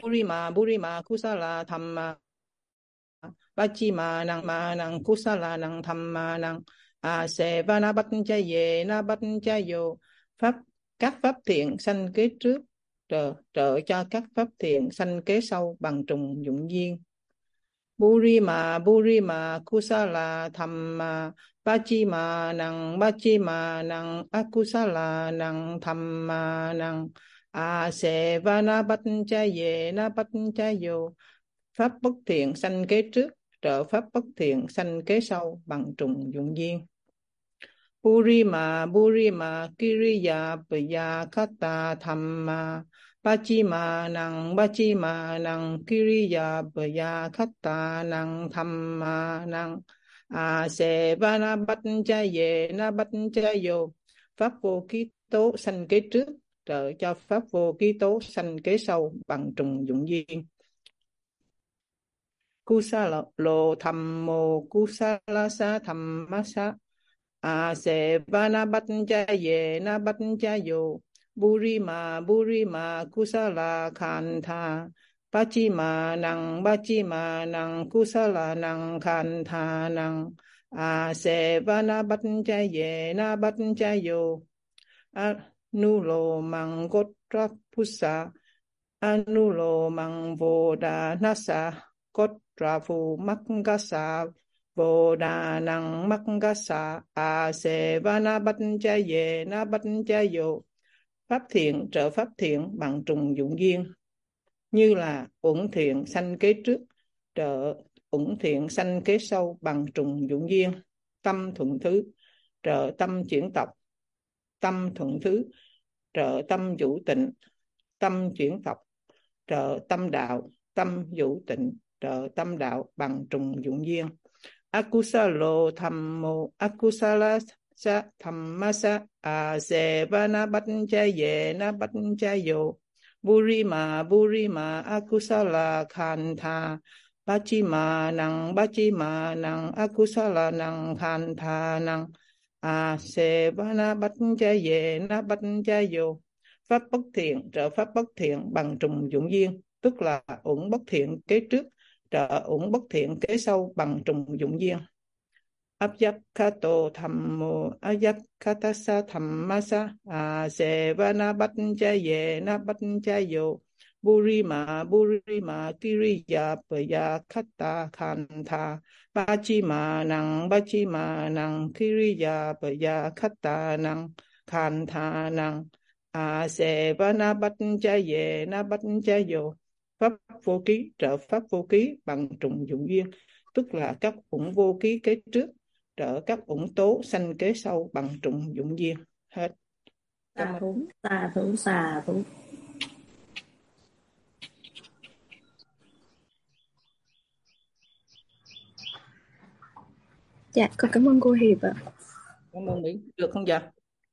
Burima kusala thamma Bachima năng kusala năng thamma năng Asevana bacchaye na bacchayo pháp các pháp thiện sanh kế trước trợ cho các pháp thiện sanh kế sau bằng trùng dụng duyên. Burima kusala thamma Bachima năng akusala năng thamma năng Asevana bacchaye na bacchayo pháp bất thiện sanh kế trước trợ pháp bất thiện sanh kế sau bằng trùng dụng duyên. Burima kiriya paya kata thamma Bachima năng kiriya paya kata năng thamma năng Asevana bacchaye na bacchayo pháp vô ký tố sanh kế trước trợ cho pháp vô ký tố sanh kế sau bằng trùng dụng duyên. Kusala lo thammo kusalasa thammasa Asevana bacchaye na bacchayo Burima kusala khantha Bachima năng kusala năng khantha năng Asevana bacchaye na bacchayo Anulo mang gotra pusa Anulo mang vodanasa Kotra phu Makgasa Voda năng Makgasa Asevana bacchaye na bacchayo pháp thiện trợ pháp thiện bằng trùng dụng duyên, như là uẩn thiện sanh kế trước trợ uẩn thiện sanh kế sau bằng trùng dụng duyên. Tâm thuận thứ trợ tâm chuyển tộc, tâm thuận thứ trợ tâm vũ tịnh, tâm chuyển tộc trợ tâm đạo, tâm vũ tịnh trợ tâm đạo bằng trùng dụng duyên. Akusalo thammo akusala sa thammasa asevana bacchaye na bacchayo Burima akusala khantha Bachima năng akusala năng khantha năng asevana bacchaye na bacchayo pháp bất thiện trợ pháp bất thiện bằng trùng dụng duyên, tức là uẩn bất thiện kế trước trợ uẩn bất thiện kế sau bằng trùng dụng duyên. Abhyakhato thammo abhyakhatassa thammasa asevana bacchaye na bacchayo Burima kiriya paya khatta khantha Bachima năng kiriya paya khatta năng khantha năng Asevana bacchaye na bacchayo pháp vô ký trợ pháp vô ký bằng trùng dụng duyên, tức là các uẩn vô ký kế trước trợ các uẩn tố sanh kế sau bằng trùng dụng duyên. Hết. Xà thủ. Dạ, con cảm ơn cô Hiệp ạ. Cảm ơn Mỹ. Được không dạ?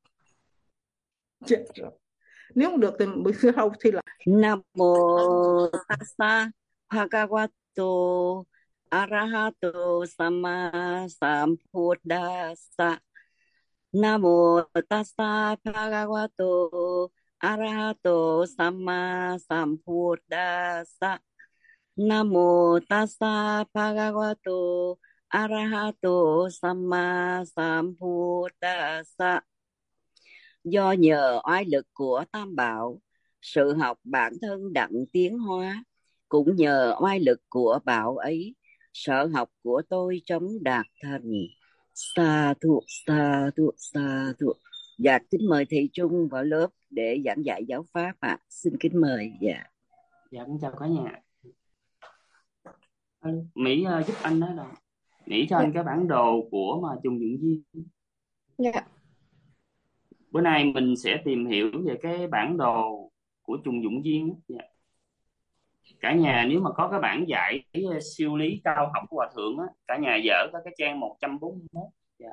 Rồi. Nếu không được thì bữa sau thì là Nam mô tassa bhagavato arahato samma sambuddhassa. Nam mô tassa bhagavato arahato samma sambuddhassa. Nam mô tassa bhagavato arahato samma sambuddhassa. Do nhờ oai lực của Tam Bảo, sự học bản thân đặng tiến hóa, cũng nhờ oai lực của Bảo ấy, sở học của tôi chóng đạt thành. Sa thụ. Dạ, kính mời thầy Trung vào lớp để giảng dạy giáo pháp ạ. Xin kính mời. Dạ. Dạ, cũng chào cả nhà. Mỹ giúp anh đó là Mỹ cho anh cái bản đồ của mà trùng dụng duyên. Dạ. Bữa nay mình sẽ tìm hiểu về cái bản đồ của trùng dụng duyên. Dạ. Cả nhà nếu mà có cái bản dạy siêu lý cao học của Hòa Thượng á, cả nhà dở có cái trang 141. Dạ.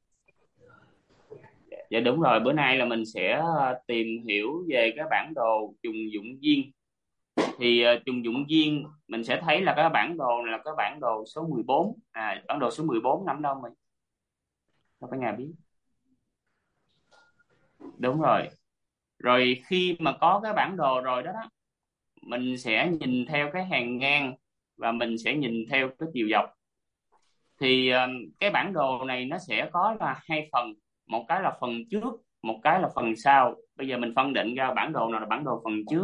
Dạ đúng rồi, bữa nay là mình sẽ tìm hiểu về cái bản đồ trùng dụng duyên. Thì trùng dụng duyên mình sẽ thấy là cái bản đồ này là cái bản đồ số 14. Bản đồ số 14 nằm đâu mình? Cho cả nhà biết. Đúng rồi. Rồi khi mà có cái bản đồ rồi đó, mình sẽ nhìn theo cái hàng ngang và mình sẽ nhìn theo cái chiều dọc. Thì cái bản đồ này nó sẽ có là hai phần, một cái là phần trước, một cái là phần sau. Bây giờ mình phân định ra bản đồ nào là bản đồ phần trước,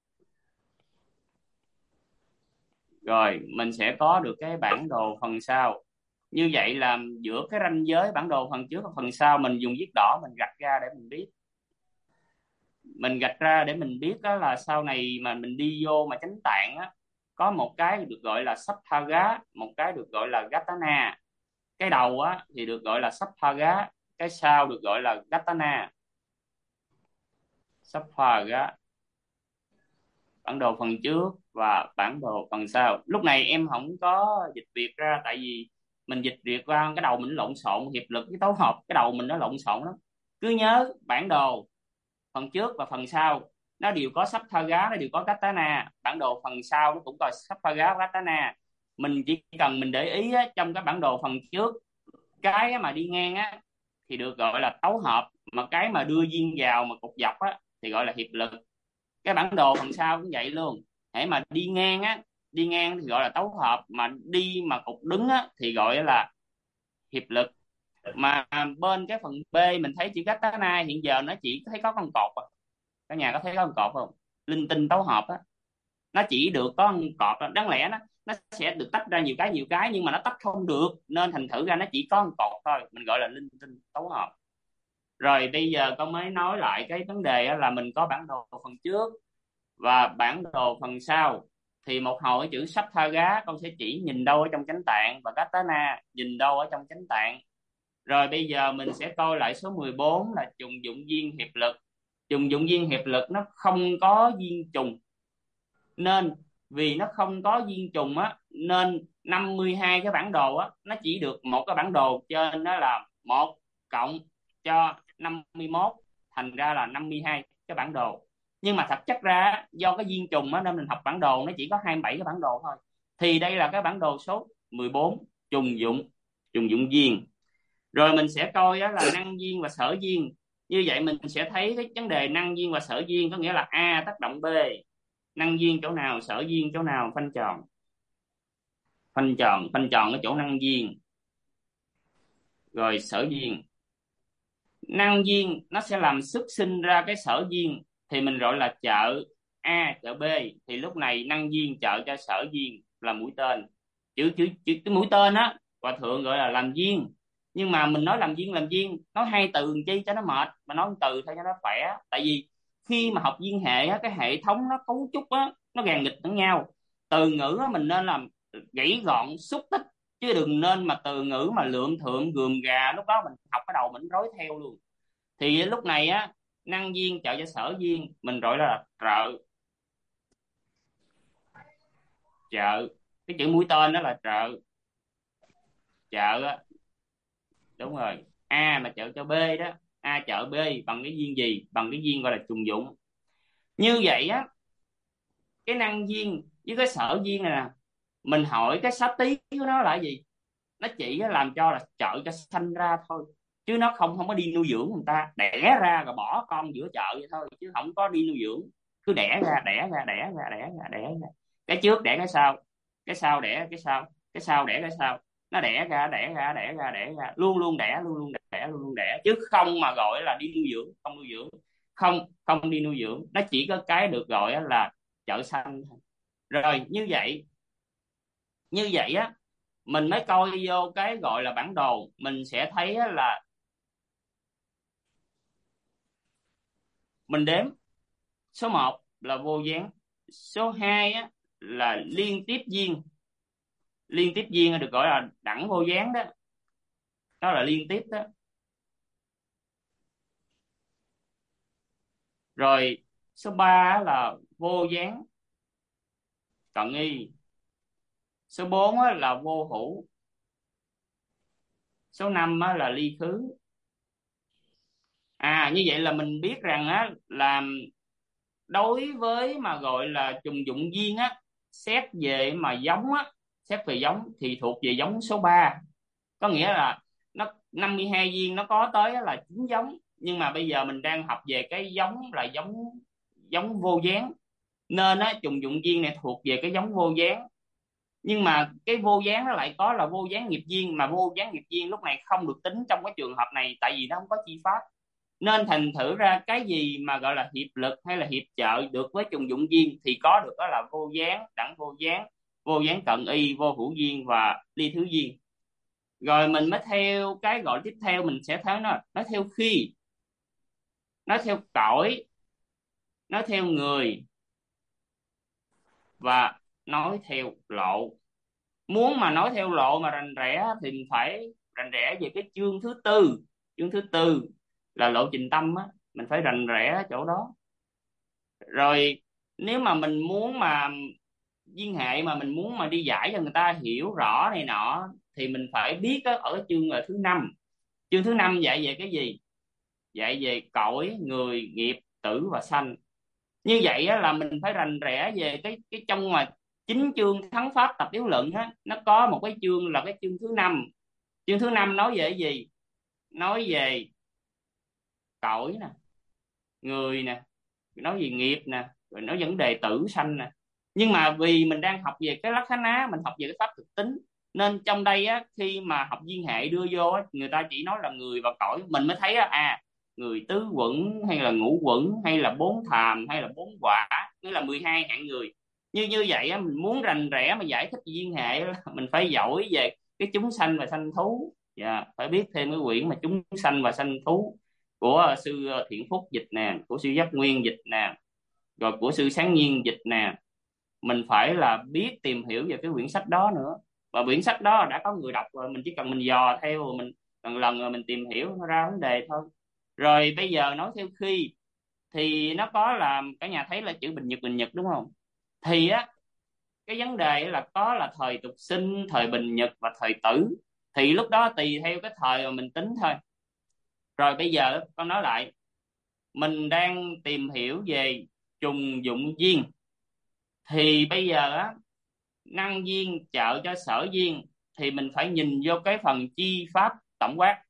rồi mình sẽ có được cái bản đồ phần sau. Như vậy là giữa cái ranh giới bản đồ phần trước và phần sau mình dùng viết đỏ mình gạch ra để mình biết. Mình gạch ra để mình biết đó là sau này mà mình đi vô mà chánh tạng á, có một cái được gọi là Sapphaga, một cái được gọi là Gatana. Cái đầu á thì được gọi là Sapphaga, cái sau được gọi là Gatana. Sapphaga, bản đồ phần trước và bản đồ phần sau. Lúc này em không có dịch Việt ra, tại vì mình dịch Việt qua cái đầu mình lộn xộn, hiệp lực với tấu hợp cái đầu mình nó lộn xộn lắm. Cứ nhớ bản đồ phần trước và phần sau nó đều có Sapphaga, nó đều có Gatana. Bản đồ phần sau nó cũng có Sapphaga, Gatana. Mình chỉ cần mình để ý á, trong cái bản đồ phần trước, cái mà đi ngang á thì được gọi là tấu hợp, mà cái mà đưa duyên vào mà cục dọc á thì gọi là hiệp lực. Cái bản đồ phần sau cũng vậy luôn, hễ mà đi ngang á, đi ngang thì gọi là tấu hợp, mà đi mà cục đứng á thì gọi là hiệp lực. Mà bên cái phần B mình thấy chữ Gatana hiện giờ nó chỉ thấy có con cọt à. Cả nhà có thấy có con cọt không? Linh tinh tấu hợp á, nó chỉ được có con cọt đó. Đáng lẽ nó sẽ được tách ra nhiều cái nhưng mà nó tách không được, nên thành thử ra nó chỉ có con cọt thôi, mình gọi là linh tinh tấu hợp. Rồi bây giờ con mới nói lại cái vấn đề là mình có bản đồ phần trước và bản đồ phần sau. Thì một hồi chữ Sapphaga con sẽ chỉ nhìn đâu ở trong chánh tạng, và Gatana nhìn đâu ở trong chánh tạng. Rồi bây giờ mình sẽ coi lại số 14 là trùng dụng duyên hiệp lực. Trùng dụng duyên hiệp lực nó không có duyên trùng, nên vì nó không có duyên trùng á, nên 52 cái bản đồ á nó chỉ được một cái bản đồ trên, đó là 1 cộng cho 51, thành ra là 52 cái bản đồ. Nhưng mà thật chất ra do cái duyên trùng á nên mình học bản đồ nó chỉ có 27 cái bản đồ thôi. Thì đây là cái bản đồ số 14, trùng dụng duyên. Rồi mình sẽ coi đó là năng duyên và sở duyên. Như vậy mình sẽ thấy cái vấn đề năng duyên và sở duyên, có nghĩa là A tác động B, năng duyên chỗ nào sở duyên chỗ nào, phanh tròn ở chỗ năng duyên. Rồi sở duyên, năng duyên nó sẽ làm xuất sinh ra cái sở duyên, thì mình gọi là trợ A trợ B. Thì lúc này năng duyên trợ cho sở duyên là mũi tên. Chữ cái mũi tên á Hòa thượng gọi là làm duyên, nhưng mà mình nói làm duyên nói hai từ làm chi cho nó mệt, mà nói một từ thôi cho nó khỏe. Tại vì khi mà học duyên hệ á, cái hệ thống nó cấu trúc á nó gàn nghịch lẫn nhau. Từ ngữ á, mình nên làm gãy gọn xúc tích, chứ đừng nên mà từ ngữ mà lượng thượng gườm gà, lúc đó mình học cái đầu mình rối theo luôn. Thì lúc này á, năng duyên trợ cho sở duyên mình gọi là trợ. Cái chữ mũi tên đó là trợ á, đúng rồi. A mà trợ cho B đó, A trợ B bằng cái duyên gì? Bằng cái duyên gọi là trùng dụng. Như vậy á, cái năng duyên với cái sở duyên này nè, mình hỏi cái xá tí của nó là gì? Nó chỉ làm cho là trợ cho sanh ra thôi, chứ nó không có đi nuôi dưỡng người ta, đẻ ra rồi bỏ con giữa chợ vậy thôi, chứ không có đi nuôi dưỡng. Cứ đẻ ra cái trước đẻ cái sau đẻ cái sau đẻ cái sau, nó đẻ ra, luôn luôn đẻ, chứ không mà gọi là đi nuôi dưỡng, không đi nuôi dưỡng. Nó chỉ có cái được gọi là trợ sanh thôi. Rồi như vậy á, mình mới coi vô cái gọi là bản đồ, mình sẽ thấy là mình đếm số 1 là vô gián, số 2 á là liên tiếp duyên được gọi là đẳng vô gián đó, đó là liên tiếp đó. Rồi số 3 là vô gián cận y, số 4 là vô hữu, số 5 là ly khứ. Như vậy là mình biết rằng á, là đối với mà gọi là trùng dụng duyên á, xét về mà giống á, xét về giống thì thuộc về giống số 3. Có nghĩa là nó 52 duyên nó có tới là 9 giống, nhưng mà bây giờ mình đang học về cái giống là giống vô gián, Nên á trùng dụng duyên này thuộc về cái giống vô gián, nhưng mà cái vô gián nó lại có là vô gián nghiệp duyên, mà vô gián nghiệp duyên lúc này không được tính trong cái trường hợp này, tại vì nó không có chi pháp. Nên thành thử ra cái gì mà gọi là hiệp lực hay là hiệp trợ được với trùng dụng duyên thì có được đó là vô gián, đẳng vô gián cận y, vô hữu duyên và ly thứ duyên. Rồi mình mới theo cái gọi tiếp theo, mình sẽ thấy nó theo khi, nó theo cõi, nó theo người và nói theo lộ. Muốn mà nói theo lộ mà rành rẽ thì mình phải rành rẽ về cái chương thứ tư. Chương thứ tư là lộ trình tâm á, mình phải rành rẽ ở chỗ đó. Rồi nếu mà mình muốn mà duyên hệ mà mình muốn mà đi giải cho người ta hiểu rõ này nọ thì mình phải biết á, ở cái chương là thứ năm. Chương thứ năm dạy về cái gì? Dạy về cõi, người, nghiệp, tử và sanh. Như vậy á, là mình phải rành rẽ về cái trong mà chính chương thắng pháp tập yếu luận á, nó có một cái chương là cái chương thứ năm. Chương thứ năm nói về cái gì? Nói về cõi nè, người nè, nói về nghiệp nè, rồi nói vấn đề tử sanh nè. Nhưng mà vì mình đang học về cái lắc khá ná, mình học về cái pháp thực tính, nên trong đây á, khi mà học duyên hệ đưa vô á, người ta chỉ nói là người và cõi. Mình mới thấy á, người tứ quẩn hay là ngũ quẩn hay là bốn thàm hay là bốn quả, nghĩa là 12 hạng người. Như vậy á, mình muốn rành rẽ mà giải thích duyên hệ á, mình phải giỏi về cái chúng sanh và sanh thú. Phải biết thêm cái quyển mà chúng sanh và sanh thú của sư Thiện Phúc dịch nè, của sư Giác Nguyên dịch nè, rồi của sư Sáng Nhiên dịch nè. Mình phải là biết tìm hiểu về cái quyển sách đó nữa, và quyển sách đó đã có người đọc rồi, mình chỉ cần mình dò theo rồi mình lần lần rồi mình tìm hiểu nó ra vấn đề thôi. Rồi bây giờ nói theo khi thì nó có là cả nhà thấy là chữ bình nhật đúng không? Thì á cái vấn đề là có là thời tục sinh, thời bình nhật và thời tử. Thì lúc đó tùy theo cái thời mà mình tính thôi. Rồi bây giờ con nói lại, mình đang tìm hiểu về trùng dụng duyên. Thì bây giờ á, năng duyên trợ cho sở duyên thì mình phải nhìn vô cái phần chi pháp tổng quát.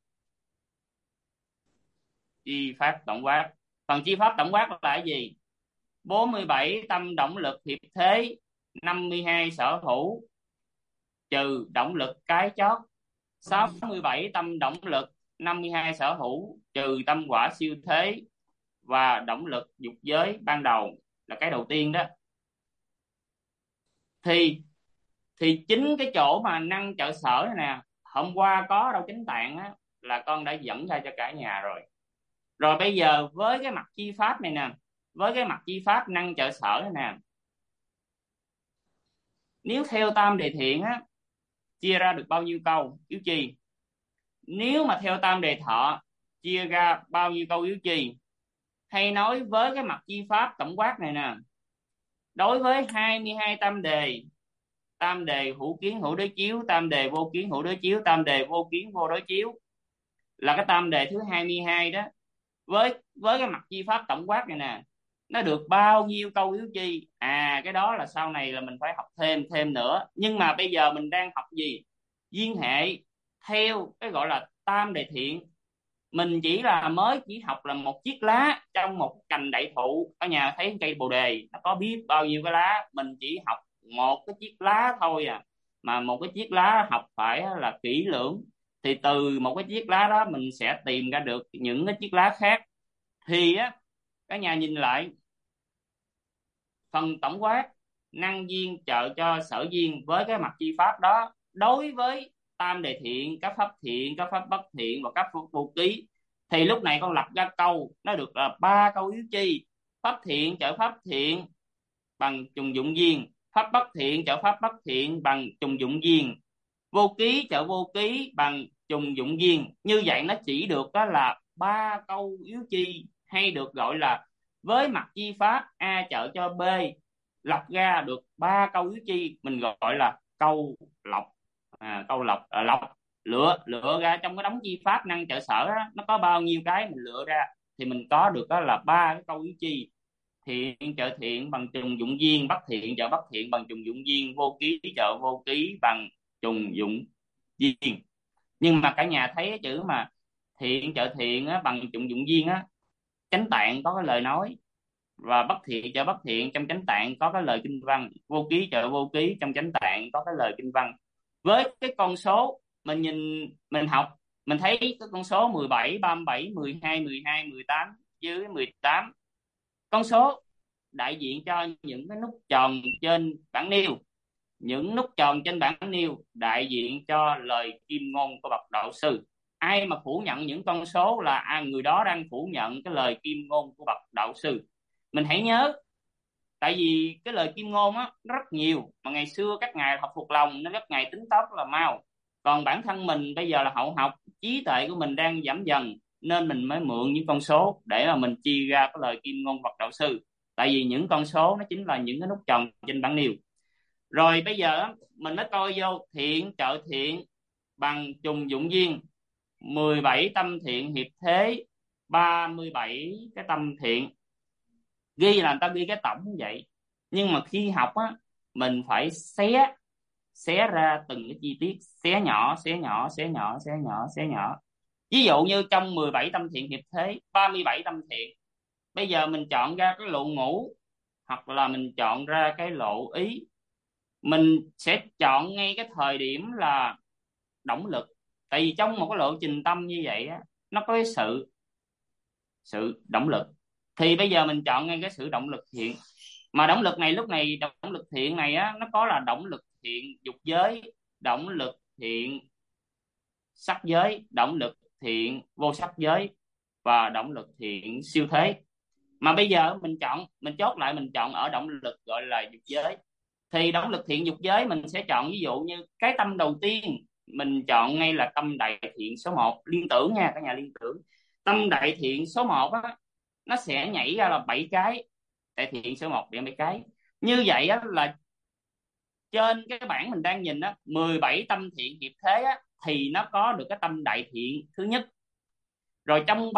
Chi pháp tổng quát. Phần chi pháp tổng quát là cái gì? 47 tâm động lực hiệp thế, 52 sở hữu trừ động lực cái chót, 67 tâm động lực, 52 sở hữu trừ tâm quả siêu thế và động lực dục giới ban đầu, là cái đầu tiên đó. Thì chính cái chỗ mà năng trợ sở này nè, hôm qua có đâu chánh tạng á, là con đã dẫn ra cho cả nhà rồi. Rồi bây giờ với cái mặt chi pháp này nè, với cái mặt chi pháp năng trợ sở này nè, nếu theo tam đề thiện á, chia ra được bao nhiêu câu yếu chi? Nếu mà theo tam đề thọ, chia ra bao nhiêu câu yếu chi? Hay nói với cái mặt chi pháp tổng quát này nè, đối với 22 tam đề hữu kiến hữu đối chiếu, tam đề vô kiến hữu đối chiếu, tam đề vô kiến vô đối chiếu, là cái tam đề thứ 22 đó, với cái mặt chi pháp tổng quát này nè, nó được bao nhiêu câu yếu chi? Cái đó là sau này là mình phải học thêm nữa. Nhưng mà bây giờ mình đang học gì? Duyên hệ theo cái gọi là tam đề thiện. Mình mới chỉ học là một chiếc lá trong một cành đại thụ. Ở nhà thấy cây bồ đề nó có biết bao nhiêu cái lá, mình chỉ học một cái chiếc lá thôi mà một cái chiếc lá học phải là kỹ lưỡng, thì từ một cái chiếc lá đó mình sẽ tìm ra được những cái chiếc lá khác. Thì á cả nhà nhìn lại phần tổng quát năng duyên trợ cho sở duyên với cái mặt chi pháp đó, đối với tam đề thiện, các pháp thiện, các pháp bất thiện và các pháp vô ký, thì lúc này con lập ra câu nó được là 3 câu yếu chi. Pháp thiện trợ pháp thiện bằng trùng dụng duyên, pháp bất thiện trợ pháp bất thiện bằng trùng dụng duyên, vô ký trợ vô ký bằng trùng dụng duyên. Như vậy nó chỉ được đó là 3 câu yếu chi, hay được gọi là với mặt chi pháp A trợ cho B, lọc ra được 3 câu yếu chi, mình gọi là câu lọc. Câu lọc lọc lựa ra trong cái đống chi pháp năng trợ sở đó, nó có bao nhiêu cái mình lựa ra thì mình có được đó là 3 câu yếu chi. Thiện trợ thiện bằng trùng dụng duyên, bất thiện trợ bất thiện bằng trùng dụng duyên, vô ký trợ vô ký bằng trùng dụng duyên. Nhưng mà cả nhà thấy cái chữ mà thiện trợ thiện á, bằng trùng dụng duyên á, chánh tạng có cái lời nói và bất thiện trợ bất thiện, trong chánh tạng có cái lời kinh văn. Vô ký trợ vô ký, trong chánh tạng có cái lời kinh văn. Với cái con số mình nhìn, mình học, mình thấy cái con số 17, 37, 12, 12, 18 dưới 18, con số đại diện cho những cái nút tròn trên bảng nêu. Những nút tròn trên bảng nêu đại diện cho lời kim ngôn của bậc đạo sư. Ai mà phủ nhận những con số là người đó đang phủ nhận cái lời kim ngôn của bậc đạo sư. Mình hãy nhớ, tại vì cái lời kim ngôn á rất nhiều, mà ngày xưa các ngài học thuộc lòng nên các ngài tính toán rất là mau. Còn bản thân mình bây giờ là hậu học, trí tuệ của mình đang giảm dần, nên mình mới mượn những con số để mà mình chia ra cái lời kim ngôn bậc đạo sư. Tại vì những con số nó chính là những cái nút tròn trên bảng nêu. Rồi bây giờ mình mới coi vô thiện trợ thiện bằng trùng dụng duyên. 17 tâm thiện hiệp thế, 37 cái tâm thiện. Ghi là người ta ghi cái tổng như vậy, nhưng mà khi học á mình phải xé ra từng cái chi tiết, xé nhỏ xé nhỏ xé nhỏ xé nhỏ xé nhỏ. Ví dụ như trong 17 tâm thiện hiệp thế, 37 tâm thiện, bây giờ mình chọn ra cái lộ ngũ hoặc là mình chọn ra cái lộ ý, mình sẽ chọn ngay cái thời điểm là động lực. Tại vì trong một cái lộ trình tâm như vậy á, nó có cái sự động lực, thì bây giờ mình chọn ngay cái sự động lực thiện. Mà động lực này, lúc này động lực thiện này á, nó có là động lực thiện dục giới, động lực thiện sắc giới, động lực thiện vô sắc giới và động lực thiện siêu thế. Mà bây giờ mình chốt lại, mình chọn ở động lực gọi là dục giới. Thì động lực thiện dục giới mình sẽ chọn, ví dụ như cái tâm đầu tiên mình chọn ngay là tâm đại thiện số 1, liên tưởng nha cả nhà, liên tưởng. Tâm đại thiện số 1 á, nó sẽ nhảy ra là 7 cái. Đại thiện số 1 điểm 7 cái. Như vậy á, là trên cái bảng mình đang nhìn á, 17 tâm thiện hiệp thế á, thì nó có được cái tâm đại thiện thứ nhất. Rồi trong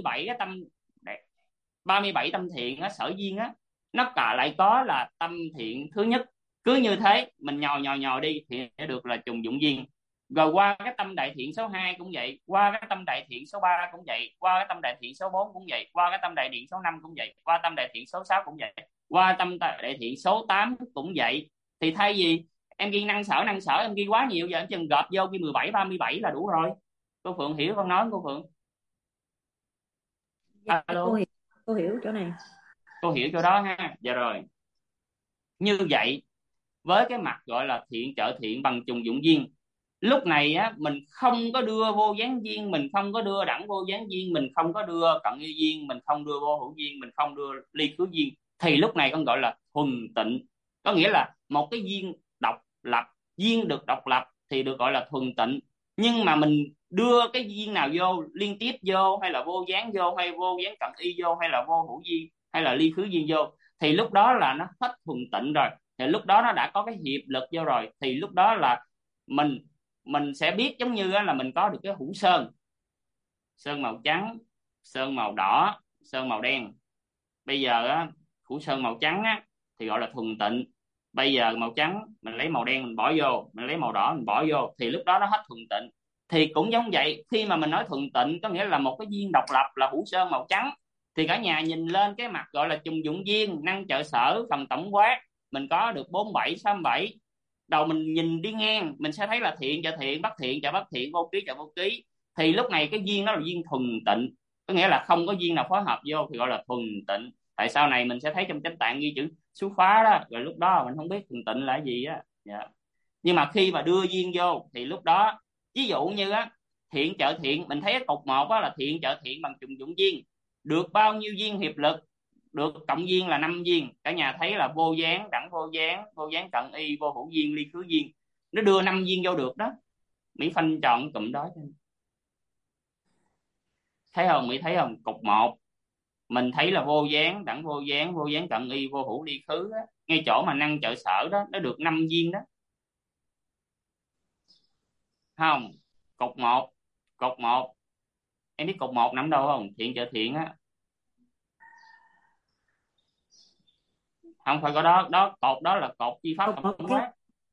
37 tâm thiện á, sở duyên á, nó cả lại có là tâm thiện thứ nhất. Cứ như thế mình nhò đi thì sẽ được là trùng dụng duyên. Rồi qua cái tâm đại thiện số 2 cũng vậy, qua cái tâm đại thiện số 3 cũng vậy, qua cái tâm đại thiện số 4 cũng vậy, qua cái tâm đại thiện số 5 cũng vậy, qua tâm đại thiện số 6 cũng vậy, qua tâm đại thiện số 8 cũng vậy. Thì thay vì em ghi năng sở em ghi quá nhiều, giờ em chừng gộp vô ghi 17 37 là đủ rồi. Cô Phượng hiểu con nói cô Phượng? Dạ, Alo, cô hiểu chỗ này. cô hiểu chỗ đó ha. Dạ rồi. Như vậy với cái mặt gọi là thiện trợ thiện bằng trùng dụng duyên, lúc này á mình không có đưa vô gián duyên, mình không có đưa đẳng vô gián duyên, mình không có đưa cận như duyên, mình không đưa vô hữu duyên, mình không đưa ly khứ duyên, thì lúc này con gọi là thuần tịnh. Có nghĩa là một cái duyên độc lập, duyên được độc lập thì được gọi là thuần tịnh. Nhưng mà mình đưa cái duyên nào vô, liên tiếp vô, hay là vô gián vô, hay vô gián cận y vô, hay là vô hữu duyên, hay là ly khứ duyên vô, thì lúc đó là nó hết thuần tịnh rồi. Thì lúc đó nó đã có cái hiệp lực vô rồi, thì lúc đó là mình sẽ biết, giống như là mình có được cái hũ sơn, sơn màu trắng, sơn màu đỏ, sơn màu đen. Bây giờ á, hũ sơn màu trắng á thì gọi là thuần tịnh. Bây giờ màu trắng mình lấy màu đen mình bỏ vô, mình lấy màu đỏ mình bỏ vô, thì lúc đó nó hết thuần tịnh. Thì cũng giống vậy, khi mà mình nói thuần tịnh có nghĩa là một cái duyên độc lập là hũ sơn màu trắng, thì cả nhà nhìn lên cái mặt gọi là trùng dụng duyên, năng trợ sở, phần tổng quát, mình có được 47 67. Đầu mình nhìn đi ngang mình sẽ thấy là thiện trợ thiện, bất thiện trợ bất thiện, vô ký trợ vô ký. Thì lúc này cái duyên đó là duyên thuần tịnh, có nghĩa là không có duyên nào phối hợp vô thì gọi là thuần tịnh. Tại sau này mình sẽ thấy trong chánh tạng ghi chữ xuất phá đó, rồi lúc đó mình không biết thuần tịnh là gì á. Dạ. Nhưng mà khi mà đưa duyên vô thì lúc đó, ví dụ như á, thiện trợ thiện, mình thấy cái cục 1 á là thiện trợ thiện bằng trùng dụng duyên, được bao nhiêu duyên hiệp lực, được cộng duyên là 5 duyên. Cả nhà thấy là vô gián, đẳng vô gián cận y, vô hữu duyên, ly khứ duyên, nó đưa 5 duyên vô được đó. Mỹ Phanh chọn cụm đó. Thấy không Mỹ, thấy không? Cục 1 mình thấy là vô gián, đẳng vô gián cận y, vô hữu ly khứ đó. Ngay chỗ mà năng trợ sở đó, nó được 5 duyên đó. Không, cục 1 em biết cục 1 nằm đâu không? Thiện trợ thiện á. Không phải có đó, cột đó là cột chi pháp tổng quát.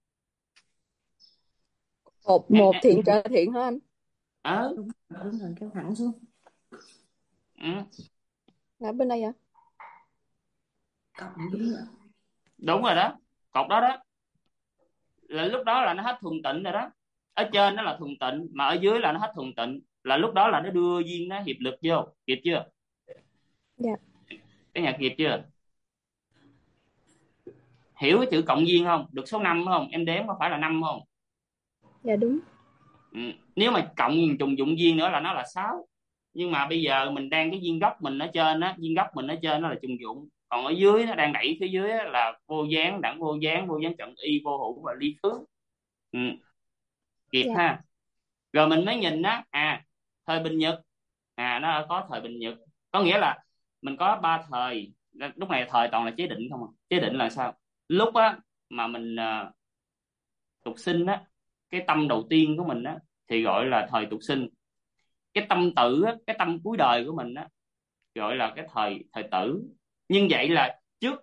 Cột 1 thiện trợ thiện hả anh? Đúng rồi, kéo thẳng xuống. Ừ. Là bên đây hả? Cộng đúng rồi. Đúng rồi đó, cột đó đó là lúc đó là nó hết thuần tịnh rồi đó. Ở trên nó là thuần tịnh mà ở dưới là nó hết thuần tịnh, là lúc đó là nó đưa duyên nó hiệp lực vô, kịp chưa? Dạ. Cái nhà kịp chưa? Hiểu cái chữ cộng duyên không? Được số 5 không? Em đếm có phải là 5 không? Dạ đúng. Nếu mà cộng trùng dụng duyên nữa là nó là 6. Nhưng mà bây giờ mình đang cái duyên gốc mình ở trên á, duyên gốc mình ở trên nó là trùng dụng, còn ở dưới nó đang đẩy phía dưới á, là vô gián, đẳng vô gián, vô gián trận y, vô hữu và ly khứ. Kịp Dạ. ha. Rồi mình mới nhìn á, thời bình nhật, nó có thời bình nhật, có nghĩa là mình có 3 thời. Lúc này thời toàn là chế định không à. Chế định là sao? Lúc á mà mình tục sinh á, cái tâm đầu tiên của mình á thì gọi là thời tục sinh. Cái tâm tử á, cái tâm cuối đời của mình á gọi là cái thời thời tử. Nhưng vậy là trước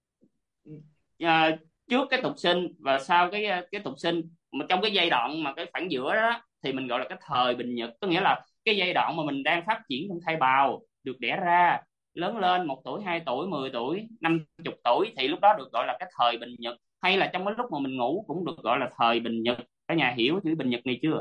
trước cái tục sinh và sau cái tục sinh, mà trong cái giai đoạn mà cái khoảng giữa đó thì mình gọi là cái thời bình nhật. Có nghĩa là cái giai đoạn mà mình đang phát triển trong thai bào, được đẻ ra, lớn lên 1 tuổi, 2 tuổi, 10 tuổi, 50 tuổi, thì lúc đó được gọi là cái thời bình nhật. Hay là trong cái lúc mà mình ngủ cũng được gọi là thời bình nhật. Cả nhà hiểu chữ bình nhật này chưa?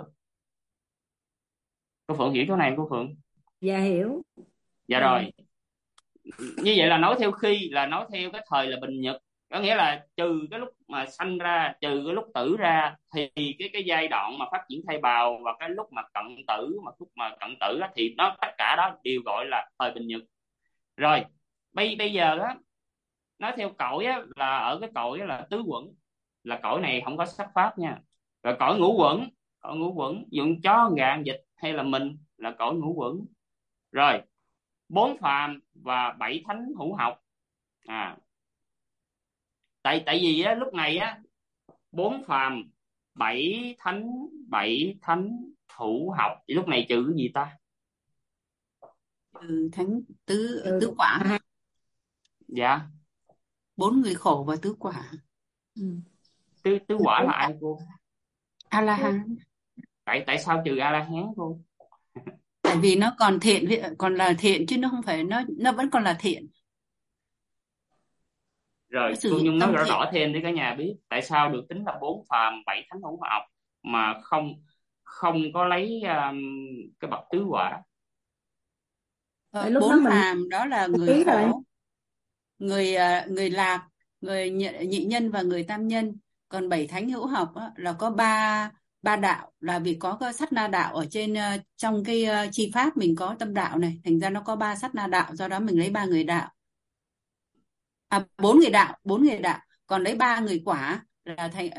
Cô Phượng hiểu chỗ này cô Phượng? Dạ hiểu. Dạ rồi. Như vậy là nói theo khi là nói theo cái thời là bình nhật, có nghĩa là trừ cái lúc mà sanh ra, trừ cái lúc tử ra, thì cái giai đoạn mà phát triển thai bào và cái lúc mà cận tử, mà lúc mà cận tử á, thì nó tất cả đó đều gọi là thời bình nhật. Rồi bây giờ á, nói theo cõi á, là ở cái cõi á là tứ quẩn, là cõi này không có sắc pháp nha. Rồi cõi ngũ quẩn, cõi ngũ quẩn dụng chó gà vịt hay là mình là cõi ngũ quẩn. Rồi 4 phàm và 7 thánh hữu học. Tại vì á, lúc này á 4 phàm 7 thánh hữu học, thì lúc này trừ cái gì ta? Thánh tứ quả. Dạ. 4 người khổ và tứ quả. Tứ quả là ai cô? A La Hán. Tại sao trừ A La Hán cô? Tại vì nó còn thiện, còn là thiện chứ nó không phải, nó vẫn còn là thiện. Rồi cô Nhung nói rõ rõ thêm để cả nhà biết tại sao được tính là 4 phàm 7 thánh hữu học mà không có lấy cái bậc tứ quả. 4 phàm đó là người khổ, người lạc, người nhị nhân và người tam nhân. Còn 7 thánh hữu học á, là có ba đạo, là vì có cái sát na đạo ở trên, trong cái chi pháp mình có tâm đạo này, thành ra nó có 3 sát na đạo, do đó mình lấy 3 người đạo. 4 người đạo, còn lấy 3 người quả là thành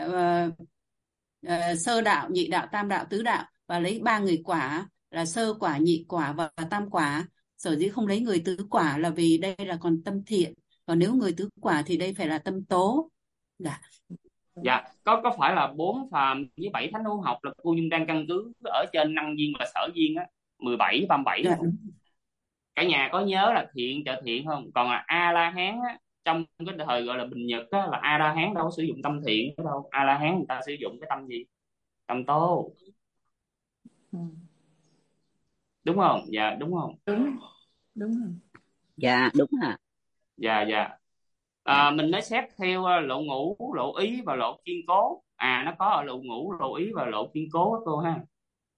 sơ đạo, nhị đạo, tam đạo, tứ đạo, và lấy 3 người quả là sơ quả, nhị quả và tam quả. Sở dĩ không lấy người tứ quả là vì đây là còn tâm thiện, còn nếu người tứ quả thì đây phải là tâm tố. Dạ, có phải là 4 phàm với 7 thánh hữu học là cô Nhung đang căn cứ ở trên năng duyên và sở duyên á, 17 37 dạ. Cả nhà có nhớ là thiện trợ thiện không? Còn là A La Hán á, trong cái thời gọi là bình nhật á, là A La Hán đâu có sử dụng tâm thiện đâu. A La Hán người ta sử dụng cái tâm gì? Tâm tố. Đúng không? Dạ đúng không? Đúng rồi. Dạ đúng hả? Dạ. Mình nói xét theo lộ ngũ, lộ ý và lộ kiên cố. Nó có ở lộ ngũ, lộ ý và lộ kiên cố đó cô ha.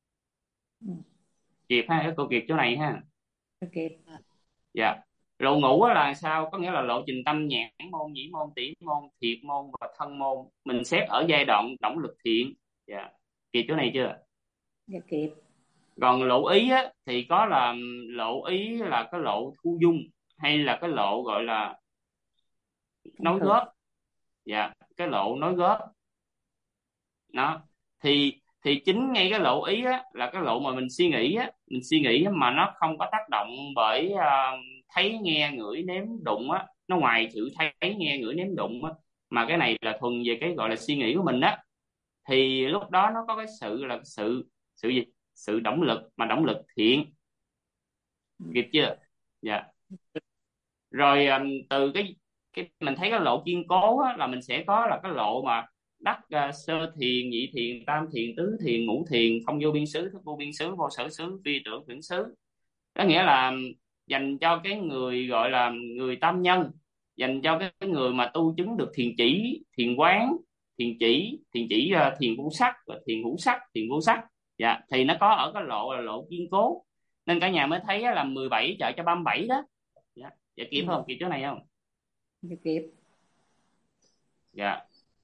Kịp ha, các cô kịp chỗ này ha. Kịp. Dạ. Lộ ngũ là sao? Có nghĩa là lộ trình tâm nhãn môn, nhĩ môn, tỷ môn, thiệt môn và thân môn. Mình xét ở giai đoạn động lực thiện. Dạ. Kịp chỗ này chưa? Dạ kịp. Còn lộ ý á, thì có là lộ ý là cái lộ thu dung hay là cái lộ gọi là nói góp. Dạ, cái lộ nói góp. Đó. Thì chính ngay cái lộ ý á là cái lộ mà mình suy nghĩ á, mà nó không có tác động bởi thấy nghe ngửi nếm đụng á, nó ngoài sự thấy nghe ngửi nếm đụng á, mà cái này là thuần về cái gọi là suy nghĩ của mình á, thì lúc đó nó có cái sự là sự gì? Sự động lực, mà động lực thiện. Kịp chưa? Dạ. Rồi từ cái mình thấy cái lộ kiên cố á, là mình sẽ có là cái lộ mà đắc sơ thiền, nhị thiền, tam thiền, tứ thiền, ngũ thiền, không vô biên xứ, thức vô biên xứ, vô sở xứ, vi tưởng tưởng xứ. Có nghĩa là dành cho cái người gọi là người tam nhân, dành cho cái người mà tu chứng được thiền chỉ, thiền quán, thiền chỉ, thiền vô sắc, thiền hữu sắc, thiền vô sắc. Dạ, thì nó có ở cái lộ là lộ kiên cố, nên cả nhà mới thấy là 17 trợ cho 37 đó. Dạ, dạ kịp không? Kịp chỗ này không? Dạ kịp. Dạ,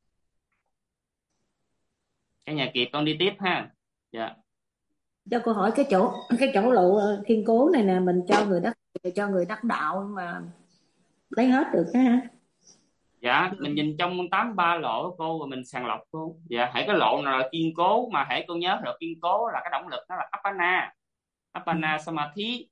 cả nhà kịp con đi tiếp ha. Dạ. Cho cô hỏi cái chỗ lộ kiên cố này nè, mình cho người đắc đạo mà lấy hết được ha. Dạ, mình nhìn trong 83 lộ cô, rồi mình sàng lọc cô. Dạ, hãy cái lộ nào là kiên cố, mà hãy cô nhớ là kiên cố là cái động lực nó là Appana Samadhi.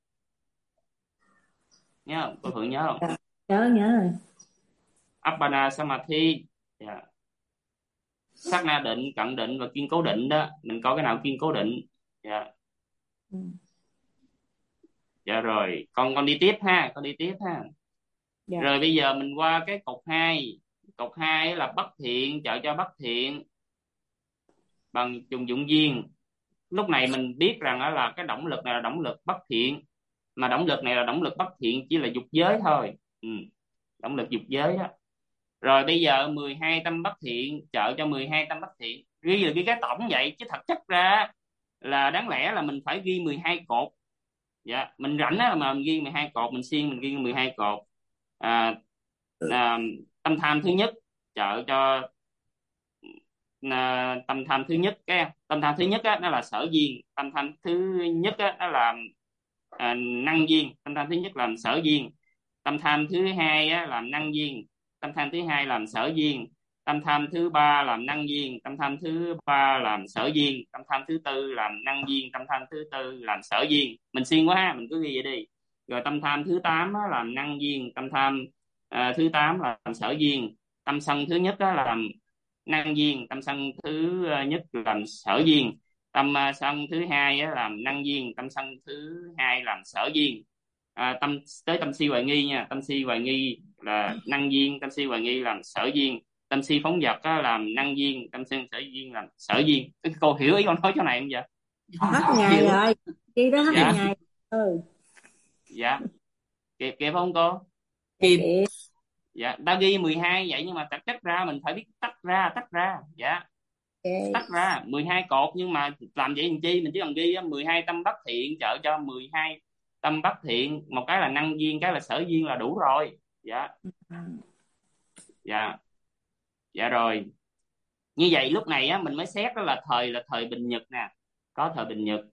Nhớ không? Cô Phượng nhớ không? Nhớ rồi. Appana Samadhi. Dạ. Sát na định, cận định và kiên cố định đó, mình coi cái nào kiên cố định. Dạ. Dạ rồi, con đi tiếp ha, Dạ. Rồi bây giờ mình qua cái cột 2. Cột 2 là bất thiện trợ cho bất thiện bằng trùng dụng duyên. Lúc này mình biết rằng đó là cái động lực này là động lực bất thiện, mà động lực này là động lực bất thiện chỉ là dục giới thôi. Động lực dục giới đó. Rồi bây giờ 12 tâm bất thiện trợ cho 12 tâm bất thiện. Ghi là ghi cái tổng vậy, chứ thật chất ra là đáng lẽ là mình phải ghi 12 cột. Dạ, mình rảnh á mà mình ghi 12 cột, mình siêng mình ghi 12 cột. Tâm tham thứ nhất trợ cho tâm tham thứ nhất. Tâm tham thứ nhất á, nó là sở duyên. Tâm tham thứ nhất á, nó là năng duyên. Tâm tham thứ nhất làm sở duyên. Tâm tham thứ hai á, làm năng duyên. Tâm tham thứ hai làm sở duyên. Tâm tham thứ ba làm năng duyên. Tâm tham thứ ba làm sở duyên. Tâm tham thứ tư làm năng duyên. Tâm tham thứ tư làm sở duyên. Mình xuyên quá ha, mình cứ ghi vậy đi. Rồi tâm tham thứ 8 á, làm năng duyên. Tâm tham thứ 8 làm sở duyên. Tâm sân thứ nhất á, làm năng duyên. Tâm sân thứ nhất làm sở duyên. Tâm sân thứ hai á, làm năng duyên. Tâm sân thứ hai làm sở duyên. Tới tâm si hoài nghi nha. Tâm si hoài nghi là năng duyên. Tâm si hoài nghi làm sở duyên. Tâm si phóng dật á, làm năng duyên. Tâm si sở duyên làm sở duyên. Cô hiểu ý con nói chỗ này không vậy? Hết ngày rồi, chi đó hết ngày. Dạ, kịp không cô? Kịp. Dạ, ta ghi 12 vậy, nhưng mà tách ra mình phải biết tách ra. Dạ, tách ra 12 cột, nhưng mà làm vậy làm chi? Mình chỉ cần ghi 12 tâm bất thiện trợ cho 12 tâm bất thiện, một cái là năng duyên, cái là sở duyên là đủ rồi. Dạ rồi. Như vậy lúc này á, mình mới xét đó là thời bình nhật nè, có thời bình nhật.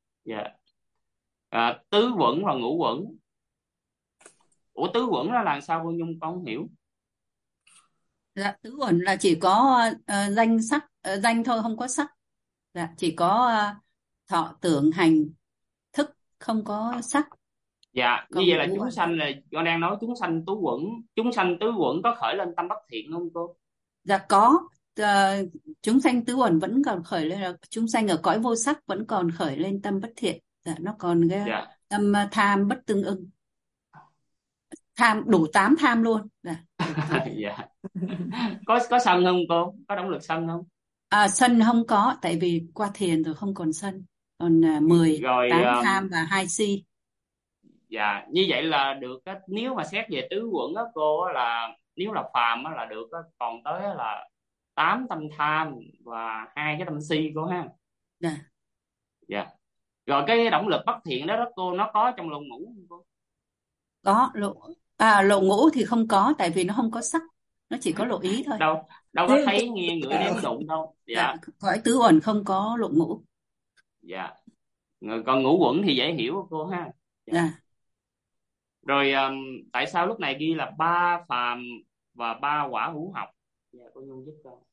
Tứ quẩn và ngũ quẩn. Ủa tứ quẩn đó là sao cô Nhung, con không hiểu. Dạ, tứ uẩn là chỉ có danh sắc, danh thôi, không có sắc. Dạ, chỉ có thọ tưởng hành thức, không có sắc. Dạ, Còn như vậy là ngũ chúng uẩn. sanh, là con đang nói chúng sanh tứ quẩn. Chúng sanh tứ quẩn có khởi lên tâm bất thiện không cô? Dạ có. Chúng sanh tứ uẩn vẫn còn khởi lên, là chúng sanh ở cõi vô sắc vẫn còn khởi lên tâm bất thiện. Dạ, nó còn cái tâm tham bất tương ưng. Tham đủ 8 tham luôn. Dạ. Dạ. Có sân không cô? Có động lực sân không? Sân không có, tại vì qua thiền rồi không còn sân. Còn 18 tham và 2 si. Dạ, như vậy là được. Nếu mà xét về tứ quẩn á cô, là nếu là phàm á là được, còn tới là 8 tâm tham và 2 cái tâm si cô ha. Dạ. Rồi cái động lực bất thiện đó cô, nó có trong lộ ngũ không cô? Có. Lộ ngũ thì không có, tại vì nó không có sắc, nó chỉ có lộ ý thôi. Đâu có thấy nghe ngửi nếm đụng đâu. Dạ. Cõi tứ uẩn không có lộ ngũ. Dạ. Còn ngũ quẩn thì dễ hiểu cô ha. Dạ. Rồi tại sao lúc này ghi là 3 phàm và 3 quả hữu học? Dạ, cô Nhung giúp con.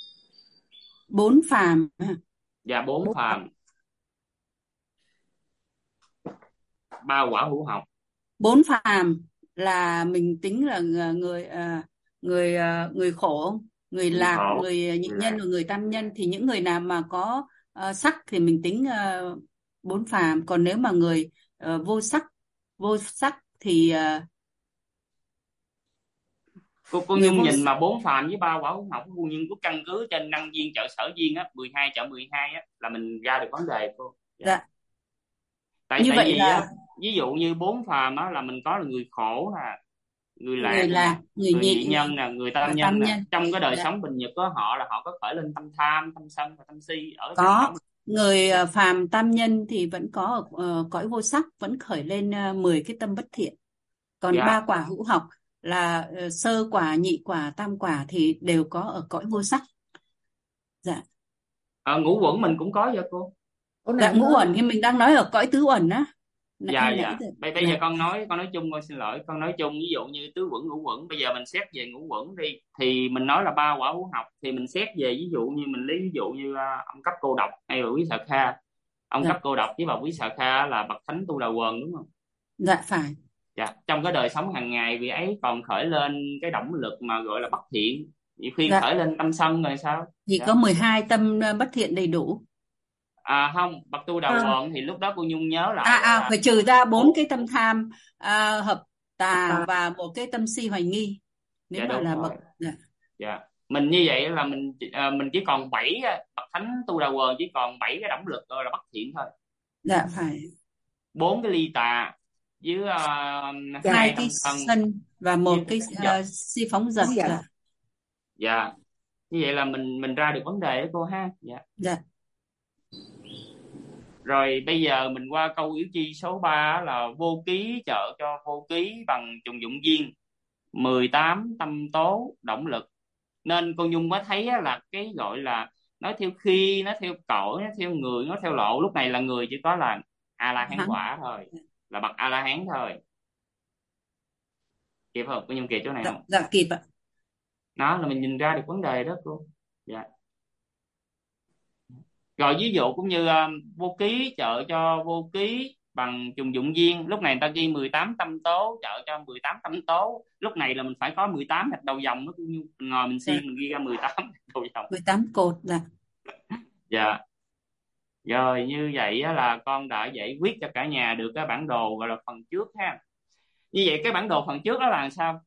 4 phàm. Dạ, 4 phàm, 3 quả hữu học. 4 phàm là mình tính là người khổ, người lạc, người nhị nhân và người tam nhân. Thì những người nào mà có sắc thì mình tính 4 phàm. Còn nếu mà người vô sắc thì cô Nhung nhìn mà 4 phàm với 3 quả hữu học, cô Nhung có căn cứ trên năng duyên trợ sở duyên á, 12 trợ 12 á, là mình ra được vấn đề cô. Dạ. Tại vì á, ví dụ như 4 phàm á là mình có là người khổ người người lạc lạc, người người nhị nhị, nhân nè, người tam và nhân tam nè. nhân. Trong cái đời Dạ. sống bình nhật của họ là họ có khởi lên tâm tham, tâm sân và tâm si ở trong Có động. người phàm tam nhân thì vẫn có ở cõi vô sắc, vẫn khởi lên 10 cái tâm bất thiện. Còn Dạ. 3 quả hữu học là sơ quả, nhị quả, tam quả thì đều có ở cõi vô sắc. Dạ. Ngũ uẩn mình cũng có vậy cô. Dạ, ngũ uẩn thì mình đang nói ở cõi tứ uẩn á. Dạ. Nãy giờ. Bây giờ con nói chung, con xin lỗi, con nói chung. Ví dụ như tứ uẩn, ngũ uẩn, bây giờ mình xét về ngũ uẩn đi, thì mình nói là 3 quả hữu học, thì mình xét về ví dụ như mình lấy ví dụ như ông cấp cô độc hay là quý xà kha. Ông Dạ. cấp cô độc với bà quý xà kha là bậc thánh tu đà quần, đúng không? Dạ phải. Dạ. Trong cái đời sống hàng ngày vị ấy còn khởi lên cái động lực mà gọi là bất thiện, nhiều khi Dạ. khởi lên tâm sân rồi sao? Chỉ Dạ. có 12 tâm bất thiện đầy đủ. Không, bậc tu đà quần thì lúc đó cô Nhung nhớ lại là Phải trừ ra 4 cái tâm tham hợp tà và một cái tâm si hoài nghi. Nếu dạ, mà là rồi. bậc. Dạ. Dạ. Mình như vậy là mình chỉ còn 7, bậc thánh tu đà quần chỉ còn 7 cái động lực gọi là bất thiện thôi. Dạ phải. 4 cái ly tà với 2 cái sân và một cái si phóng dật. Dạ. Như vậy là mình ra được vấn đề đó cô ha. Dạ. Dạ. Rồi bây giờ mình qua câu yếu chi số 3 là vô ký trợ cho vô ký bằng trùng dụng duyên, 18 tâm tố động lực. Nên cô Nhung có thấy là cái gọi là nói theo khi, nó theo cõi, nó theo người, nó theo lộ. Lúc này là người chỉ có là A La Hán quả thôi, là bậc A La Hán thôi. Kịp không? Cô Nhung kịp chỗ này không? Dạ kịp ạ. Đó là mình nhìn ra được vấn đề đó cô. Dạ. Rồi ví dụ cũng như vô ký trợ cho vô ký bằng trùng dụng duyên. Lúc này người ta ghi 18 tâm tố trợ cho 18 tâm tố. Lúc này là mình phải có 18 hạt đầu dòng đó. Mình ngồi mình xiên mình ghi ra 18 hạt đầu dòng. 18 cột là. Dạ. Rồi như vậy là con đã giải quyết cho cả nhà được cái bản đồ gọi là phần trước ha. Như vậy cái bản đồ phần trước đó là sao?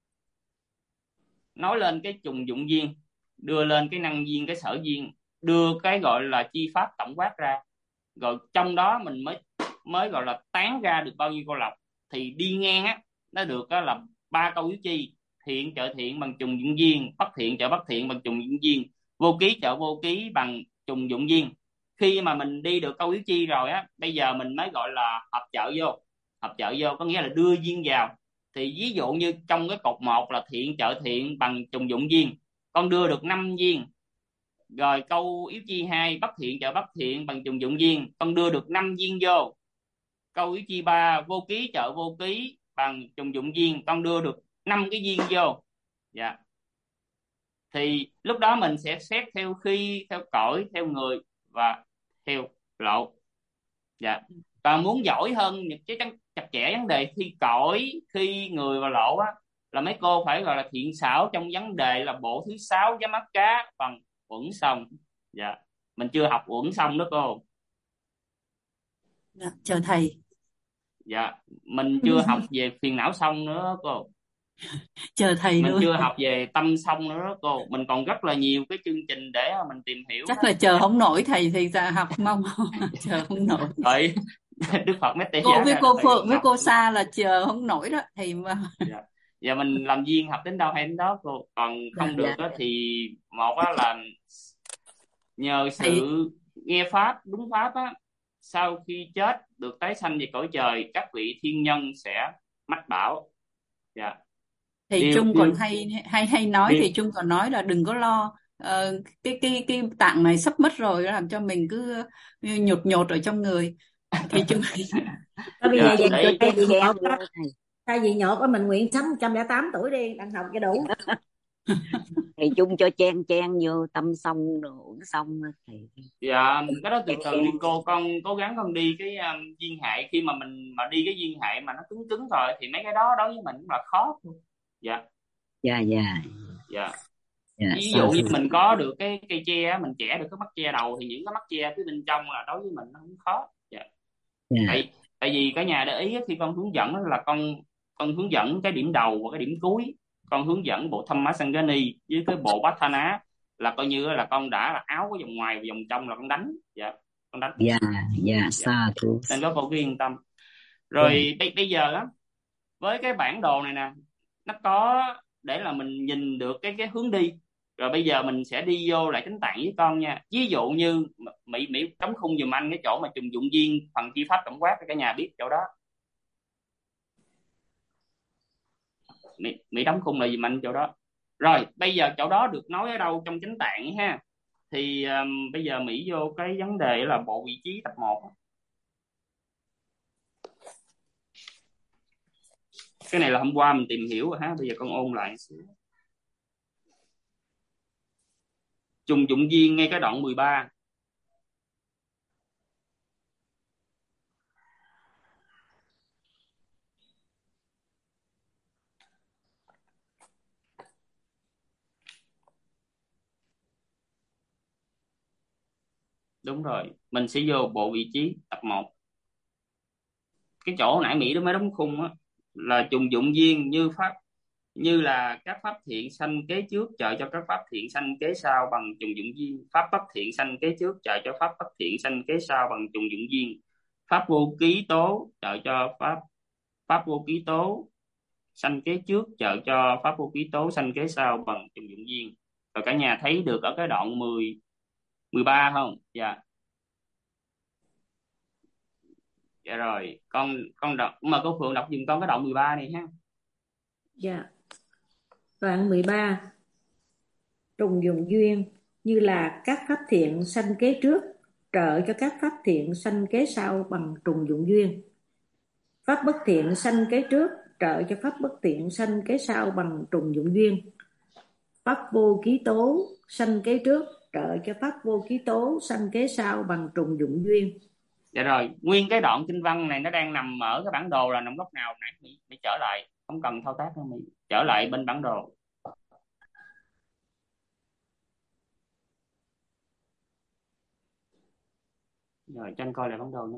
Nói lên cái trùng dụng duyên, đưa lên cái năng duyên, cái sở duyên, đưa cái gọi là chi pháp tổng quát ra. Rồi trong đó mình mới gọi là tán ra được bao nhiêu câu lọc. Thì đi ngang á, nó được đó là 3 câu yếu chi: thiện trợ thiện bằng trùng dụng duyên, bất thiện trợ bất thiện bằng trùng dụng duyên, vô ký trợ vô ký bằng trùng dụng duyên. Khi mà mình đi được câu yếu chi rồi á, bây giờ mình mới gọi là hợp trợ vô. Hợp trợ vô có nghĩa là đưa duyên vào. Thì ví dụ như trong cái cột 1 là thiện trợ thiện bằng trùng dụng duyên, con đưa được 5 duyên. Rồi câu yếu chi 2 bất thiện trợ bất thiện bằng trùng dụng duyên, con đưa được 5 duyên vô. Câu yếu chi 3 vô ký trợ vô ký bằng trùng dụng duyên, con đưa được 5 cái duyên vô. Dạ. Thì lúc đó mình sẽ xét theo khi, theo cõi, theo người và theo lộ. Dạ. Và muốn giỏi hơn cái chặt chẽ vấn đề thi cõi, khi người và lộ á, là mấy cô phải gọi là thiện xảo trong vấn đề là bộ thứ 6 với mắt cá bằng uẩn xong. Dạ. Mình chưa học uẩn xong đó cô. Dạ, chờ thầy. Dạ. Mình chưa học về phiền não xong nữa đó cô. Chờ thầy mình luôn. chưa học về tâm xong nữa đó cô. Mình còn rất là nhiều cái chương trình để mình tìm hiểu. Chắc là chờ không nổi thầy thì ra học mong chờ không nổi. Đấy. Đức Phật mới tê Cô với cô Phượng với cô Sa là chờ không nổi đó thì mà. Dạ. Và mình làm duyên học đến đâu hay đến đó cô. Còn không được đó thì một á là nhờ sự nghe pháp, đúng pháp á, sau khi chết được tái sanh về cõi trời, các vị thiên nhân sẽ mách bảo. Dạ. Thầy Trung còn hay nói, thầy Trung còn nói là đừng có lo, cái tạng này sắp mất rồi, làm cho mình cứ nhột ở trong người. Thầy Trung bây giờ thay vì nhột á, mình nguyện sống 108 tuổi đi, đang học cho đủ. Thầy Trung cho chen vô tâm xong rồi xong thầy. Dạ, cái đó từ từ đi cô. Con cố gắng con đi cái duyên hại. Khi mà mình mà đi cái duyên hại mà nó cứng rồi thì mấy cái đó đối với mình cũng là khó. Dạ. Ví dụ như mình có được cái cây tre, mình chẻ được cái mắt tre đầu, thì những cái mắt tre phía bên trong là đối với mình nó không khó. Dạ. Tại vì cả nhà để ý khi con hướng dẫn là con hướng dẫn cái điểm đầu và cái điểm cuối. Con hướng dẫn bộ Thammasangani với cái bộ Bhatthana là coi như là con đã là áo cái vòng ngoài và vòng trong là con đánh. Dạ, con đánh. Sa thú. Nên có cô cứ yên tâm. Rồi bây giờ á, với cái bản đồ này nè, nó có để là mình nhìn được cái hướng đi. Rồi bây giờ mình sẽ đi vô lại chánh tạng với con nha. Ví dụ như Mỹ đóng khung giùm anh cái chỗ mà trùng dụng duyên phần chi pháp tổng quát cho cả nhà biết chỗ đó. Mỹ đóng khung lại giùm anh chỗ đó. Rồi bây giờ chỗ đó được nói ở đâu trong chánh tạng ha. Thì bây giờ Mỹ vô cái vấn đề là bộ vị trí tập 1. Cái này là hôm qua mình tìm hiểu rồi ha, bây giờ con ôn lại xíu. Trùng dụng duyên ngay cái đoạn 13. Đúng rồi, mình sẽ vô bộ vị trí tập 1. Cái chỗ nãy Mỹ đó mới đóng khung á là trùng dụng duyên như là các pháp thiện sanh kế trước trợ cho các pháp thiện sanh kế sau bằng trùng dụng duyên. Pháp bất thiện sanh kế trước trợ cho pháp bất thiện sanh kế sau bằng trùng dụng duyên. Pháp vô ký tố trợ cho pháp vô ký tố sanh kế trước trợ cho pháp vô ký tố sanh kế sau bằng trùng dụng duyên. Rồi cả nhà thấy được ở cái đoạn 13 không? Dạ. Dạ rồi, con đọc mà cô Phượng đọc giùm con cái đoạn 13 này ha. Dạ. Đoạn 13. Trùng dụng duyên như là các pháp thiện sanh kế trước trợ cho các pháp thiện sanh kế sau bằng trùng dụng duyên. Pháp bất thiện sanh kế trước trợ cho pháp bất thiện sanh kế sau bằng trùng dụng duyên. Pháp vô ký tố sanh kế trước trợ cho pháp vô ký tố sanh kế sau bằng trùng dụng duyên. Dạ rồi, nguyên cái đoạn kinh văn này nó đang nằm ở cái bản đồ là nằm góc nào nãy Mỹ trở lại, không cần thao tác đâu, Mỹ trở lại bên bản đồ. Rồi cho anh coi lại bản đồ nữa.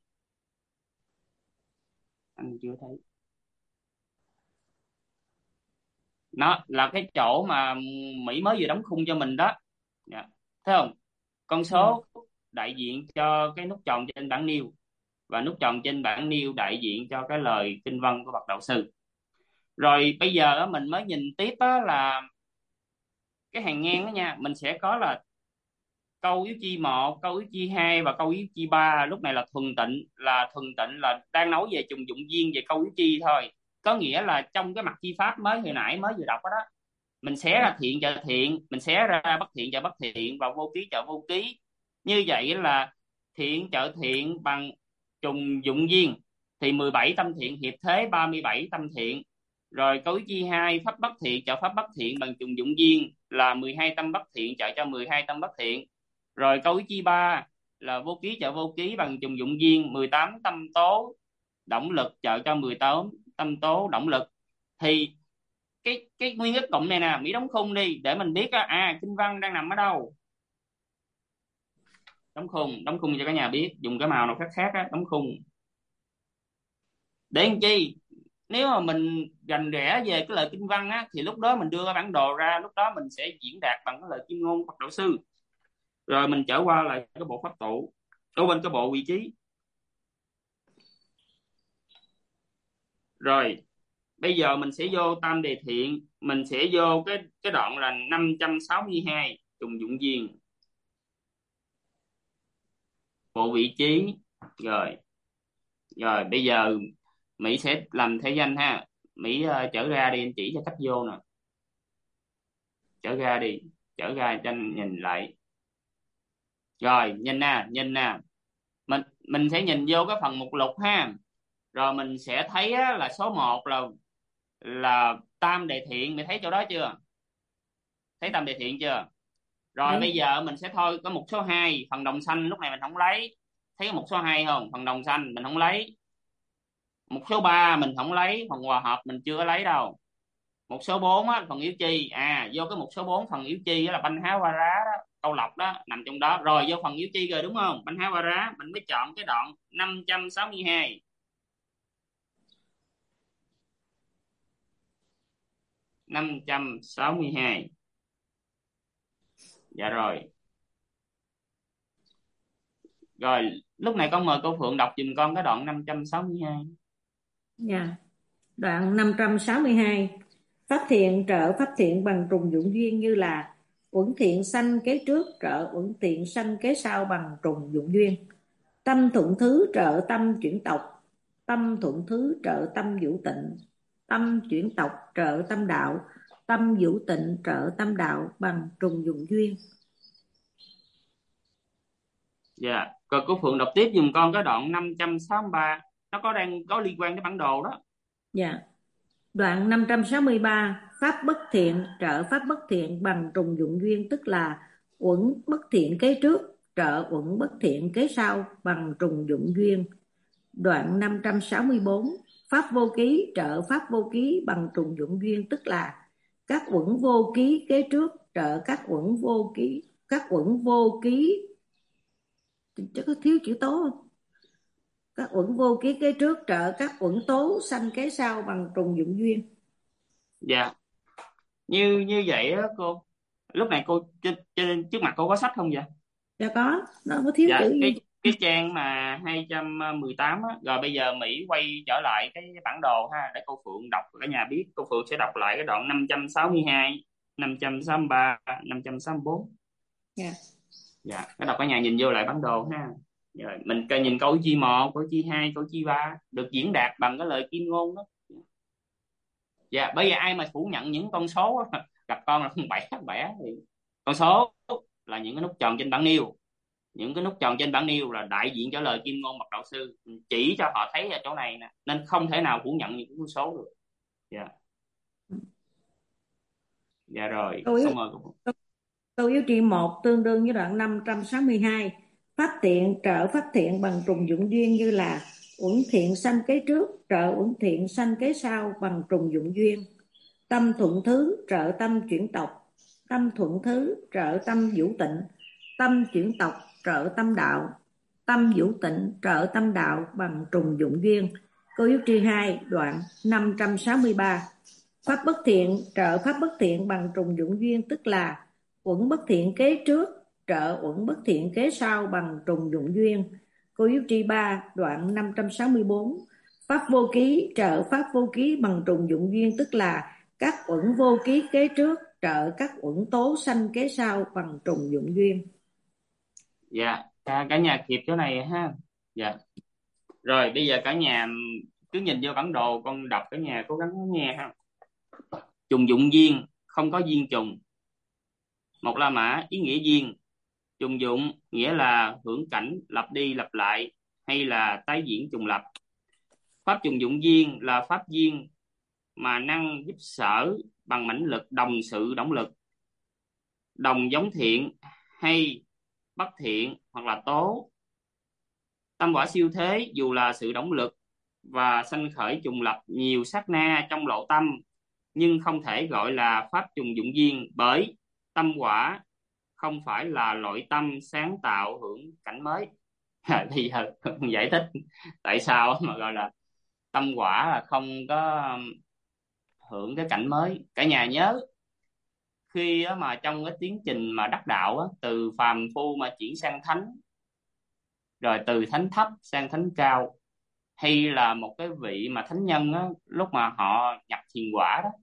Anh chưa thấy. Nó là cái chỗ mà Mỹ mới vừa đóng khung cho mình đó. Dạ. Thấy không? Con số đại diện cho cái nút tròn trên bảng nêu, và nút tròn trên bảng nêu đại diện cho cái lời kinh văn của bậc đạo sư. Rồi bây giờ mình mới nhìn tiếp là cái hàng ngang đó nha, mình sẽ có là câu yếu chi 1, câu yếu chi 2 và câu yếu chi 3. Lúc này là thuần tịnh là đang nói về trùng dụng duyên, về câu yếu chi thôi. Có nghĩa là trong cái mặt chi pháp mới hồi nãy mới vừa đọc đó, mình xé ra thiện trợ thiện, mình xé ra bất thiện trợ bất thiện và vô ký trợ vô ký. Như vậy là thiện trợ thiện bằng trùng dụng duyên thì 17 tâm thiện hiệp thế 37 tâm thiện. Rồi câu chi 2, pháp bất thiện trợ pháp bất thiện bằng trùng dụng duyên là 12 tâm bất thiện trợ cho 12 tâm bất thiện. Rồi câu chi 3 là vô ký trợ vô ký bằng trùng dụng duyên 18 tâm tố động lực trợ cho 18 tâm tố động lực. Thì cái nguyên cái cụm này nè, Mỹ đóng khung đi để mình biết kinh văn đang nằm ở đâu. Đóng khung cho cả nhà biết, dùng cái màu nào khác khác đóng khung. Để làm chi? Nếu mà mình rành rẽ về cái lời kinh văn thì lúc đó mình đưa cái bản đồ ra, lúc đó mình sẽ diễn đạt bằng cái lời chuyên ngôn của Phật đạo sư. Rồi mình trở qua lại cái bộ pháp tụ ở bên cái bộ vị trí. Rồi bây giờ mình sẽ vô tam đề thiện, mình sẽ vô cái đoạn là 562 trùng dụng duyên, bộ vị trí. Rồi bây giờ Mỹ sẽ làm thể danh ha. Mỹ trở ra đi, anh chỉ cho cách vô nè. Trở ra đi, trở ra cho anh nhìn lại. Rồi nhìn nè, mình sẽ nhìn vô cái phần mục lục ha. Rồi mình sẽ thấy là số 1 là tam đề thiện. Mày thấy chỗ đó chưa? Thấy tam đề thiện chưa? Rồi bây giờ mình sẽ thôi có mục số 2 phần đồng xanh, lúc này mình không lấy. Thấy mục số 2 không? Phần đồng xanh mình không lấy. Mục số 3 mình không lấy, phần hòa hợp mình chưa lấy đâu. Mục số 4 phần yếu chi. Vô cái mục số 4 phần yếu chi là banh há qua rá đó, câu lọc đó nằm trong đó. Rồi vô phần yếu chi rồi đúng không? Banh há qua rá mình mới chọn cái đoạn 562. Dạ rồi. Rồi lúc này con mời cô Phượng đọc giùm con cái đoạn 562. Dạ. Đoạn 562. Pháp thiện trợ pháp thiện bằng trùng dụng duyên như là uẩn thiện sanh kế trước trợ uẩn thiện sanh kế sau bằng trùng dụng duyên. Tâm thuận thứ trợ tâm chuyển tộc, tâm thuận thứ trợ tâm vũ tịnh, tâm chuyển tộc trợ tâm đạo, tâm vũ tịnh trợ tâm đạo bằng trùng dụng duyên. Dạ, rồi cô Phượng đọc tiếp giùm con cái đoạn 563, nó có liên quan đến bản đồ đó. Dạ. Đoạn 563, pháp bất thiện trợ pháp bất thiện bằng trùng dụng duyên, tức là uẩn bất thiện kế trước trợ uẩn bất thiện kế sau bằng trùng dụng duyên. Đoạn 564, pháp vô ký trợ pháp vô ký bằng trùng dụng duyên, tức là các uẩn vô ký kế trước trợ các uẩn vô ký, các uẩn vô ký, chứ có thiếu chữ tố không? Các uẩn vô ký kế trước trợ các uẩn tố sanh kế sau bằng trùng dụng duyên. Dạ, như vậy á cô. Lúc này cô trên trước mặt cô có sách không vậy? Dạ có, nó có thiếu Dạ, chữ gì? cái trang mà 218 á. Rồi bây giờ Mỹ quay trở lại cái bản đồ ha, để cô Phượng đọc, cả nhà biết. Cô Phượng sẽ đọc lại cái đoạn 562, 563, 564. Dạ. Dạ, cái đọc cả nhà nhìn vô lại bản đồ ha. Rồi mình cần nhìn câu chi 1, câu chi 2, câu chi 3 được diễn đạt bằng cái lời kim ngôn đó. Dạ, bây giờ ai mà phủ nhận những con số á, gặp con là không bẻ thì con số là những cái nút tròn trên bảng nêu. Những cái nút tròn trên bảng nêu là đại diện cho lời kim ngôn bậc đạo sư, chỉ cho họ thấy ở chỗ này nè, nên không thể nào phủ nhận những con số được. Dạ. Dạ rồi, xong rồi. Câu yếu trị 1 tương đương với đoạn 562. Pháp thiện trợ pháp thiện bằng trùng dụng duyên như là uẩn thiện sanh kế trước trợ uẩn thiện sanh kế sau bằng trùng dụng duyên. Tâm thuận thứ trợ tâm chuyển tộc, tâm thuận thứ trợ tâm vũ tịnh, tâm chuyển tộc trợ tâm đạo, tâm vũ tịnh trợ tâm đạo bằng trùng dụng duyên. Câu yếu tri 2 đoạn 563. Pháp bất thiện trợ pháp bất thiện bằng trùng dụng duyên, tức là uẩn bất thiện kế trước trợ uẩn bất thiện kế sau bằng trùng dụng duyên. Câu yếu tri 3 đoạn 564. Pháp vô ký trợ pháp vô ký bằng trùng dụng duyên, tức là các uẩn vô ký kế trước trợ các uẩn tố sanh kế sau bằng trùng dụng duyên. Dạ, cả nhà kịp chỗ này ha. Dạ. Rồi bây giờ cả nhà cứ nhìn vô bản đồ, con đọc, cả nhà cố gắng nghe ha. Trùng dụng duyên không có duyên trùng. Một La Mã ý nghĩa duyên. Trùng dụng nghĩa là hưởng cảnh lặp đi lặp lại hay là tái diễn trùng lập. Pháp trùng dụng duyên là pháp duyên mà năng giúp sở bằng mãnh lực đồng sự động lực, đồng giống thiện hay bất thiện hoặc là tố. Tâm quả siêu thế dù là sự động lực và sanh khởi trùng lập nhiều sát na trong lộ tâm, nhưng không thể gọi là pháp trùng dụng duyên, bởi tâm quả không phải là loại tâm sáng tạo hưởng cảnh mới. Bây giờ giải thích tại sao mà gọi là tâm quả là không có hưởng cái cảnh mới. Cả nhà nhớ khi mà trong cái tiến trình mà đắc đạo từ phàm phu mà chuyển sang thánh, rồi từ thánh thấp sang thánh cao, hay là một cái vị mà thánh nhân lúc mà họ nhập thiền quả đó,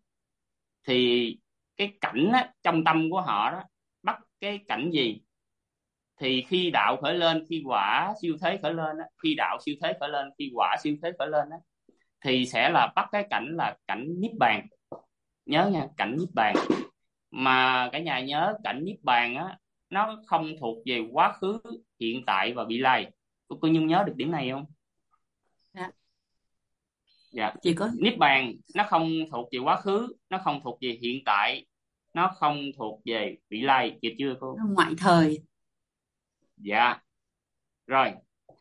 thì cái cảnh trong tâm của họ đó bắt cái cảnh gì, thì khi đạo khởi lên, khi quả siêu thế khởi lên khi đạo siêu thế khởi lên, khi quả siêu thế khởi lên thì sẽ là bắt cái cảnh là cảnh niết bàn. Nhớ nha, cảnh niết bàn. Mà cả nhà nhớ cảnh niết bàn nó không thuộc về quá khứ, hiện tại và vị lai. Cô Nhung nhớ được điểm này không? Dạ. Dạ. Chỉ có niết bàn nó không thuộc về quá khứ, nó không thuộc về hiện tại, nó không thuộc về vị lai, kịp chưa cô? nó ngoại thời. Dạ. Rồi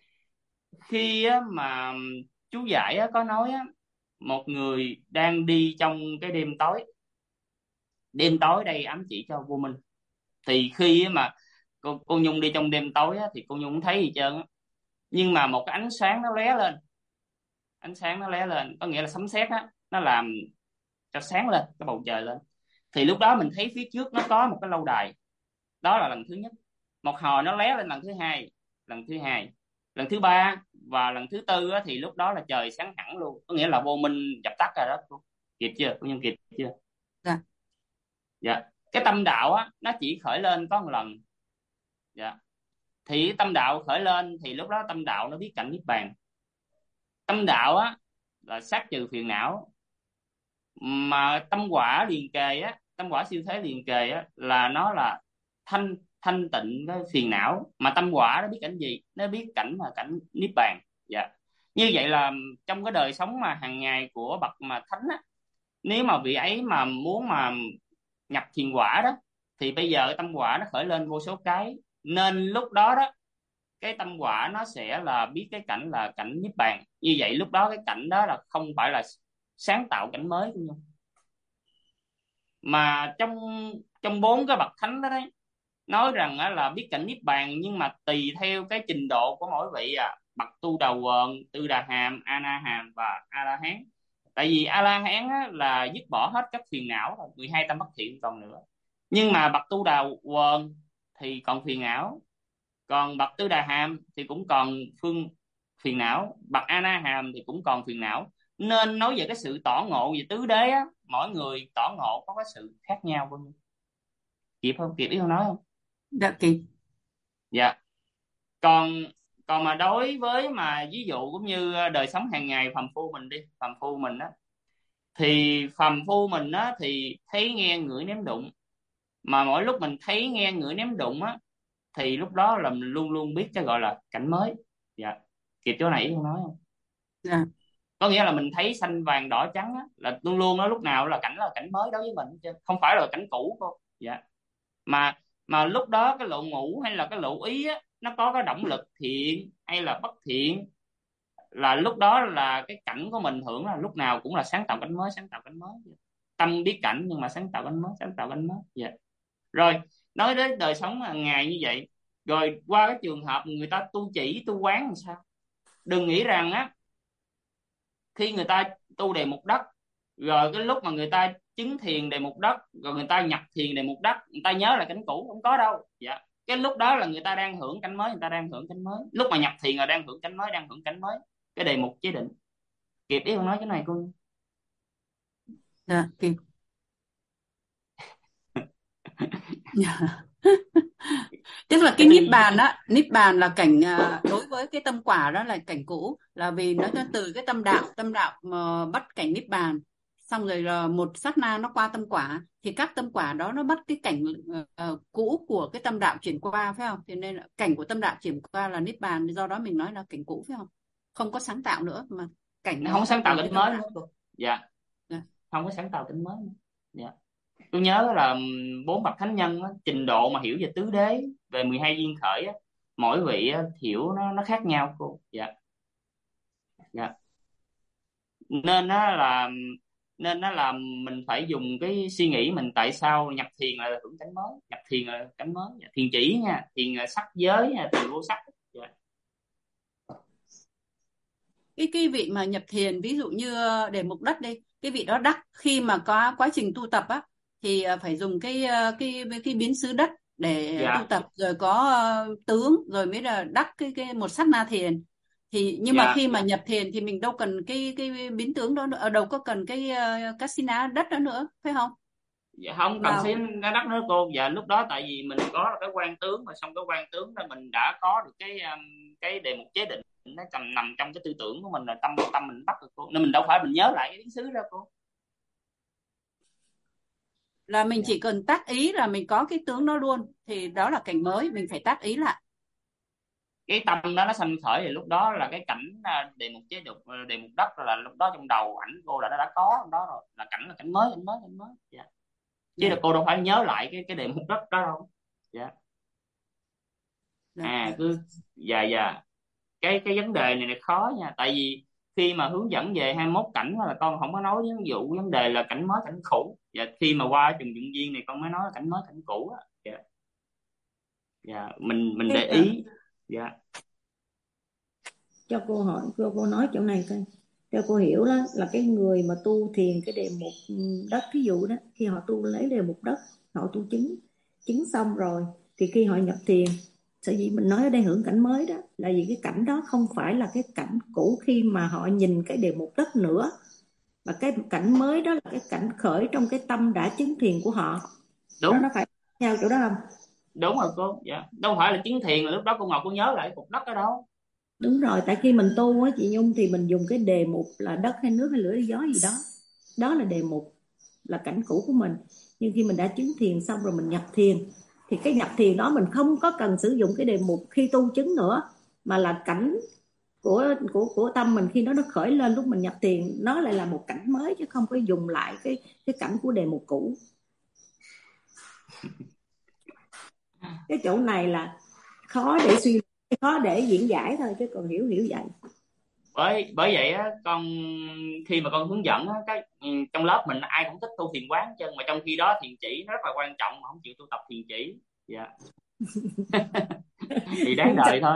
khi mà chú giải có nói một người đang đi trong cái đêm tối. Đêm tối đây ám chỉ cho vô minh. Thì khi mà cô Nhung đi trong đêm tối thì cô Nhung không thấy gì trơn nhưng mà một cái ánh sáng nó lóe lên. Ánh sáng nó lóe lên có nghĩa là sấm sét nó làm cho sáng lên cái bầu trời lên. Thì lúc đó mình thấy phía trước nó có một cái lâu đài. Đó là lần thứ nhất. Một hồi nó lóe lên lần thứ hai, lần thứ hai, lần thứ ba và lần thứ tư thì lúc đó là trời sáng hẳn luôn, có nghĩa là vô minh dập tắt rồi đó. Kịp chưa? Cô Nhung kịp chưa? Dạ. Dạ. Cái tâm đạo á nó chỉ khởi lên có một lần. Dạ. Thì tâm đạo khởi lên thì lúc đó tâm đạo nó biết cảnh niết bàn. Tâm đạo á là sát trừ phiền não, mà tâm quả liền kề á, tâm quả siêu thế liền kề á là nó là thanh thanh tịnh cái phiền não. Mà tâm quả nó biết cảnh gì? Nó biết cảnh là cảnh niết bàn. Dạ. Như vậy là trong cái đời sống mà hàng ngày của bậc mà thánh á, nếu mà vị ấy mà muốn mà nhập thiền quả đó, thì bây giờ tâm quả nó khởi lên vô số cái, nên lúc đó đó cái tâm quả nó sẽ là biết cái cảnh là cảnh niết bàn. Như vậy lúc đó cái cảnh đó là không phải là sáng tạo cảnh mới, mà trong trong bốn cái bậc thánh đó đấy nói rằng á, là biết cảnh niết bàn, nhưng mà tùy theo cái trình độ của mỗi vị. Bậc tu đà quần, tư đà hàm, a na hàm và a la hán. Tại vì a la hán á, là dứt bỏ hết các phiền não rồi, 12 tâm bất thiện còn nữa. Nhưng mà bậc tu đà quần thì còn phiền não, còn bậc tư đà hàm thì cũng còn phiền não, bậc a na hàm thì cũng còn phiền não. Nên nói về cái sự tỏ ngộ về tứ đế á, mỗi người tỏ ngộ có cái sự khác nhau. Kịp không? Kịp ý không nói không? Dạ kịp. Dạ. Còn còn mà đối với mà ví dụ cũng như đời sống hàng ngày phàm phu mình đi, phàm phu mình á, thì phàm phu mình á thì thấy nghe ngửi nếm đụng. Mà mỗi lúc mình thấy nghe ngửi nếm đụng á thì lúc đó là mình luôn luôn biết cái gọi là cảnh mới. Dạ. Kịp chỗ này ý không nói không? Dạ. Có nghĩa là mình thấy xanh vàng đỏ trắng á, là luôn luôn nó lúc nào là cảnh mới đối với mình chứ không phải là cảnh cũ cô. Dạ. Mà lúc đó cái lộ ngũ hay là cái lộ ý á, nó có cái động lực thiện hay là bất thiện, là lúc đó là cái cảnh của mình hưởng là lúc nào cũng là sáng tạo cảnh mới, sáng tạo cảnh mới. Tâm biết cảnh nhưng mà sáng tạo cảnh mới, sáng tạo cảnh mới. Dạ. Rồi nói đến đời sống hàng ngày như vậy, rồi qua cái trường hợp người ta tu chỉ tu quán làm sao? Đừng nghĩ rằng á khi người ta tu đề mục đất, rồi cái lúc mà người ta chứng thiền đề mục đất, rồi người ta nhập thiền đề mục đất, người ta nhớ là cảnh cũ, không có đâu. Dạ. Cái lúc đó là người ta đang hưởng cảnh mới, người ta đang hưởng cảnh mới. Lúc mà nhập thiền là đang hưởng cảnh mới, đang hưởng cảnh mới. Cái đề mục chế định. Kịp ý không nói cái này cô? Dạ kịp. Tức là cái niết bàn á, niết bàn là cảnh đối với cái tâm quả đó là cảnh cũ, là vì nó từ cái tâm đạo mà bắt cảnh niết bàn, xong rồi là một sát na nó qua tâm quả, thì các tâm quả đó nó bắt cái cảnh cũ của cái tâm đạo chuyển qua, phải không? Thế nên là cảnh của tâm đạo chuyển qua là niết bàn, do đó mình nói là cảnh cũ, phải không? Không có sáng tạo nữa mà cảnh nó không sáng tạo cảnh mới nữa cô. Dạ. Không có sáng tạo cảnh mới nữa. Dạ. Tôi nhớ là 4 bậc thánh nhân á, trình độ mà hiểu về tứ đế, về 12 duyên khởi á, mỗi vị á, hiểu nó khác nhau cô. Dạ. Dạ. Nên nó là mình phải dùng cái suy nghĩ mình tại sao nhập thiền là hưởng cảnh mới, nhập thiền là cảnh mới. Thiền chỉ nha, thiền là sắc giới nha, thiền vô sắc. Dạ. Cái vị mà nhập thiền, ví dụ như đề mục đất đi, cái vị đó đắc khi mà có quá trình tu tập á thì phải dùng cái biến xứ đất để tu tập, rồi có tướng, rồi mới là đắc cái một sát na thiền. Thì nhưng mà khi mà nhập thiền thì mình đâu cần cái biến tướng đó nữa, đâu có cần cái kasina đất đó nữa, phải không? Dạ không cần xin đất nữa cô. Dạ lúc đó tại vì mình có cái quan tướng, mà xong cái quan tướng đó mình đã có được cái đề mục chế định, nó nằm trong cái tư tưởng của mình, là tâm mình bắt được cô, nên mình đâu phải mình nhớ lại cái biến xứ đâu cô. Là mình chỉ cần tác ý là mình có cái tướng đó luôn, thì đó là cảnh mới, mình phải tác ý lại. Cái tâm đó nó sanh khởi thì lúc đó là cái cảnh đề mục chế độ, đề mục đất là lúc đó trong đầu ảnh cô là nó đã có trong đó rồi, là cảnh mới. Dạ. Chứ là cô đâu phải nhớ lại cái đề mục đất đó đâu. Dạ. Cứ dạ cái vấn đề này khó nha, tại vì khi mà hướng dẫn về 21 cảnh là con không có nói ví dụ vấn đề là cảnh mới cảnh cũ. Dạ. Khi mà qua trùng dụng duyên này con mới nói là cảnh mới cảnh cũ á. Dạ. Dạ. Mình để ý. Dạ. Cho cô hỏi, cô nói chỗ này coi, cho cô hiểu đó, là cái người mà tu thiền cái đề mục đất, ví dụ đó, khi họ tu lấy đề mục đất, họ tu chứng xong rồi, thì khi họ nhập thiền, sở dĩ mình nói ở đây hưởng cảnh mới đó là vì cái cảnh đó không phải là cái cảnh cũ khi mà họ nhìn cái đề mục đất nữa, và cái cảnh mới đó là cái cảnh khởi trong cái tâm đã chứng thiền của họ. Đúng. Đó, nó phải theo chỗ đó không? Đúng rồi cô. Dạ. Đâu phải là chứng thiền là lúc đó cô ngồi cô nhớ lại cục đất ở đâu. Đúng rồi, tại khi mình tu á chị Nhung thì mình dùng cái đề mục là đất hay nước hay lửa hay gió gì đó, đó là đề mục, là cảnh cũ của mình. Nhưng khi mình đã chứng thiền xong rồi mình nhập thiền, thì cái nhập thiền đó mình không có cần sử dụng cái đề mục khi tu chứng nữa, mà là cảnh của tâm mình khi nó khởi lên lúc mình nhập thiền, nó lại là một cảnh mới chứ không có dùng lại cái cảnh của đề mục cũ. Cái chỗ này là khó để suy, khó để diễn giải thôi, chứ còn hiểu vậy. Bởi vậy á, con khi mà con hướng dẫn á, trong lớp mình ai cũng thích tu thiền quán chứ, mà trong khi đó thiền chỉ nó rất là quan trọng mà không chịu tu tập thiền chỉ. Dạ. Thì đáng đời thôi.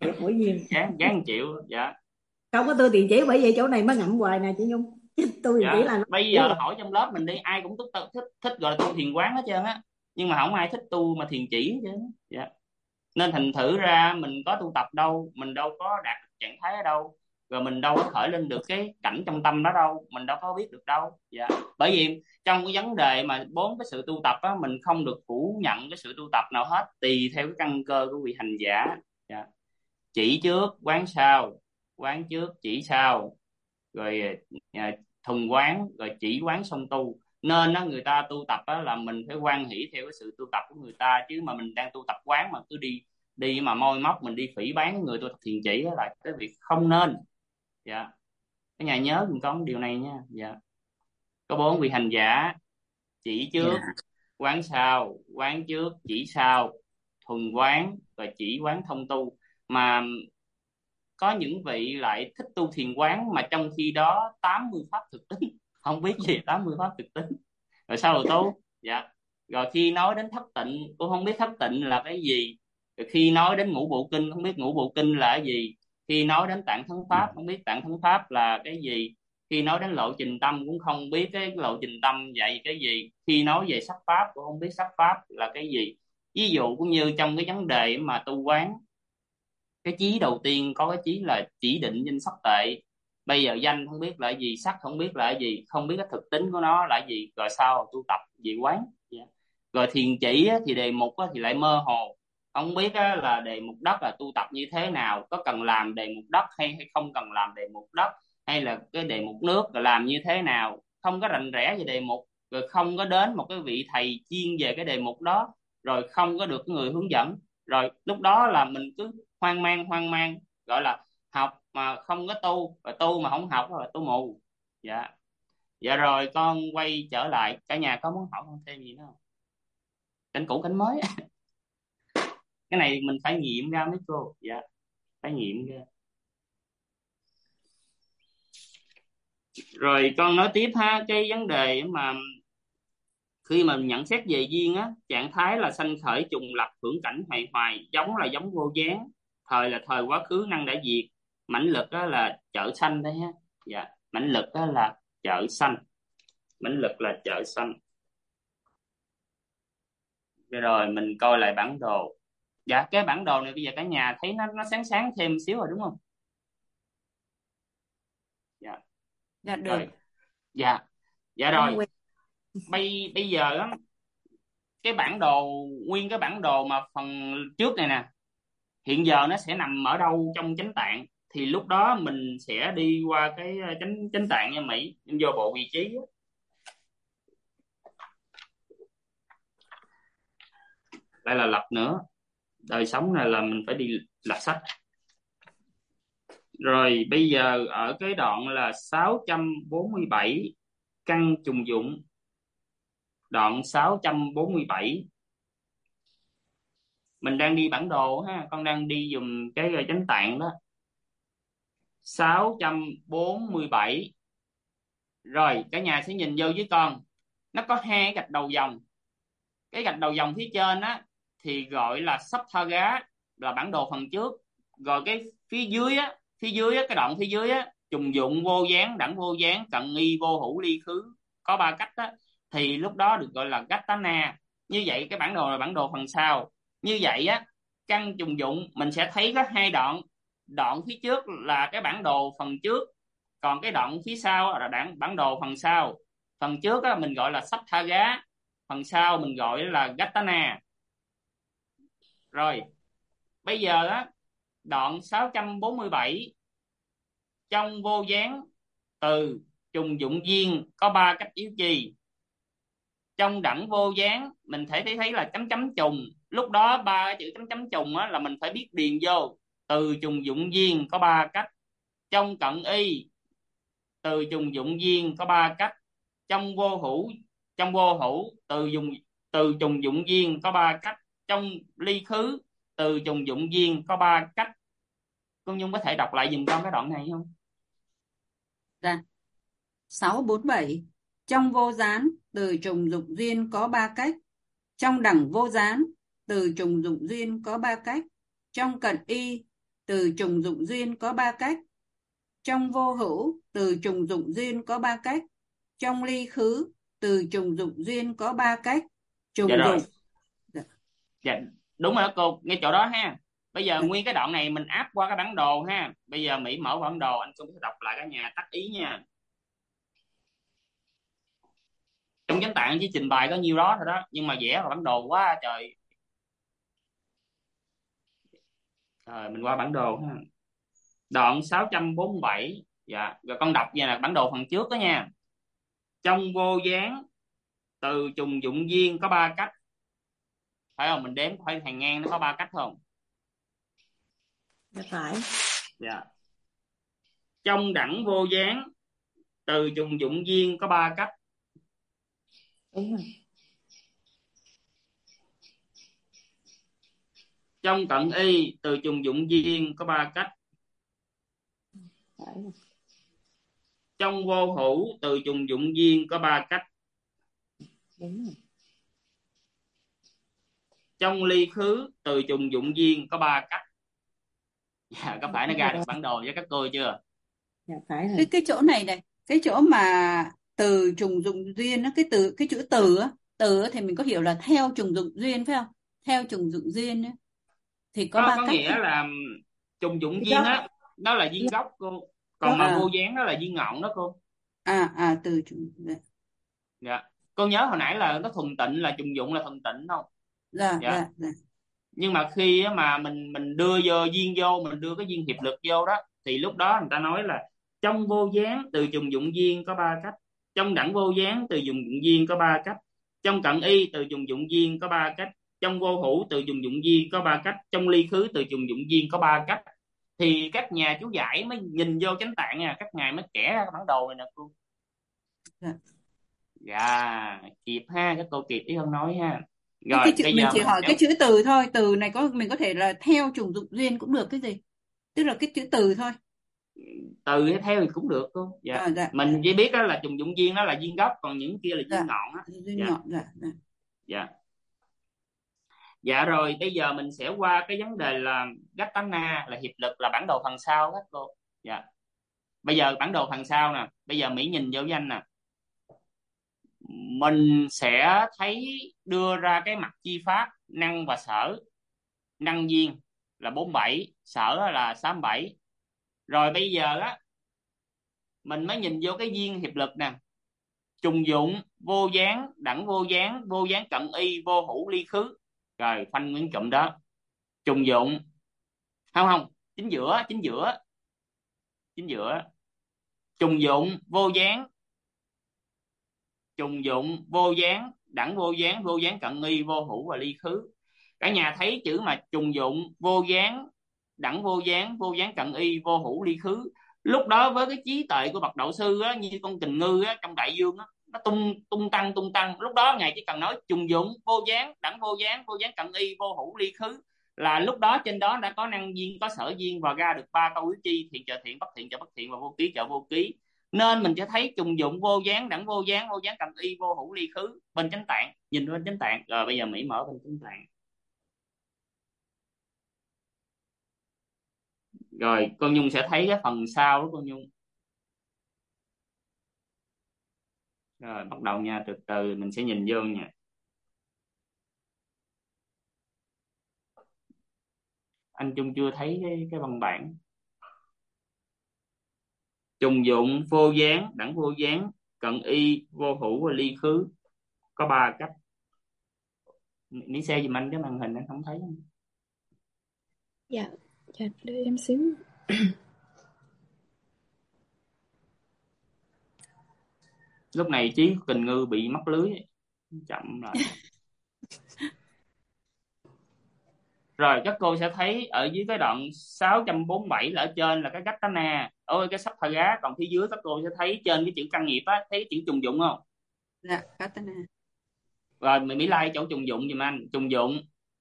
Gán chịu. Dạ. Không có tu thiền chỉ, bởi vậy chỗ này mới ngậm hoài nè chị Nhung. Tu thiền chỉ là bây giờ hỏi trong lớp mình đi, ai cũng thích gọi là tu thiền quán hết trơn á, nhưng mà không ai thích tu mà thiền chỉ chứ. Dạ. Nên thành thử ra mình có tu tập đâu, mình đâu có đạt được trạng thái ở đâu, rồi mình đâu có khởi lên được cái cảnh trong tâm đó đâu, mình đâu có biết được đâu. Dạ. Bởi vì trong cái vấn đề mà 4 cái sự tu tập á, mình không được phủ nhận cái sự tu tập nào hết, tùy theo cái căn cơ của vị hành giả. Dạ. Chỉ trước quán sau, quán trước chỉ sau, rồi thuần quán, rồi chỉ quán xong tu. Nên đó, người ta tu tập đó, là mình phải hoan hỷ theo cái sự tu tập của người ta, chứ mà mình đang tu tập quán mà cứ đi mà moi móc, mình đi phỉ bán người tu tập thiền chỉ đó, là cái việc không nên. Dạ. Cái nhà nhớ dùm con điều này nha. Dạ. Có 4 vị hành giả: chỉ trước, quán sau, quán trước, chỉ sau, thuần quán, và chỉ quán thông tu. Mà có những vị lại thích tu thiền quán mà trong khi đó 80 pháp thực tính, không biết gì 80 pháp thực tính, rồi sao rồi tu. Dạ. Rồi khi nói đến thất tịnh cũng không biết thất tịnh là cái gì, rồi khi nói đến ngũ bộ kinh không biết ngũ bộ kinh là cái gì, khi nói đến tạng thân pháp không biết tạng thân pháp là cái gì, khi nói đến lộ trình tâm cũng không biết cái lộ trình tâm dạy cái gì, khi nói về sắc pháp cũng không biết sắc pháp là cái gì. Ví dụ cũng như trong cái vấn đề mà tu quán, cái chí đầu tiên có cái chí là chỉ định danh sắc tệ. Bây giờ danh không biết là gì, sắc không biết là gì, không biết cái thực tính của nó là gì, rồi sao tu tập dị quán. Yeah. Rồi thiền chỉ thì đề mục thì lại mơ hồ, không biết là đề mục đất là tu tập như thế nào, có cần làm đề mục đất hay không cần làm đề mục đất, hay là cái đề mục nước là làm như thế nào, không có rành rẽ về đề mục, rồi không có đến một cái vị thầy chuyên về cái đề mục đó, rồi không có được người hướng dẫn, rồi lúc đó là mình cứ hoang mang, gọi là học mà không có tu, và tu mà không học là tu mù. Dạ. Dạ rồi con quay trở lại, cả nhà có muốn hỏi con thêm gì nữa không? Cảnh cũ cảnh mới. Cái này mình phải nghiệm ra mấy cô. Dạ, phải nghiệm ra. Rồi con nói tiếp ha, cái vấn đề mà khi mà nhận xét về duyên á, trạng thái là sanh khởi trùng lập hưởng cảnh hoài hoài, giống là giống vô gián, thời là thời quá khứ năng đã diệt, mãnh lực đó là chợ sanh đấy ha. Dạ, mãnh lực đó là chợ sanh, mãnh lực là chợ sanh. Rồi mình coi lại bản đồ. Dạ, cái bản đồ này bây giờ cả nhà thấy nó sáng sáng thêm xíu rồi đúng không? Dạ. Dạ được. Rồi. Dạ. Dạ rồi. Bây giờ á, cái bản đồ, nguyên cái bản đồ mà phần trước này nè, hiện giờ nó sẽ nằm ở đâu trong chánh tạng, thì lúc đó mình sẽ đi qua cái chánh tạng nha Mỹ, vô bộ vị trí á. Đây là lập nữa, đời sống này là mình phải đi lật sách. Rồi bây giờ ở cái đoạn là 647 căn trùng dụng, đoạn 647 mình đang đi bản đồ ha, con đang đi dùng cái chánh tạng đó. 647. Rồi cả nhà sẽ nhìn vô với con, nó có 2 gạch đầu dòng. Cái gạch đầu dòng phía trên á thì gọi là Sapthaga, là bản đồ phần trước. Rồi cái phía dưới á, cái đoạn phía dưới á, trùng dụng vô gián, đẳng vô gián, cận nghi, vô hữu, ly khứ, có 3 cách á, thì lúc đó được gọi là Gattana. Như vậy cái bản đồ là bản đồ phần sau. Như vậy á, căn trùng dụng mình sẽ thấy có 2 đoạn. Đoạn phía trước là cái bản đồ phần trước, Còn cái đoạn phía sau là bản đồ phần sau. Phần trước á, mình gọi là Satthaga, phần sau mình gọi là Gatana. Rồi bây giờ á, đoạn 647, trong vô gián từ trùng dụng duyên có 3 cách yếu chi. Trong đẳng vô gián mình thấy là chấm chấm trùng, lúc đó 3 chữ chấm chấm trùng á, là mình phải biết điền vô. Từ trùng dụng duyên có 3 cách. Trong cận y từ trùng dụng duyên có 3 cách. Trong vô hữu từ trùng dụng duyên có 3 cách. Trong ly khứ từ trùng dụng duyên có 3 cách. Cô Nhung có thể đọc lại dùm con cái đoạn này không? Dạ. 647. Trong vô gián từ trùng dụng duyên có 3 cách. Trong đẳng vô gián từ trùng dụng duyên có 3 cách. Trong cận y từ trùng dụng duyên có 3 cách. Trong vô hữu từ trùng dụng duyên có 3 cách. Trong ly khứ từ trùng dụng duyên có 3 cách. Trùng Dạ rồi. dụng. Dạ. Dạ, đúng rồi đó cô, ngay chỗ đó ha. Bây giờ Dạ. nguyên cái đoạn này mình áp qua cái bản đồ ha. Bây giờ Mỹ mở bản đồ, anh cũng sẽ đọc lại cả nhà tắt ý nha. Trong chánh tạng chỉ trình bày có nhiêu đó thôi đó, nhưng mà vẽ vào bản đồ quá trời. Rồi mình qua bản đồ ha. Đoạn 647. Dạ, rồi con đọc vậy nè, bản đồ phần trước đó nha. Trong vô gián từ trùng dụng duyên có 3 cách. Phải không? Mình đếm phải hàng ngang nó có 3 cách không? Dạ phải. Dạ. Trong đẳng vô gián từ trùng dụng duyên có 3 cách. Đúng rồi. Trong cận y từ trùng dụng duyên có 3 cách. Phải rồi. Trong vô hữu từ trùng dụng duyên có 3 cách. Đúng rồi. Trong ly khứ từ trùng dụng duyên có 3 cách. Dạ, có phải nó ra được bản đồ với các cô chưa? Dạ phải rồi. Cái chỗ này này, cái chỗ mà từ trùng dụng duyên, cái chữ từ thì mình có hiểu là theo trùng dụng duyên phải không? Theo trùng dụng duyên ấy, thì có 3 Có cách. nghĩa là trùng dụng duyên á, đó là duyên gốc cô. Còn mà vô gián đó là duyên ngọn đó cô. Từ trùng. Dạ. Cô nhớ hồi nãy là nó thuần tịnh là trùng dụng là thuần tịnh không? Dạ. Nhưng mà khi mà mình đưa vô duyên vô, mình đưa cái duyên hiệp lực vô đó, thì lúc đó người ta nói là trong vô gián từ trùng dụng duyên có 3 cách. Trong đẳng vô gián từ trùng dụng duyên có 3 cách. Trong cận y từ trùng dụng duyên có 3 cách. Trong vô hữu từ trùng dụng duyên có 3 cách. Trong ly khứ từ trùng dụng duyên có 3 cách. Thì các nhà chú giải mới nhìn vô chánh tạng nha, các ngài mới kẻ ra cái bản đồ này nè cô. Dạ, kịp ha, các cô kịp ý không nói ha. Rồi bây Mình giờ chỉ hỏi cái chữ từ thôi, từ này mình có thể là theo trùng dụng duyên cũng được cái gì, tức là cái chữ từ thôi. Từ theo thì cũng được cô. Dạ. Mình chỉ biết đó là trùng dụng duyên đó là duyên gốc, còn những kia là duyên ngọn á. Duyên ngọn. Dạ. Dạ rồi bây giờ mình sẽ qua cái vấn đề là Gatana là hiệp lực, là bản đồ phần sau các cô. Dạ. Bây giờ bản đồ phần sau nè, bây giờ Mỹ nhìn vô danh nè. Mình sẽ thấy đưa ra cái mặt chi pháp năng và sở. Năng duyên là 47, sở là 67. Rồi bây giờ á mình mới nhìn vô cái duyên hiệp lực nè. Trùng dụng, vô gián, đẳng vô gián cận y, vô hữu ly khứ. Rồi khoanh những cụm đó. Trùng dụng. Không, chính giữa. Trùng dụng, vô gián. Trùng dụng, vô gián, đẳng vô gián cận y, vô hữu và ly khứ. Cả nhà thấy chữ mà trùng dụng, vô gián, đẳng vô gián cận y, vô hữu ly khứ. Lúc đó với cái trí tuệ của bậc đạo sư á, như con kình ngư á, trong đại dương á, nó tung tăng. Lúc đó ngài chỉ cần nói trùng dụng, vô gián, đẳng vô gián cận y, vô hữu ly khứ, là lúc đó trên đó đã có năng duyên, có sở duyên và ra được 3 câu yếu chi: thiện trợ thiện, bất thiện trợ bất thiện và vô ký trợ vô ký. Nên mình sẽ thấy trùng dụng, vô gián, đẳng vô gián cận y, vô hữu ly khứ bên chánh tạng. Nhìn bên chánh tạng. Rồi bây giờ Mỹ mở bên chánh tạng. Rồi con Nhung sẽ thấy cái phần sau đó con Nhung. Rồi bắt đầu nha, từ từ mình sẽ nhìn vô nha. Anh Trung chưa thấy cái văn bản. trùng dụng, vô gián, đẳng vô gián, cận y, vô hữu và ly khứ, có 3 cách. Ní xe giùm anh cái màn hình anh không thấy. Dạ, dạ để em xíu. Lúc này Trí Kình Ngư bị mắc lưới, chậm lại. Rồi các cô sẽ thấy ở dưới cái đoạn 647 là ở trên là cái Gatana, cái Sapphaga, còn phía dưới các cô sẽ thấy trên cái chữ căn nghiệp á, thấy chữ trùng dụng không? Dạ, Gatana. Rồi mình Mỹ like chỗ trùng dụng giùm anh, trùng dụng.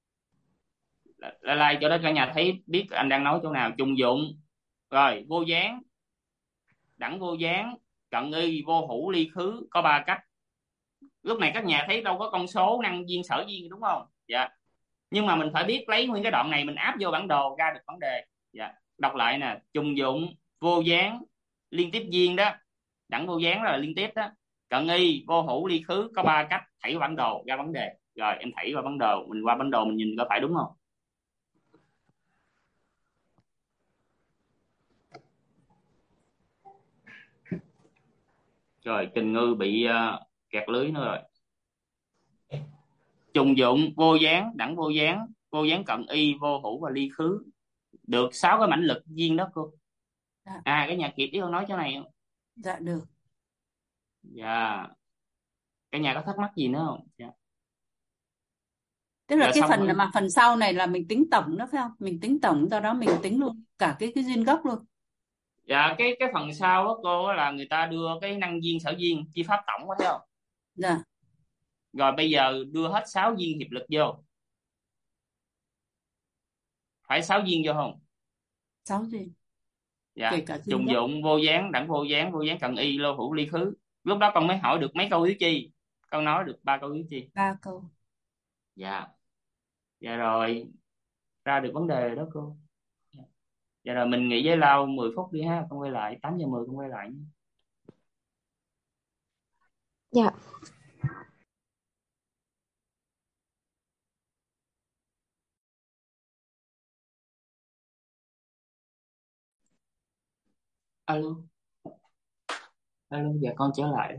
Like chỗ đó cả nhà thấy biết anh đang nói chỗ nào, trùng dụng. Rồi vô gián, đẳng vô gián, cận y, vô hữu, ly khứ, có 3 cách. Lúc này các nhà thấy đâu có con số năng duyên sở duyên đúng không? Dạ. Nhưng mà mình phải biết lấy nguyên cái đoạn này mình áp vô bản đồ ra được vấn đề. Dạ. Đọc lại nè, trùng dụng, vô gián, liên tiếp duyên đó, đẳng vô gián là liên tiếp đó, cận y, vô hữu, ly khứ, có 3 cách thảy vào bản đồ ra vấn đề. Rồi em thảy vào bản đồ, mình qua bản đồ mình nhìn có phải đúng không? Rồi Kình Ngư bị kẹt lưới nữa rồi. Trùng dụng, vô gián, đẳng vô gián, vô gián cận y, vô hữu và ly khứ, được 6 cái mãnh lực duyên đó cô. Dạ. Cái nhà Kiệt biết nói chỗ này không? Dạ được. Dạ. Cái nhà có thắc mắc gì nữa không? Dạ. Tức là Dạ, cái xong phần rồi. mà phần sau này là mình tính tổng đó phải không? Mình tính tổng, do đó mình tính luôn cả cái duyên gốc luôn. Dạ, cái phần sau đó cô á là người ta đưa cái năng duyên sở duyên chi pháp tổng có thấy không? Dạ. Rồi bây giờ đưa hết 6 duyên hiệp lực vô. Phải 6 duyên vô không? 6 duyên. Dạ. Kể cả duyên Trùng gốc. dụng, vô gián, đẳng vô gián, vô gián cận y, lô hữu, ly khứ. Lúc đó con mới hỏi được mấy câu yếu chi? Con nói được 3 câu yếu chi? 3 câu. Dạ. Dạ rồi. Ra được vấn đề rồi đó cô. Dạ rồi mình nghỉ giải lao 10 phút đi ha, con quay lại 8:10 con quay lại nhé. Dạ. Alo. Alo, dạ con trở lại.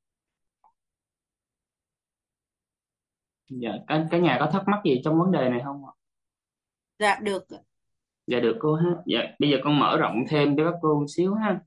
Dạ, cái nhà có thắc mắc gì trong vấn đề này không ạ? Dạ được. Dạ được cô ha. Dạ, bây giờ con mở rộng thêm cho các cô một xíu ha.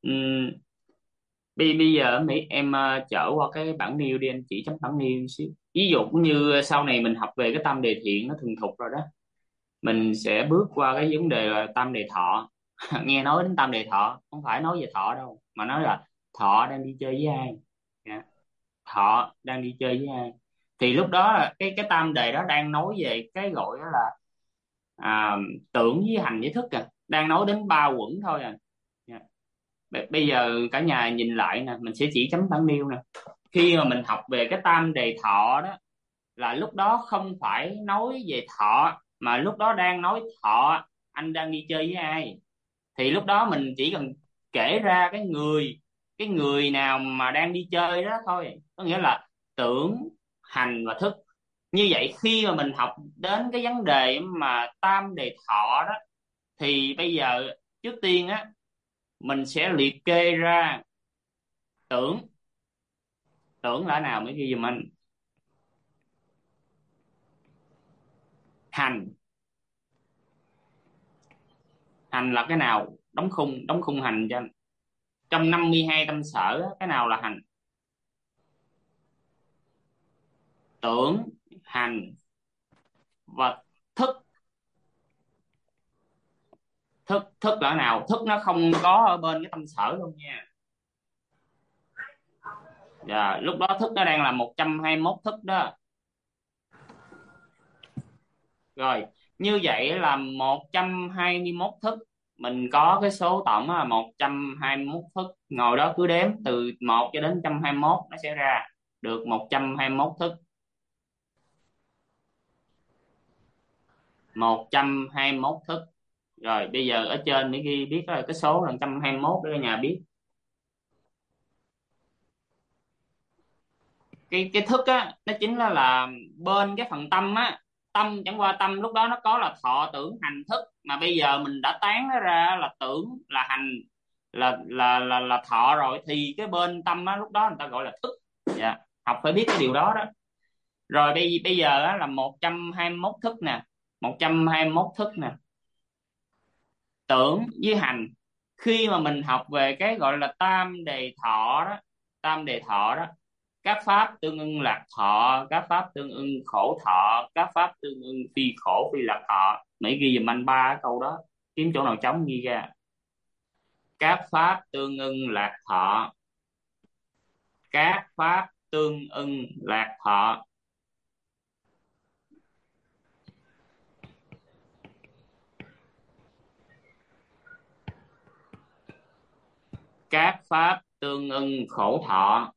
Bây giờ em trở qua cái bảng nêu đi, anh chỉ chấm bảng nêu một xíu. Ví dụ cũng như sau này mình học về cái tam đề thiện nó thuần thục rồi đó, mình sẽ bước qua cái vấn đề là tam đề thọ. Nghe nói đến tam đề thọ không phải nói về thọ đâu, mà nói là thọ đang đi chơi với ai. Dạ. Thọ đang đi chơi với ai, thì lúc đó là cái tam đề đó đang nói về cái gọi đó là tưởng với hành với thức đang nói đến 3 quẩn thôi Dạ. Bây giờ cả nhà nhìn lại nè, mình sẽ chỉ chấm bảng nêu nè. Khi mà mình học về cái tam đề thọ đó là lúc đó không phải nói về thọ, mà lúc đó đang nói thọ anh đang đi chơi với ai, thì lúc đó mình chỉ cần kể ra cái người nào mà đang đi chơi đó thôi, có nghĩa là tưởng, hành và thức. Như vậy khi mà mình học đến cái vấn đề mà tam đề thọ đó, thì bây giờ trước tiên á mình sẽ liệt kê ra tưởng. Tưởng là nào mới ghi giùm anh. Hành. Hành là cái nào? Đóng khung hành cho anh. Trong 52 tâm sở cái nào là hành? Tưởng, hành và thức. Thức là nào? Thức nó không có ở bên cái tâm sở luôn nha. Dạ, lúc đó thức nó đang là 121 thức đó. Rồi, như vậy là 121 thức. Mình có cái số tổng là 121 thức. Ngồi đó cứ đếm từ 1 cho đến 121 nó sẽ ra được 121 thức. 121 thức. Rồi bây giờ ở trên mới ghi biết là cái số là 121 để cả nhà biết. Cái thức á nó chính là bên cái phần tâm á. Tâm chẳng qua tâm lúc đó nó có là thọ tưởng hành thức, mà bây giờ mình đã tán nó ra là tưởng là hành là thọ rồi, thì cái bên tâm á lúc đó người ta gọi là thức. Dạ, học phải biết cái điều đó đó. Rồi bây giờ á là 121 thức nè, 121 thức nè, tưởng với hành. Khi mà mình học về cái gọi là tam đề thọ đó, tam đề thọ đó, các pháp tương ưng lạc thọ, các pháp tương ưng khổ thọ, các pháp tương ưng phi khổ phi lạc thọ. Mấy ghi giùm anh ba câu đó, kiếm chỗ nào trống ghi ra. Các pháp tương ưng lạc thọ, các pháp tương ưng lạc thọ, các pháp tương ưng khổ thọ,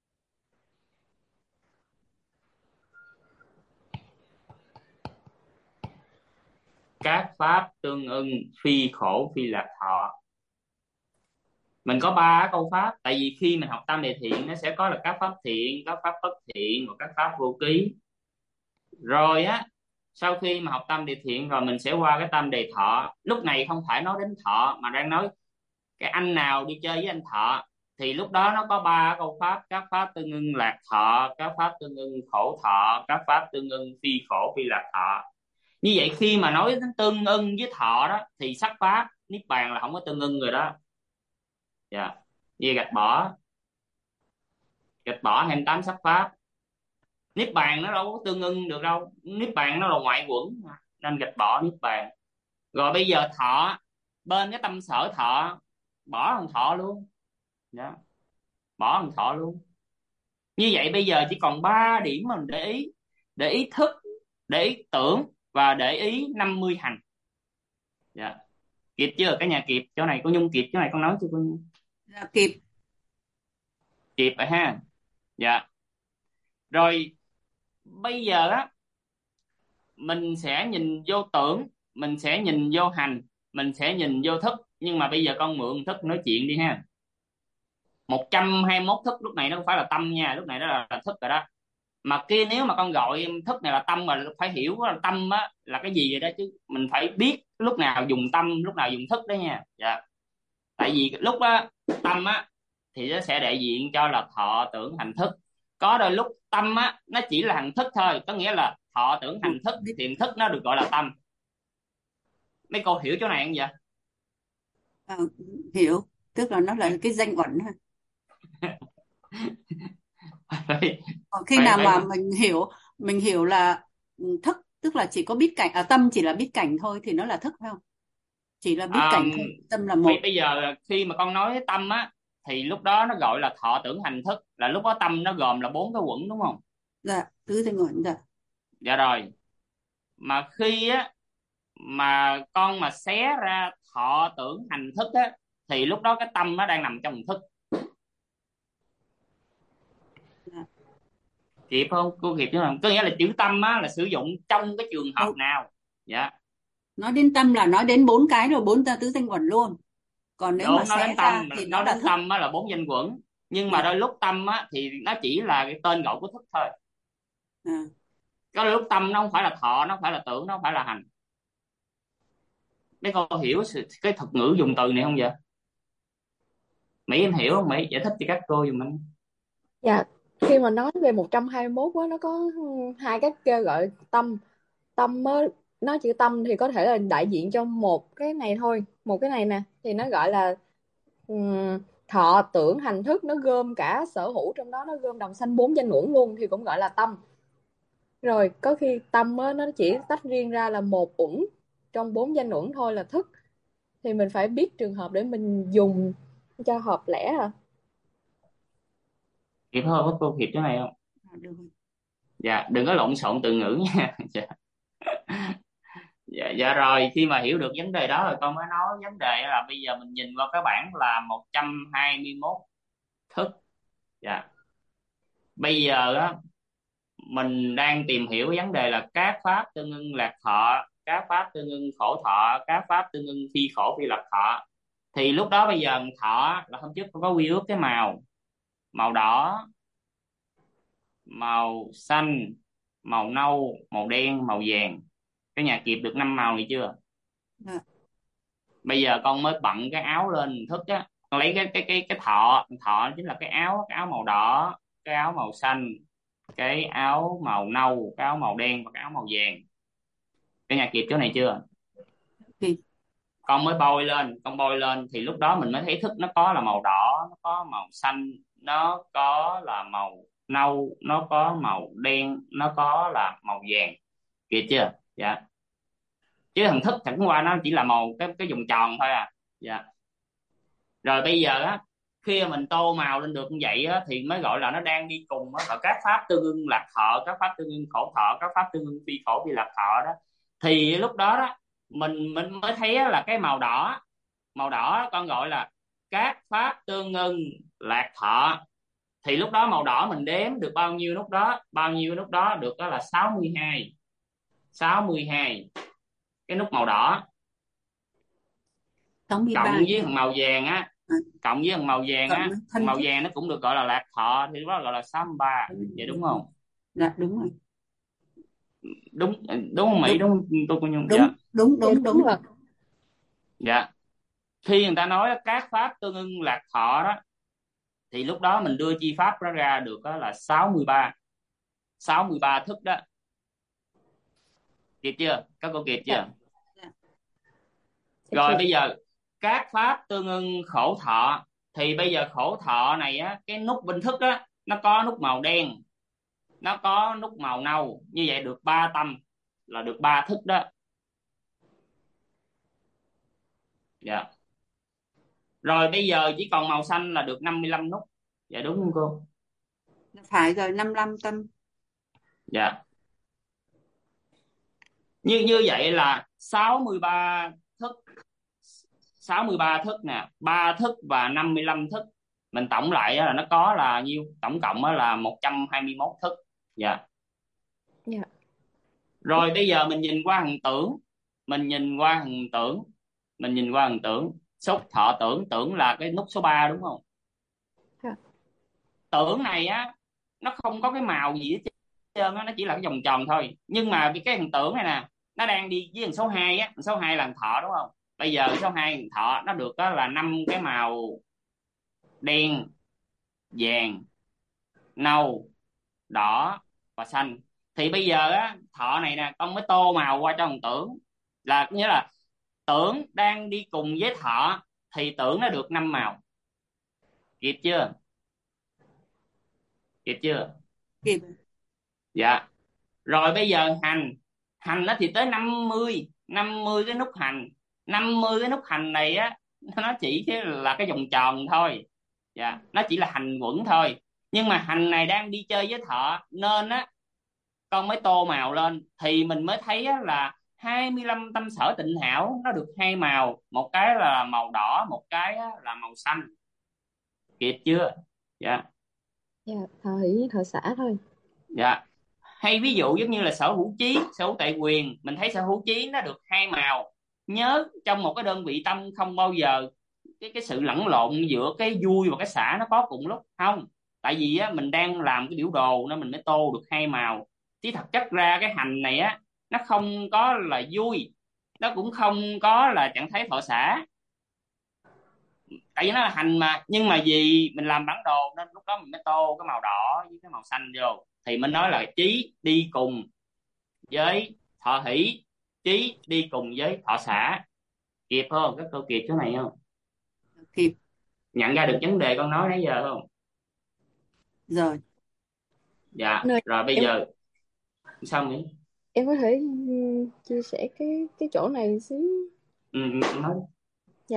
các pháp tương ưng phi khổ phi lạc thọ. Mình có ba câu pháp, tại vì khi mình học tam đề thiện nó sẽ có là các pháp thiện, các pháp bất thiện và các pháp vô ký. Rồi á, sau khi mà học tam đề thiện rồi mình sẽ qua cái tam đề thọ. Lúc này không phải nói đến thọ mà đang nói cái anh nào đi chơi với anh thọ, thì lúc đó nó có ba câu pháp: các pháp tương ưng lạc thọ, các pháp tương ưng khổ thọ, các pháp tương ưng phi khổ phi lạc thọ. Như vậy khi mà nói đến tương ưng với thọ đó thì sắc pháp niết bàn là không có tương ưng rồi đó. Dạ, về gạch bỏ 28 sắc pháp. Niết bàn nó đâu có tương ưng được đâu, niết bàn nó là ngoại quẩn mà, nên gạch bỏ niết bàn. Rồi bây giờ thọ, bên cái tâm sở thọ, bỏ thằng thọ luôn. Dạ, bỏ thằng thọ luôn. Như vậy bây giờ chỉ còn 3 điểm mà mình để ý: để ý thức, để ý tưởng và để ý 50 hành. Dạ, kịp chưa cả nhà? Kịp chỗ này cô Nhung kịp chỗ này con nói chưa cô Nhung? Dạ, kịp. Kịp rồi ha. Dạ. Rồi bây giờ á, mình sẽ nhìn vô tưởng, mình sẽ nhìn vô hành, mình sẽ nhìn vô thức. Nhưng mà bây giờ con mượn thức nói chuyện đi ha. 121 thức lúc này nó không phải là tâm nha, lúc này đó là thức rồi đó. Mà kia nếu mà con gọi thức này là tâm mà phải hiểu là tâm á là cái gì vậy đó chứ. Mình phải biết lúc nào dùng tâm, lúc nào dùng thức đó nha. Dạ. Tại vì lúc á tâm á thì nó sẽ đại diện cho là thọ tưởng hành thức. Có đôi lúc tâm á nó chỉ là hành thức thôi, có nghĩa là thọ tưởng hành thức thì thức nó được gọi là tâm. Mấy cô hiểu chỗ này không vậy? Hiểu, tức là nó là cái danh uẩn ha. Còn khi nào mà mình hiểu là thức tức là chỉ có biết cảnh, tâm chỉ là biết cảnh thôi thì nó là thức phải không? Chỉ là biết cảnh thôi, tâm là một. Bây giờ khi mà con nói tâm á thì lúc đó nó gọi là thọ tưởng hành thức, là lúc đó tâm nó gồm là 4 cái quẩn đúng không? Dạ, tứ thanh uẩn. Dạ. Dạ rồi. Mà khi á mà con mà xé ra thọ tưởng hành thức á thì lúc đó cái tâm nó đang nằm trong thức. Dạ. Kịp không? Cô kịp chứ không? Có nghĩa là chữ tâm á là sử dụng trong cái trường hợp nào? Dạ. Nói đến tâm là nói đến 4 cái rồi, 4 tứ thanh uẩn luôn. Còn nếu mà xé ra thì nó là thức. Tâm á là 4 danh quẩn, nhưng mà đôi lúc tâm á thì nó chỉ là cái tên gọi của thức thôi. Có lúc tâm nó không phải là thọ, nó không phải là tưởng, nó không phải là hành. Mấy cô hiểu cái thuật ngữ dùng từ này không vậy? Mỹ em hiểu không Mỹ? Giải thích cho các cô giùm anh. Dạ, khi mà nói về 121 á, nó có hai cách kêu gọi tâm. Tâm á, nói chữ tâm thì có thể là đại diện cho một cái này thôi, một cái này nè thì nó gọi là thọ tưởng hành thức, nó gom cả sở hữu trong đó, nó gom đồng sanh 4 danh uẩn luôn thì cũng gọi là tâm. Rồi có khi tâm á, nó chỉ tách riêng ra là một uẩn trong 4 danh uẩn thôi là thức, thì mình phải biết trường hợp để mình dùng cho hợp lẽ hả? Kịp hơn cô kịp cái này không? Dạ, đừng có lộn xộn từ ngữ nha. Dạ rồi, khi mà hiểu được vấn đề đó rồi con mới nói vấn đề là bây giờ mình nhìn vào cái bảng là 121 thức. Dạ. Bây giờ á mình đang tìm hiểu vấn đề là các pháp tương ưng lạc thọ, các pháp tương ưng khổ thọ, các pháp tương ưng phi khổ phi lạc thọ. Thì lúc đó bây giờ thọ là hôm trước có quy ước cái màu đỏ, màu xanh, màu nâu, màu đen, màu vàng. Cái nhà kịp được 5 màu này chưa? Bây giờ con mới bận cái áo lên thức á con lấy cái thọ. Thọ chính là cái áo màu đỏ, cái áo màu xanh, cái áo màu nâu, cái áo màu đen và cái áo màu vàng. Cái nhà kịp chỗ này chưa? Kịp. Con mới bôi lên, con bôi lên thì lúc đó mình mới thấy thức nó có là màu đỏ, nó có màu xanh, nó có là màu nâu, nó có màu đen, nó có là màu vàng. Kịp chưa? Dạ. Chứ thằng thức chẳng qua nó chỉ là màu cái vòng tròn thôi à. Dạ. Rồi bây giờ á, khi mà mình tô màu lên được như vậy á, thì mới gọi là nó đang đi cùng á, và các pháp tương ưng lạc thọ, các pháp tương ưng khổ thọ, các pháp tương ưng phi khổ phi lạc thọ đó. Thì lúc đó đó mình mới thấy á, là cái màu đỏ con gọi là các pháp tương ưng lạc thọ. Thì lúc đó màu đỏ mình đếm được bao nhiêu lúc đó, được đó là 62 cái nút màu đỏ, 63. cộng với thằng màu vàng á, cộng với thằng màu vàng á, thân màu thiết. vàng nó cũng được gọi là lạc thọ, thì đó gọi là 63. Vậy đúng không? Dạ đúng rồi. Đúng đúng không Mỹ? Đúng tôi cô Nhung? Đúng Dạ. đúng đúng đúng. rồi. Dạ. Khi người ta nói các pháp tương ưng lạc thọ đó, thì lúc đó mình đưa chi pháp đó ra được đó là 63 thức đó. Kịp chưa? Các cô kịp chưa? Dạ. Rồi bây giờ các pháp tương ưng khổ thọ, thì bây giờ khổ thọ này á, cái nút bên thức á, nó có nút màu đen, nó có nút màu nâu, như vậy được 3 tâm, là được 3 thức đó. Dạ. Rồi bây giờ chỉ còn màu xanh là được 55 nút. Dạ đúng không cô? Phải rồi, 55 tâm. Dạ. Như vậy là 63 thức, 63 thức nè, 3 thức và 55 thức. Mình tổng lại là nó có là nhiêu? Tổng cộng là 121 thức. Dạ. Dạ. Rồi bây giờ mình nhìn qua hình tưởng, mình nhìn qua hình tưởng, xúc thọ tưởng, tưởng là cái nút số 3 đúng không? Dạ. Tưởng này á, nó không có cái màu gì hết trơn á, nó chỉ là cái vòng tròn thôi. Nhưng mà cái hình tưởng này nè, nó đang đi với hình số 2 á, hình số 2 là hình thọ đúng không? Bây giờ hình số 2 hình thọ nó được đó là 5 cái màu đen, vàng, nâu, đỏ và xanh. Thì bây giờ á, thọ này nè, con mới tô màu qua cho hình tưởng, là nghĩa là tưởng đang đi cùng với thọ, thì tưởng nó được 5 màu. Kịp chưa? Kịp chưa? Kịp. Dạ. Rồi bây giờ hành nó thì tới 50 cái nút hành. 50 cái nút hành này á, nó chỉ là cái vòng tròn thôi. Dạ, nó chỉ là hành quẩn thôi. Nhưng mà hành này đang đi chơi với thọ, nên á con mới tô màu lên, thì mình mới thấy á, là 25 tâm sở tịnh hảo nó được 2 màu, một cái là màu đỏ, một cái á, là màu xanh. Kịp chưa? Dạ. Dạ, thọ hỷ với thọ xả thôi. Dạ. Hay ví dụ giống như là sở hữu trí, sở hữu tệ quyền, mình thấy sở hữu trí nó được 2 màu. Nhớ trong một cái đơn vị tâm không bao giờ cái sự lẫn lộn giữa cái vui và cái xả nó có cùng lúc, không. Tại vì á, mình đang làm cái biểu đồ nên mình mới tô được 2 màu. Chứ thật chất ra cái hành này á, nó không có là vui, nó cũng không có là trạng thái thọ xả. Tại vì nó là hành mà, nhưng mà vì mình làm bản đồ nên lúc đó mình mới tô cái màu đỏ với cái màu xanh vô, thì mình nói là trí đi cùng với thọ hỷ, trí đi cùng với thọ xả. Kịp không? Các câu kịp chỗ này không? Kịp. Nhận ra được vấn đề con nói nãy giờ không? Rồi. Dạ. Nơi Rồi bây em giờ xong nhỉ? em có thể chia sẻ cái chỗ này xíu. Nói. Dạ.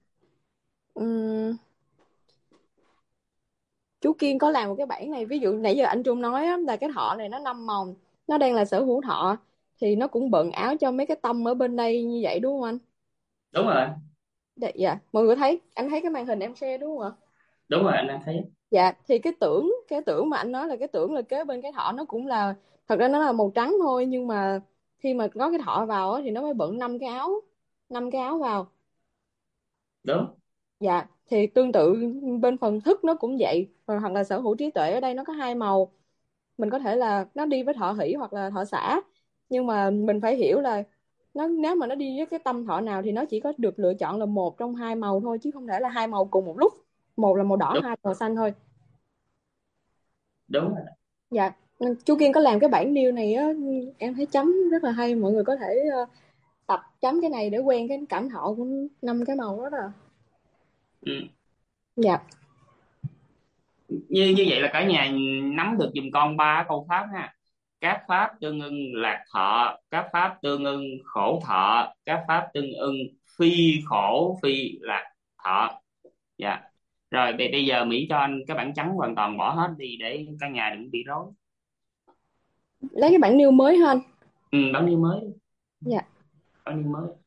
Chú Kiên có làm một cái bảng này, ví dụ nãy giờ anh Trung nói á, là cái thọ này nó 5 màu, nó đang là sở hữu thọ, thì nó cũng bận áo cho mấy cái tâm ở bên đây như vậy đúng không anh? Đúng rồi. Dạ, mọi người thấy, anh thấy cái màn hình em share đúng không ạ? Đúng rồi, anh đang thấy. Dạ, thì cái tưởng mà anh nói là cái tưởng là kế bên cái thọ, nó cũng là, thật ra nó là màu trắng thôi, nhưng mà khi mà có cái thọ vào á, thì nó mới bận 5 cái áo vào. Đúng. Dạ, thì tương tự bên phần thức nó cũng vậy, hoặc là sở hữu trí tuệ ở đây nó có 2 màu. Mình có thể là nó đi với thọ hỷ hoặc là thọ xả, nhưng mà mình phải hiểu là nếu mà nó đi với cái tâm thọ nào thì nó chỉ có được lựa chọn là một trong hai màu thôi, chứ không thể là hai màu cùng một lúc, một là màu đỏ, Đúng, hai màu xanh thôi. đúng rồi. Dạ, chú Kiên có làm cái bảng nêu này á, em thấy chấm rất là hay, mọi người có thể tập chấm cái này để quen cái cảm thọ của 5 cái màu đó rồi. Ừ. Dạ. như vậy là cả nhà nắm được giùm con ba câu pháp ha. Các pháp tương ưng lạc thọ, các pháp tương ưng khổ thọ, các pháp tương ưng phi khổ phi lạc thọ. Dạ. Rồi bây giờ Mỹ cho anh cái bảng trắng hoàn toàn, bỏ hết đi để cả nhà đừng bị rối. Lấy cái bảng nêu mới hơn. Bảng nêu mới. Dạ. Bảng nêu mới.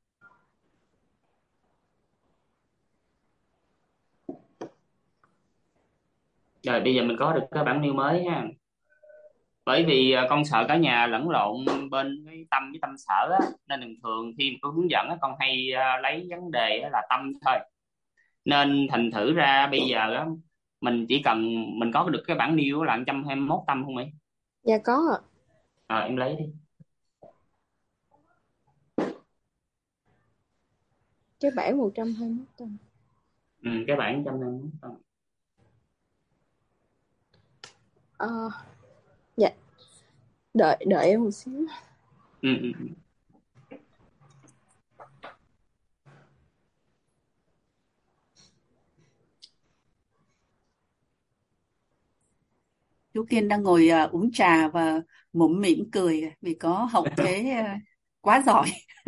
Rồi bây giờ mình có được cái bảng nêu mới ha. Bởi vì con sợ cả nhà lẫn lộn bên cái tâm với tâm sở á, nên thường thường khi mà có hướng dẫn á, con hay lấy vấn đề á là tâm thôi. Nên thành thử ra bây giờ á, mình chỉ cần mình có được cái bảng nêu là 121 tâm không Mỹ? Dạ có ạ. Em lấy đi. Cái bảng 121 tâm. Cái bảng 121 tâm. Dạ. Đợi em một xíu. Ừ. Chú Kiên đang ngồi uống trà và mũm mỉm cười vì có hậu thế quá giỏi.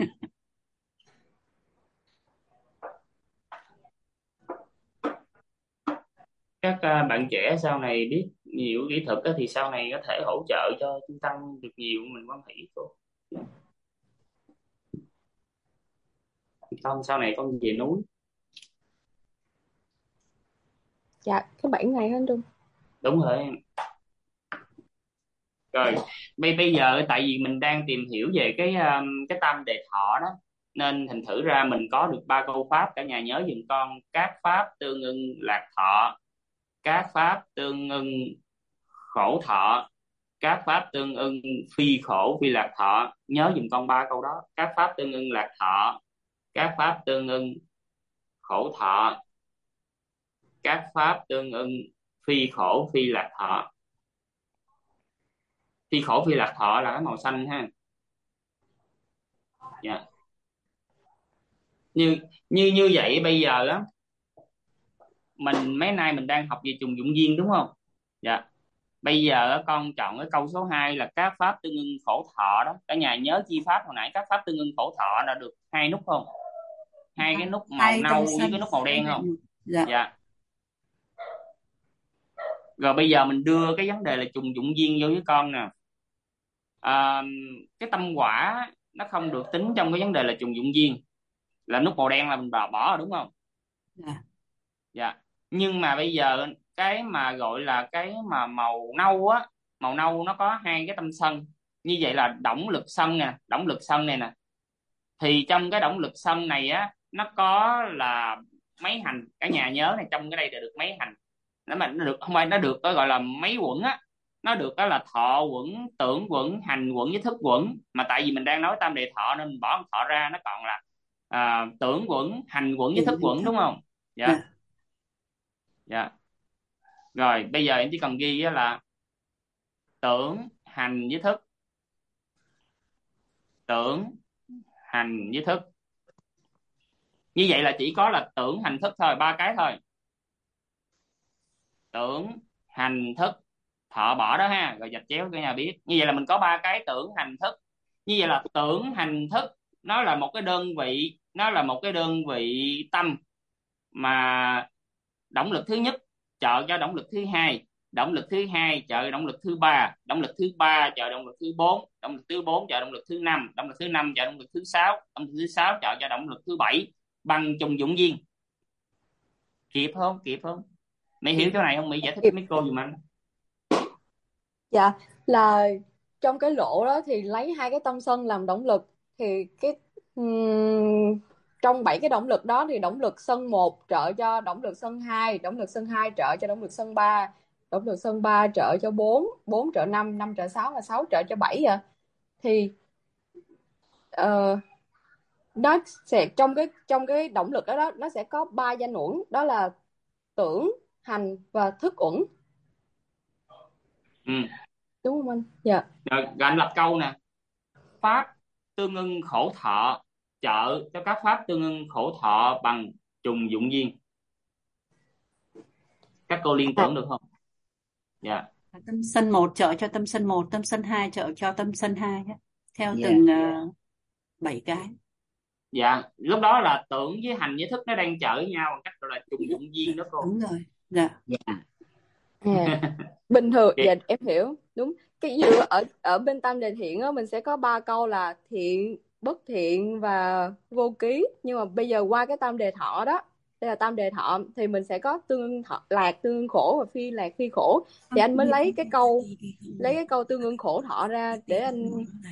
Các bạn trẻ sau này biết nhiều kỹ thuật á, thì sau này có thể hỗ trợ cho trung tâm được nhiều, mình quan hệ cô. Con sau này con về núi. Dạ, cái bảng này hả anh Trung? Đúng rồi em. Rồi bây giờ tại vì mình đang tìm hiểu về cái tam đề thọ đó, nên thành thử ra mình có được ba câu pháp, cả nhà nhớ giùm con. Các pháp tương ưng lạc thọ, các pháp tương ưng khổ thọ, các pháp tương ưng phi khổ phi lạc thọ. Nhớ giùm con ba câu đó. Các pháp tương ưng lạc thọ, các pháp tương ưng khổ thọ, các pháp tương ưng phi khổ phi lạc thọ. Phi khổ phi lạc thọ là cái màu xanh ha. Dạ. Như vậy bây giờ á, mấy nay mình đang học về trùng dụng duyên đúng không? Dạ. Bây giờ á, con chọn cái câu số 2 là các pháp tương ưng khổ thọ đó. Cả nhà nhớ chi pháp hồi nãy, các pháp tương ưng khổ thọ là được hai nút không? Hai cái nút màu Hai nâu cây với xanh. cái nút màu đen không? Dạ. Dạ. Rồi bây giờ mình đưa cái vấn đề là trùng dụng duyên vô với con nè. Cái tâm quả nó không được tính trong cái vấn đề là trùng dụng duyên, là nút màu đen là mình bỏ rồi đúng không? Dạ. Dạ. Nhưng mà bây giờ cái mà gọi là cái mà màu nâu á, màu nâu nó có hai cái tâm sân. Như vậy là động lực sân nè, động lực sân này nè. Thì trong cái động lực sân này á, nó có là mấy hành, cả nhà nhớ này, trong cái đây là được mấy hành. Nó được không phải, nó được có gọi là mấy quẩn á. Nó được đó là thọ quẩn, tưởng quẩn, hành quẩn với thức quẩn. Mà tại vì mình đang nói tam đề thọ nên mình bỏ thọ ra, nó còn là tưởng quẩn, hành quẩn với thức quẩn đúng không? Dạ. Dạ. Dạ. Rồi bây giờ em chỉ cần ghi á là tưởng, hành với thức. Tưởng, hành với thức. Như vậy là chỉ có là tưởng, hành, thức thôi, ba cái thôi. Tưởng, hành, thức, thọ bỏ đó ha, rồi gạch chéo cả nhà biết. Như vậy là mình có ba cái tưởng, hành, thức. Như vậy là tưởng, hành, thức nó là một cái đơn vị, nó là một cái đơn vị tâm mà động lực thứ nhất trợ cho động lực thứ hai, động lực thứ hai trợ động lực thứ ba, động lực thứ ba trợ động lực thứ bốn, động lực thứ bốn trợ động lực thứ năm, động lực thứ năm trợ động lực thứ sáu, động lực thứ sáu trợ cho động lực thứ bảy, bằng trùng dụng duyên. Kịp không? Kịp không? Mày hiểu chỗ này không? Mày giải thích mấy cô giùm anh. Dạ, là trong cái lỗ đó thì lấy hai cái tâm sân làm động lực, thì cái trong 7 cái động lực đó thì động lực sân 1 trợ cho động lực sân 2, động lực sân 2 trợ cho động lực sân 3, động lực sân 3 trợ cho 4, 4 trợ 5, 5 trợ 6 và 6 trợ cho 7 vậy. Thì ờ, nó sẽ trong cái động lực đó, nó sẽ có 3 danh uẩn, đó là tưởng, hành và thức uẩn, Ừ. đúng không anh? Dạ. Rồi anh lập câu nè: pháp tương ưng khổ thọ, trợ cho các pháp tương ưng khổ thọ bằng trùng dụng duyên. Các cô liên tưởng được không? Dạ. Tâm sân 1 trợ cho tâm sân 1, tâm sân 2 trợ cho tâm sân 2 á. Theo Dạ. từng 7 cái. Dạ, lúc đó là tưởng với hành với thức nó đang chở với nhau bằng cách gọi là trùng dụng duyên đó cô. Đúng rồi. Dạ. Dạ. Bình thường Chị- dạ em hiểu đúng. Cái ví dụ ở bên tam đề thiện á, mình sẽ có 3 câu là thiện, bất thiện và vô ký. Nhưng mà bây giờ qua cái tam đề thọ đó, đây là tam đề thọ, thì mình sẽ có tương thọ, lạc tương ưng khổ và phi lạc phi khổ. Thì anh mới lấy cái câu tương ưng khổ thọ ra để anh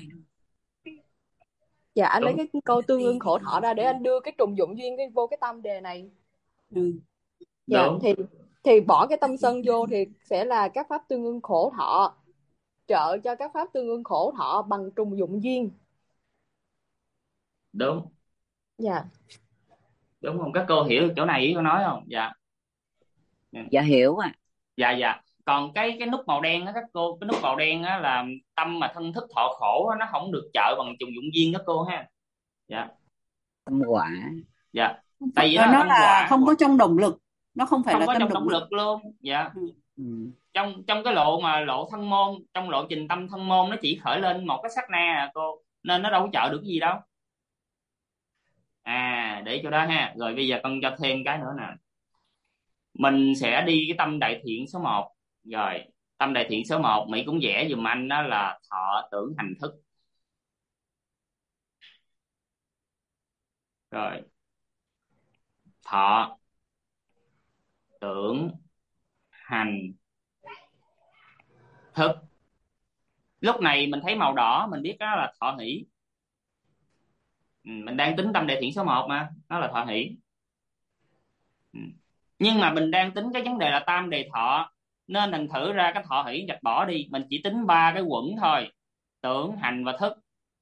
anh lấy Đúng. cái câu tương ưng khổ thọ ra để anh đưa cái trùng dụng duyên vô cái tam đề này. Ừ. Dạ, Đúng. thì bỏ cái tâm sân vô thì sẽ là các pháp tương ưng khổ thọ, trợ cho các pháp tương ưng khổ thọ bằng trùng dụng duyên. Đúng. Dạ. Đúng không? Các cô hiểu chỗ này ý cô nói không? Dạ. Dạ hiểu à. Dạ. Dạ. Còn cái nút màu đen á các cô, cái nút màu đen á là tâm mà thân thức thọ khổ á, nó không được trợ bằng trùng dụng duyên đó cô ha. Dạ. Tâm quả. Dạ. Tại vì Và nó là nó tâm là quả, không có trong động lực, nó không phải không là có tâm trong động động lực. lực luôn. Dạ. Ừ. Ừ. trong cái lộ thân môn, trong lộ trình tâm thân môn, nó chỉ khởi lên một cái sát na à cô, nên nó đâu có trợ được gì đâu. Để chỗ đó ha. Rồi bây giờ con cho thêm cái nữa nè, mình sẽ đi cái tâm đại thiện số 1. Rồi tâm đại thiện số 1 Mỹ cũng vẽ giùm anh, đó là thọ tưởng hành thức. Rồi thọ tưởng hành thức. Lúc này mình thấy màu đỏ mình biết đó là thọ hỷ. Mình đang tính tâm đại thiện số 1 mà, nó là thọ hỷ. Nhưng mà mình đang tính cái vấn đề là tam đề thọ, nên thành thử ra cái thọ hỷ gạch bỏ đi, mình chỉ tính 3 cái quẩn thôi: tưởng, hành và thức.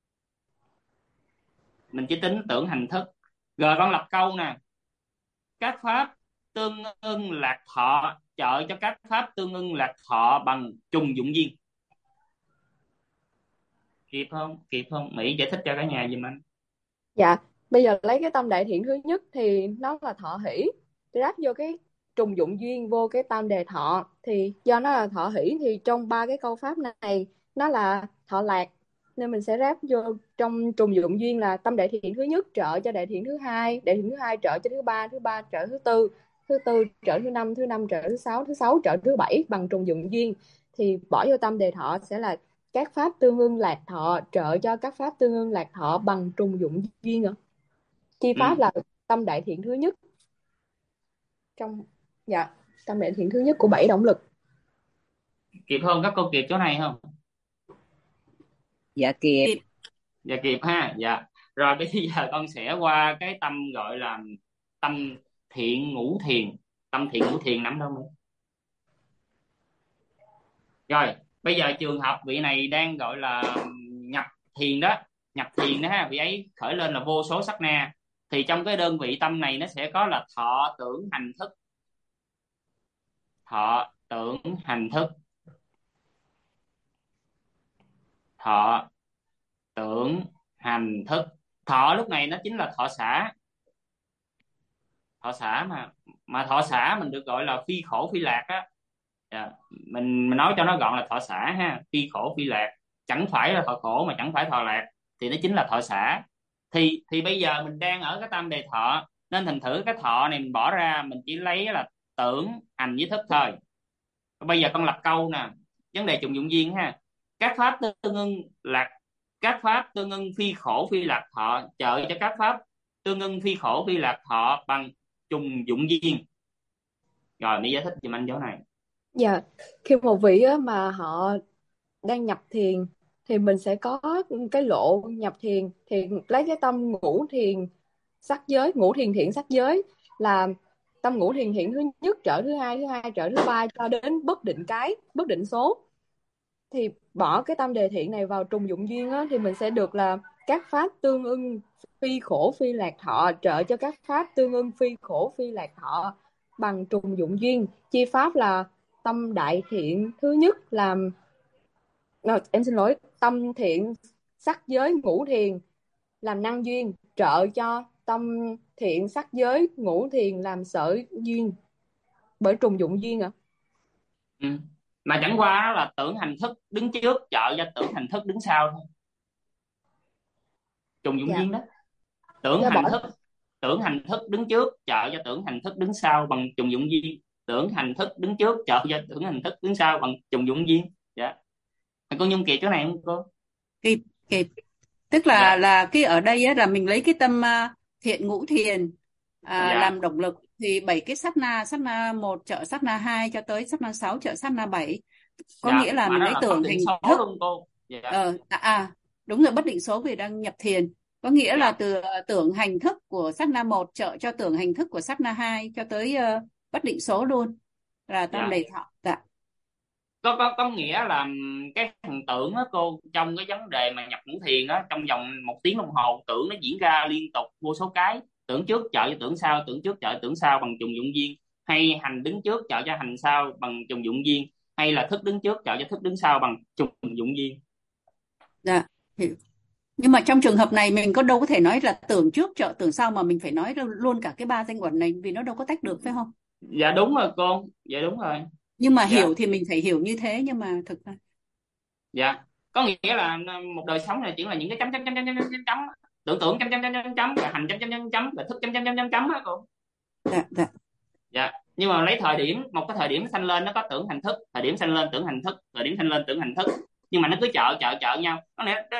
Mình chỉ tính tưởng, hành, thức. Rồi con lập câu nè: các pháp tương ưng lạc thọ, trợ cho các pháp tương ưng lạc thọ bằng trùng dụng duyên. Kịp không? Kịp không? Mỹ giải thích cho cả nhà giùm anh. Dạ, bây giờ lấy cái tâm đại thiện thứ nhất thì nó là thọ hỷ, thì đáp vô cái trùng dụng duyên vô cái tam đề thọ, thì do nó là thọ hỷ thì trong 3 cái câu pháp này nó là thọ lạc, nên mình sẽ ráp vô trong trùng dụng duyên là tâm đại thiện thứ nhất trợ cho đại thiện thứ hai, đại thiện thứ hai trợ cho thứ ba trợ thứ tư, thứ tư trợ thứ năm, thứ năm trợ thứ sáu, thứ sáu trợ thứ bảy bằng trùng dụng duyên. Thì bỏ vô tâm đề thọ sẽ là các pháp tương ưng lạc thọ trợ cho các pháp tương ưng lạc thọ bằng trùng dụng duyên ạ. Chi pháp là tâm đại thiện thứ nhất trong tâm đại thiện thứ nhất của 7 động lực. Kịp không? Các cô kịp chỗ này không? Dạ kịp. Dạ kịp ha. Dạ. Rồi bây giờ con sẽ qua cái tâm gọi là tâm thiện ngũ thiền. Tâm thiện ngũ thiền nắm đâu nữa. Rồi bây giờ trường hợp vị này đang gọi là nhập thiền đó, ha, vị ấy khởi lên là vô số sát na, thì trong cái đơn vị tâm này nó sẽ có là thọ tưởng hành thức. Thọ tưởng hành thức. Thọ tưởng hành thức. Thọ lúc này nó chính là thọ xả. Thọ xả mà thọ xả mình được gọi là phi khổ phi lạc á. Mình nói cho nó gọn là thọ xả ha, phi khổ phi lạc, chẳng phải là thọ khổ mà chẳng phải thọ lạc, thì nó chính là thọ xả. Thì bây giờ mình đang ở cái tam đề thọ, nên thành thử cái thọ này mình bỏ ra, mình chỉ lấy là tưởng hành với thức thôi. Bây giờ con lập câu nè, vấn đề trùng dụng duyên ha: các pháp tương ưng lạc, các pháp tương ưng phi khổ phi lạc thọ, trợ cho các pháp tương ưng phi khổ phi lạc thọ bằng trùng dụng duyên. Rồi Mỹ giải thích giùm anh chỗ này. Dạ, khi một vị mà họ đang nhập thiền thì mình sẽ có cái lộ nhập thiền, thì lấy cái tâm ngũ thiền sắc giới, ngũ thiền thiện sắc giới là tâm ngũ thiền thiện thứ nhất trợ thứ hai trợ thứ ba cho đến bất định số. Thì bỏ cái tâm đề thiện này vào trùng dụng duyên thì mình sẽ được là các pháp tương ưng phi khổ phi lạc thọ, trợ cho các pháp tương ưng phi khổ phi lạc thọ bằng trùng dụng duyên. Chi pháp là tâm đại thiện thứ nhất làm em xin lỗi, tâm thiện sắc giới ngũ thiền làm năng duyên, trợ cho tâm thiện sắc giới ngũ thiền làm sở duyên bởi trùng dụng duyên ạ. Ừ. Mà chẳng qua đó là tưởng hành thức đứng trước trợ cho tưởng hành thức đứng sau thôi, trùng dụng Dạ. duyên đó. Tưởng Dạ, hành bỏ thức tưởng hành thức đứng trước trợ cho tưởng hành thức đứng sau bằng trùng dụng duyên. Tưởng hành thức đứng trước trợ cho tưởng hành thức đứng sau bằng trùng dụng duyên. Dạ. Cô Nhung kịp chỗ này không cô? Kịp, kịp. Tức là Dạ. là cái ở đây á, là mình lấy cái tâm thiện ngũ thiền Dạ. làm động lực, thì 7 cái sát na 1 trợ sát na 2 cho tới sát na 6 trợ sát na 7, có Dạ. nghĩa là Mà mình nó lấy là bất tưởng định hình số thức. luôn cô. Dạ. Đúng rồi, bất định số vì đang nhập thiền, có nghĩa Dạ. là từ tưởng hành thức của sát na 1 trợ cho tưởng hành thức của sát na 2 cho tới bất định số luôn, là tam Dạ. đầy thọ. Dạ. Có nghĩa là cái thần tưởng á cô, trong cái vấn đề mà nhập ngũ thiền á, trong vòng 1 tiếng đồng hồ tưởng nó diễn ra liên tục vô số cái. Tưởng trước trợ cho tưởng sau, tưởng trước trợ cho tưởng sau bằng trùng dụng duyên, hay hành đứng trước trợ cho hành sau bằng trùng dụng duyên, hay là thức đứng trước trợ cho thức đứng sau bằng trùng dụng duyên. Dạ, hiểu. Nhưng mà trong trường hợp này mình đâu có thể nói là tưởng trước trợ tưởng sau, mà mình phải nói luôn cả cái 3 danh uẩn này, vì nó đâu có tách được, phải không? Dạ đúng rồi cô. Dạ đúng rồi. Nhưng mà Dạ. hiểu thì mình phải hiểu như thế, nhưng mà thực ra Dạ, có nghĩa là một đời sống này chỉ là những cái chấm chấm chấm chấm chấm chấm chấm, tưởng tượng chấm chấm chấm chấm chấm, rồi hành chấm chấm chấm chấm, rồi thức chấm chấm chấm chấm chấm á cô. dạ. Dạ. Nhưng mà lấy thời điểm, một cái thời điểm sanh lên nó có tưởng hành thức, thời điểm sanh lên tưởng hành thức, thời điểm sanh lên tưởng hành thức, nhưng mà nó cứ chợ nhau, nó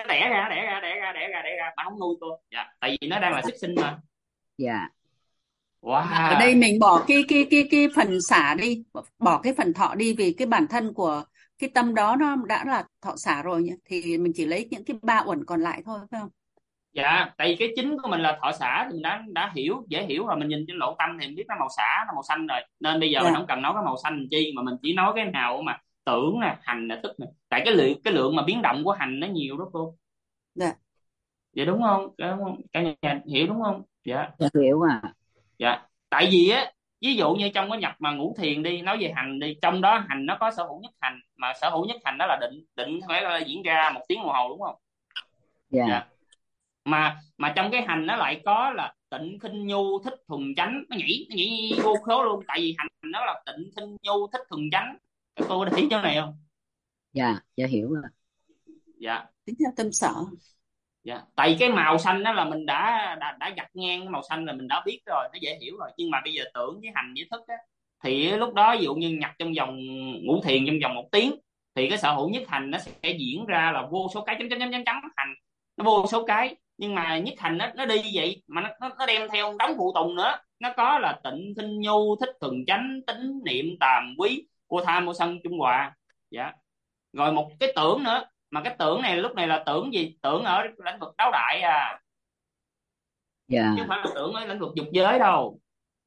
đẻ ra, mà không nuôi cô. Dạ, tại vì nó đang là sức sinh mà. Dạ. Ở Wow. đây mình bỏ cái phần xả đi, bỏ cái phần thọ đi, vì cái bản thân của cái tâm đó nó đã là thọ xả rồi nhỉ? Thì mình chỉ lấy những cái 3 uẩn còn lại thôi, phải không? Dạ, tại vì cái chính của mình là thọ xả thì mình đã hiểu, dễ hiểu rồi, mình nhìn trên lộ tâm thì mình biết nó màu xả, nó màu xanh rồi, nên bây giờ mình Dạ. không cần nói cái màu xanh làm chi, mà mình chỉ nói cái nào mà tưởng nè, hành nè, thức nè, tại cái lượng mà biến động của hành nó nhiều đó cô. Dạ. Dạ đúng không? Dạ, đúng không? Cả nhà hiểu đúng không? Dạ. Dạ hiểu à. Dạ, tại vì á, ví dụ như trong cái nhập mà ngũ thiền đi, nói về hành đi, trong đó hành nó có sở hữu nhất hành, mà sở hữu nhất hành đó là định phải là diễn ra 1 tiếng đồng hồ đúng không? Dạ. Dạ. Mà trong cái hành nó lại có là tịnh khinh nhu thích thuần chánh, nó nhảy vô số luôn, tại vì hành nó là tịnh khinh nhu thích thuần chánh. Các cô đã thấy chỗ này không? Dạ. Dạ hiểu rồi. Dạ. Tính theo tâm sở. Dạ, tại vì cái màu xanh đó là mình đã gạch ngang cái màu xanh là mình đã biết rồi, nó dễ hiểu rồi. Nhưng mà bây giờ tưởng với hành với thức á, thì lúc đó ví dụ như nhập trong vòng ngũ thiền trong vòng 1 tiếng, thì cái sở hữu nhất hành nó sẽ diễn ra là vô số cái chấm chấm chấm chấm chấm, hành nó vô số cái, nhưng mà nhất hành nó đi vậy mà nó đem theo đống phụ tùng nữa. Nó có là tịnh khinh nhu thích thuần chánh tín niệm tàm quý vô tham vô sân trung hòa. Dạ. Rồi một cái tưởng nữa, mà cái tưởng này lúc này là tưởng gì? Tưởng ở lĩnh vực đáo đại à, Dạ. chứ không phải là tưởng ở lĩnh vực dục giới đâu.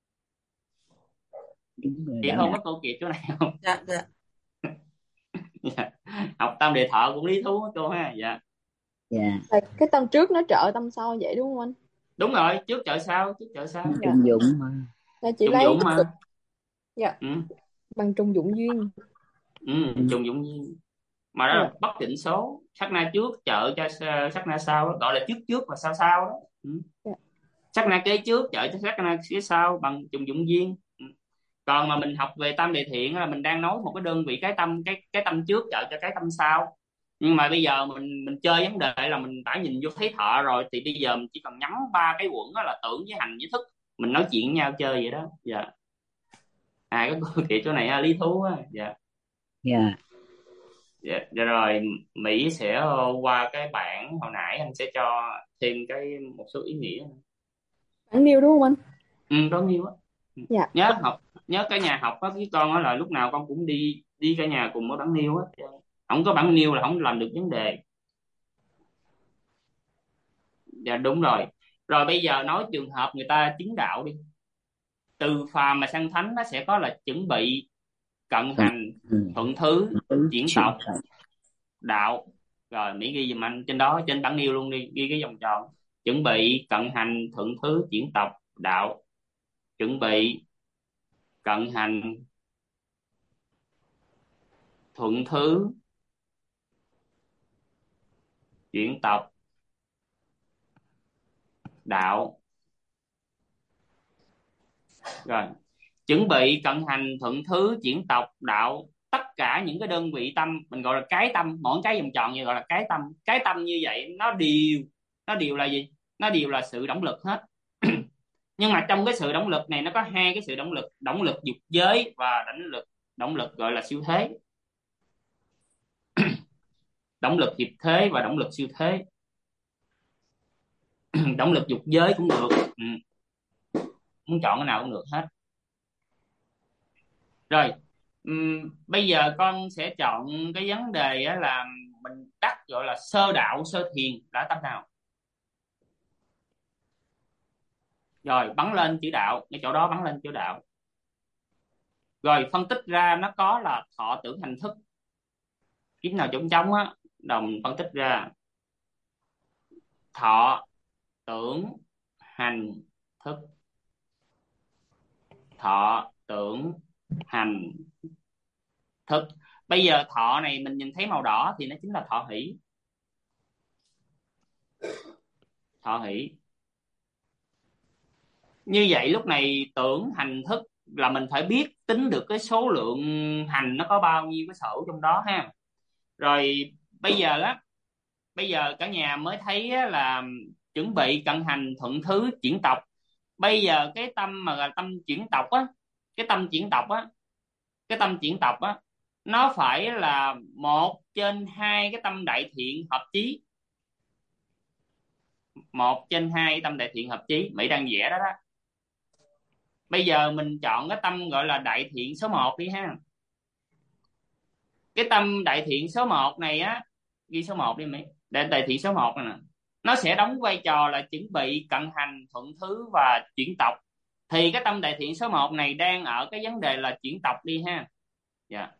Đúng rồi. Kịp Đạo không? đạo. Có cô kịp chỗ này không? Dạ. Dạ. Dạ. Học tam đề thọ cũng lý thú cô ha. Dạ. Dạ. Cái tâm trước nó trợ tâm sau vậy đúng không anh? Đúng rồi, trước chợ sau, trước chợ sau. Dạ. Trùng dụng mà. Là chỉ Trùng lấy dụng mà. dạ Ừ. bằng trùng dụng duyên. Trùng dụng nhiên. Mà đó là bất định số, sát na trước chợ cho sát na sau đó, gọi là trước và sau đó. Dạ. Sát na kế trước chợ cho sát na phía sau bằng trùng dụng duyên. Còn mà mình học về tam đề thiện là mình đang nói một cái đơn vị cái tâm trước chợ cho cái tâm sau. Nhưng mà bây giờ mình chơi vấn đề là mình đã nhìn vô thấy thọ rồi, thì bây giờ mình chỉ cần nhắm 3 cái quẩn đó là tưởng với hành với thức, mình nói chuyện với nhau chơi vậy đó. Dạ. Cái câu chuyện chỗ này lý thú á. Dạ. Dạ. Dạ. Dạ rồi Mỹ sẽ qua cái bảng hồi nãy anh sẽ cho thêm một số ý nghĩa. Anh nêu đúng không anh? Có nhiều á. Dạ. Nhớ cả nhà học á, với con á là lúc nào con cũng đi cả nhà cùng với bản nêu á. Không có bản nêu là không làm được vấn đề. Dạ đúng rồi. Rồi bây giờ nói trường hợp người ta chứng đạo đi. Từ phàm mà sang thánh nó sẽ có là chuẩn bị, cận hành, thuận thứ, diễn tộc, đạo. Rồi Mỹ ghi giùm anh trên đó, trên bảng nêu luôn đi, ghi cái vòng tròn. Chuẩn bị, cận hành, thuận thứ, chuyển tập, đạo. Chuẩn bị, cận hành, thuận thứ, chuyển tập, đạo. Rồi chuẩn bị, cận hành, thuận thứ, chuyển tập, đạo, tất cả những cái đơn vị tâm mình gọi là cái tâm, mỗi cái vòng tròn như gọi là cái tâm. Cái tâm như vậy nó đều là gì? Nó đều là sự động lực hết. Nhưng mà trong cái sự động lực này nó có hai cái sự động lực dục giới và động lực gọi là siêu thế. Động lực hiệp thế và động lực siêu thế. Động lực dục giới cũng được, muốn chọn cái nào cũng được hết. Rồi bây giờ con sẽ chọn cái vấn đề là mình đắc gọi là sơ đạo sơ thiền là tâm nào. Rồi bắn lên chữ đạo, cái chỗ đó bắn lên chữ đạo. Rồi phân tích ra nó có là thọ tưởng hành thức. Kiếm nào trống trống á, đồng phân tích ra. Thọ tưởng hành thức. Thọ tưởng hành thức. Bây giờ thọ này mình nhìn thấy màu đỏ thì nó chính là thọ hỷ. Thọ hỷ. Như vậy lúc này tưởng hành thức là mình phải biết tính được cái số lượng hành nó có bao nhiêu cái sổ trong đó ha. Rồi bây giờ cả nhà mới thấy là chuẩn bị, cận hành, thuận thứ, chuyển tập. Bây giờ cái tâm mà là tâm chuyển tập á, cái tâm chuyển tập á, nó phải là một trên hai cái tâm đại thiện hợp chí. Một trên hai tâm đại thiện hợp chí, Mỹ đang vẽ đó đó. Bây giờ mình chọn cái tâm gọi là đại thiện số 1 đi ha. Cái tâm đại thiện số 1 này á, ghi số 1 đi Mỹ. Đại thiện số 1 này nè, nó sẽ đóng vai trò là chuẩn bị, cận hành, thuận thứ và chuyển tập. Thì cái tâm đại thiện số 1 này đang ở cái vấn đề là chuyển tập đi ha. Dạ.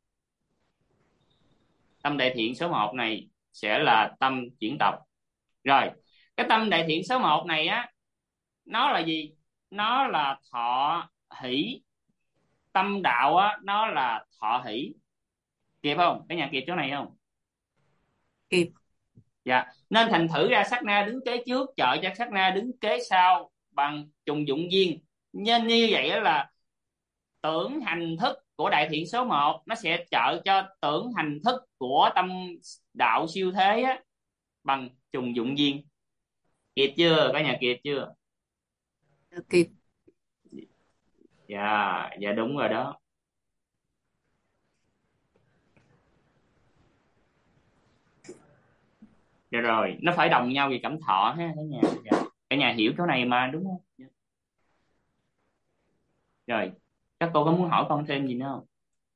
Tâm đại thiện số 1 này sẽ là tâm chuyển tập. Rồi, cái tâm đại thiện số 1 này á, nó là gì? Nó là thọ hỷ. Tâm đạo á, nó là thọ hỷ. Kịp không? Cái nhà kịp chỗ này không? Kịp. Dạ. Nên thành thử ra sát na đứng kế trước trợ cho sát na đứng kế sau bằng trùng dụng duyên. Nên như vậy là tưởng hành thức của đại thiện số 1 nó sẽ trợ cho tưởng hành thức của tâm đạo siêu thế á, bằng trùng dụng duyên. Kịp chưa? Cả nhà kịp chưa? Kịp. Dạ, dạ đúng rồi đó. Rồi, nó phải đồng nhau về cảm thọ ha cả nhà. Dạ. Cả nhà hiểu chỗ này mà đúng không? Dạ. Rồi, các cô có muốn hỏi con thêm gì nữa không?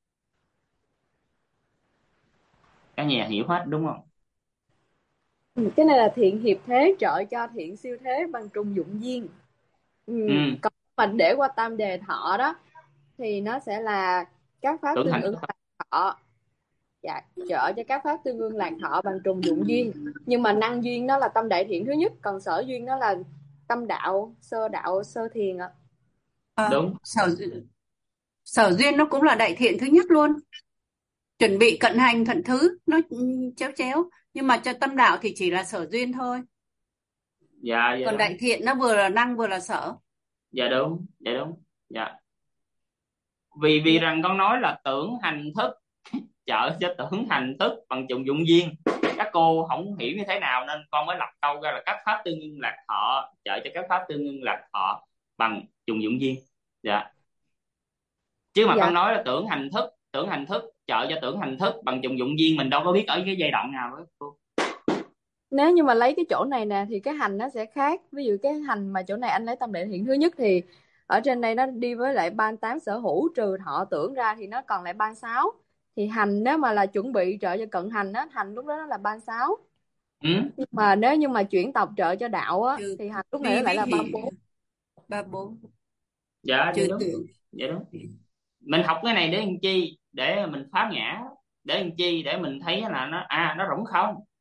Cả nhà hiểu hết đúng không? Cái này là thiện hiệp thế trợ cho thiện siêu thế bằng trùng dụng duyên. Còn mà để qua tam đề thọ đó thì nó sẽ là các pháp Tưởng tương hành ứng lạc thọ. Dạ, trợ cho các pháp tương ương lạc thọ bằng trùng dụng duyên. Nhưng mà năng duyên nó là tâm đại thiện thứ nhất, còn sở duyên nó là tâm đạo sơ thiền ạ. Đúng. Sở duyên nó cũng là đại thiện thứ nhất luôn. Chuẩn bị, cận hành, thuận thứ nó chéo, nhưng mà cho tâm đạo thì chỉ là sở duyên thôi. Dạ, dạ còn đúng. đại thiện nó vừa là năng vừa là sở. Dạ đúng, dạ đúng. Dạ. Vì rằng con nói là tưởng hành thức trợ cho tưởng hành thức bằng trùng dụng duyên. Các cô không hiểu như thế nào nên con mới lập câu ra là các pháp tương ưng lạc thọ trợ cho các pháp tương ưng lạc thọ bằng trùng dụng duyên. Dạ. Chứ mà con nói là tưởng hành thức trợ cho tưởng hành thức bằng trùng dụng duyên, mình đâu có biết ở cái giai đoạn nào đó cô. Nếu như mà lấy cái chỗ này nè thì cái hành nó sẽ khác. Ví dụ cái hành mà chỗ này anh lấy tâm đại thiện thứ nhất thì ở trên đây nó đi với lại ban 8 sở hữu trừ thọ tưởng ra thì nó còn lại ban 6. Thì hành nếu mà là chuẩn bị trợ cho cận hành á, hành lúc đó nó là ban 6. Nhưng mà nếu như mà chuyển tập trợ cho đạo á thì hành lúc này nó lại là 34. 34. Dạ đúng. Dạ đúng. Mình học cái này để làm chi? Để mình phá ngã. Để làm chi? Để mình thấy là nó rỗng không.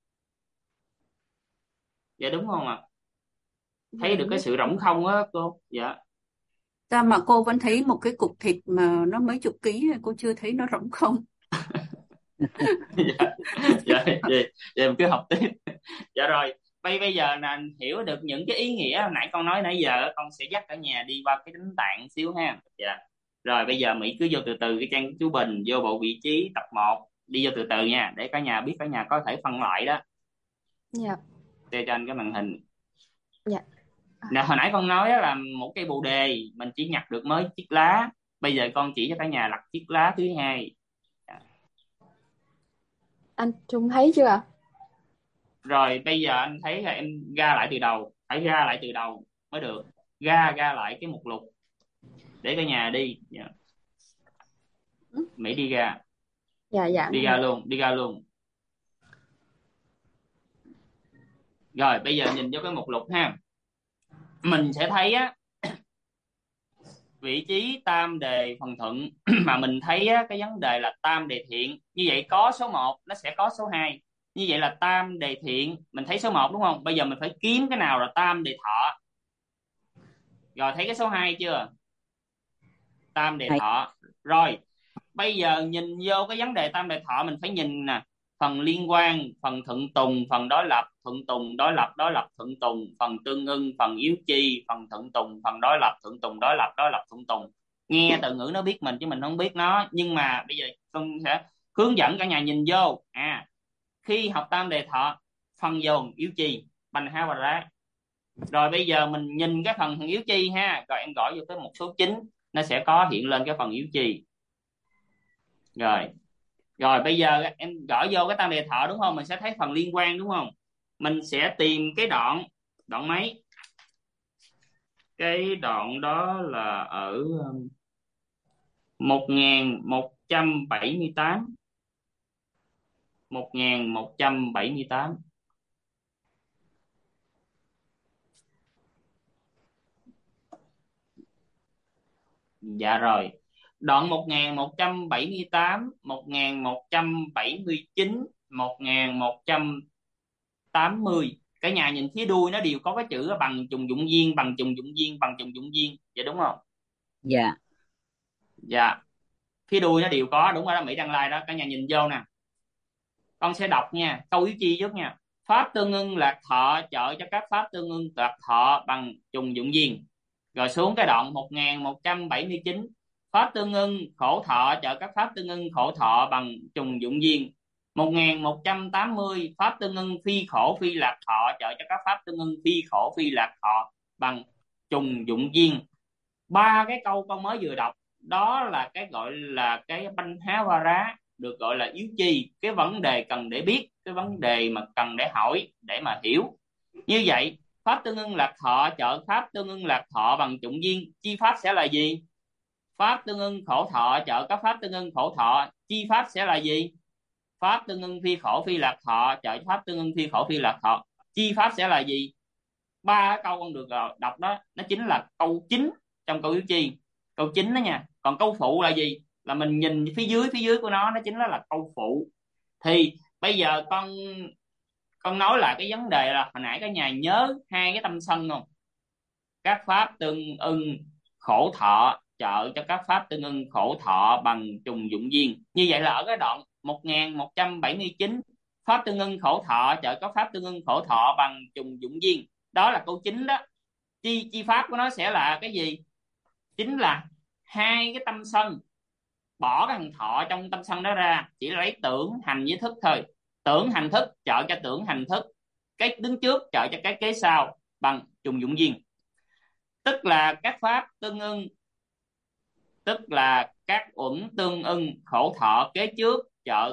Dạ đúng không ạ? Dạ Thấy được cái biết. sự rỗng không á cô? Dạ. Sao mà cô vẫn thấy một cái cục thịt mà nó mấy chục ký, cô chưa thấy nó rỗng không? Dạ. Dạ, vậy mình cứ học tiếp. Dạ rồi, bây giờ là hiểu được những cái ý nghĩa hồi nãy con nói nãy giờ, con sẽ dắt cả nhà đi qua cái đánh tạng xíu ha. Dạ. Rồi bây giờ Mỹ cứ vô từ từ cái trang của chú Bình, vô bộ vị trí tập 1, đi vô từ từ nha, để cả nhà biết, cả nhà có thể phân loại đó. Dạ. Để cho anh cái màn hình. Dạ. Nè, hồi nãy con nói á là một cây bồ đề mình chỉ nhặt được mới chiếc lá, bây giờ con chỉ cho cả nhà lặt chiếc lá thứ hai. Anh Trung thấy chưa ạ? Rồi bây giờ anh thấy là em ra lại từ đầu, phải ra lại từ đầu mới được, ra lại cái mục lục để cả nhà đi. Dạ. Mỹ đi ra, Dạ dạ đi con ra hiểu. luôn, đi ra luôn. Rồi bây giờ nhìn vô cái mục lục ha, mình sẽ thấy á vị trí tam đề phần thuận mà mình thấy á, cái vấn đề là tam đề thiện, như vậy có số 1 nó sẽ có số 2, như vậy là tam đề thiện mình thấy số 1 đúng không? Bây giờ mình phải kiếm cái nào là tam đề thọ. Rồi thấy cái số 2 chưa? Tam đề Thấy. thọ. Rồi bây giờ nhìn vô cái vấn đề tam đề thọ, mình phải nhìn nè, phần liên quan, phần thuận tùng, phần đối lập, thuận tùng đối lập, đối lập thuận tùng, phần tương ưng, phần yếu chi, phần thuận tùng, phần đối lập, thuận tùng đối lập, đối lập thuận tùng. Nghe từ ngữ nó biết mình chứ mình không biết nó, nhưng mà bây giờ con sẽ hướng dẫn cả nhà nhìn vô. Khi học tam đề thọ, phần dồn yếu chi bành ha và rá. Rồi bây giờ mình nhìn cái phần yếu chi ha, rồi em gõ vô cái một số 9, nó sẽ có hiện lên cái phần yếu chi. Rồi bây giờ em gõ vô cái tam đề thọ đúng không, mình sẽ thấy phần liên quan đúng không, mình sẽ tìm cái đoạn mấy, cái đoạn đó là ở 1178, 1178. Dạ rồi, đoạn 1178, 1179, 1180, cả nhà nhìn phía đuôi nó đều có cái chữ bằng trùng dụng viên, bằng trùng dụng viên, bằng trùng dụng viên, vậy đúng không? Dạ. Dạ, phía đuôi nó đều có, đúng rồi đó, Mỹ đăng like đó, cả nhà nhìn vô nè. Con sẽ đọc nha, câu yếu chi trước nha. Pháp tương ưng lạc thọ trợ cho các pháp tương ưng lạc thọ bằng trùng dụng viên. Rồi xuống cái đoạn 1179, pháp tương ưng khổ thọ trợ các pháp tương ưng khổ thọ bằng trùng dụng viên. 1180, pháp tương ưng phi khổ phi lạc thọ trợ cho các pháp tương ưng phi khổ phi lạc thọ bằng trùng dụng viên. Ba cái câu con mới vừa đọc đó là cái gọi là cái banh há va rá, được gọi là yếu chi, cái vấn đề cần để biết, cái vấn đề mà cần để hỏi, để mà hiểu. Như vậy pháp tương ưng lạc thọ trợ pháp tương ưng lạc thọ bằng trùng viên, chi pháp sẽ là gì? Pháp tương ưng khổ thọ trợ các pháp tương ưng khổ thọ, chi pháp sẽ là gì? Pháp tương ưng phi khổ phi lạc thọ trợ pháp tương ưng phi khổ phi lạc thọ, chi pháp sẽ là gì? Ba câu con được đọc đó, nó chính là câu chính trong câu yếu chi, câu chính đó nha. Còn câu phụ là gì? Là mình nhìn phía dưới của nó chính là câu phụ. Thì bây giờ con nói là cái vấn đề là hồi nãy cả nhà nhớ hai cái tâm sân không? Các pháp tương ưng khổ thọ trợ cho các pháp tương ưng khổ thọ bằng trùng dụng viên. Như vậy là ở cái đoạn 1179, pháp tương ưng khổ thọ trợ các pháp tương ưng khổ thọ bằng trùng dụng viên, đó là câu chính đó. Chi pháp của nó sẽ là cái gì? Chính là hai cái tâm sân, bỏ cái thằng thọ trong tâm sân đó ra, chỉ lấy tưởng hành với thức thôi. Tưởng hành thức trợ cho tưởng hành thức, cái đứng trước trợ cho cái kế sau bằng trùng dụng viên. Tức là các pháp tương ưng, tức là các uẩn tương ưng khổ thọ kế trước trợ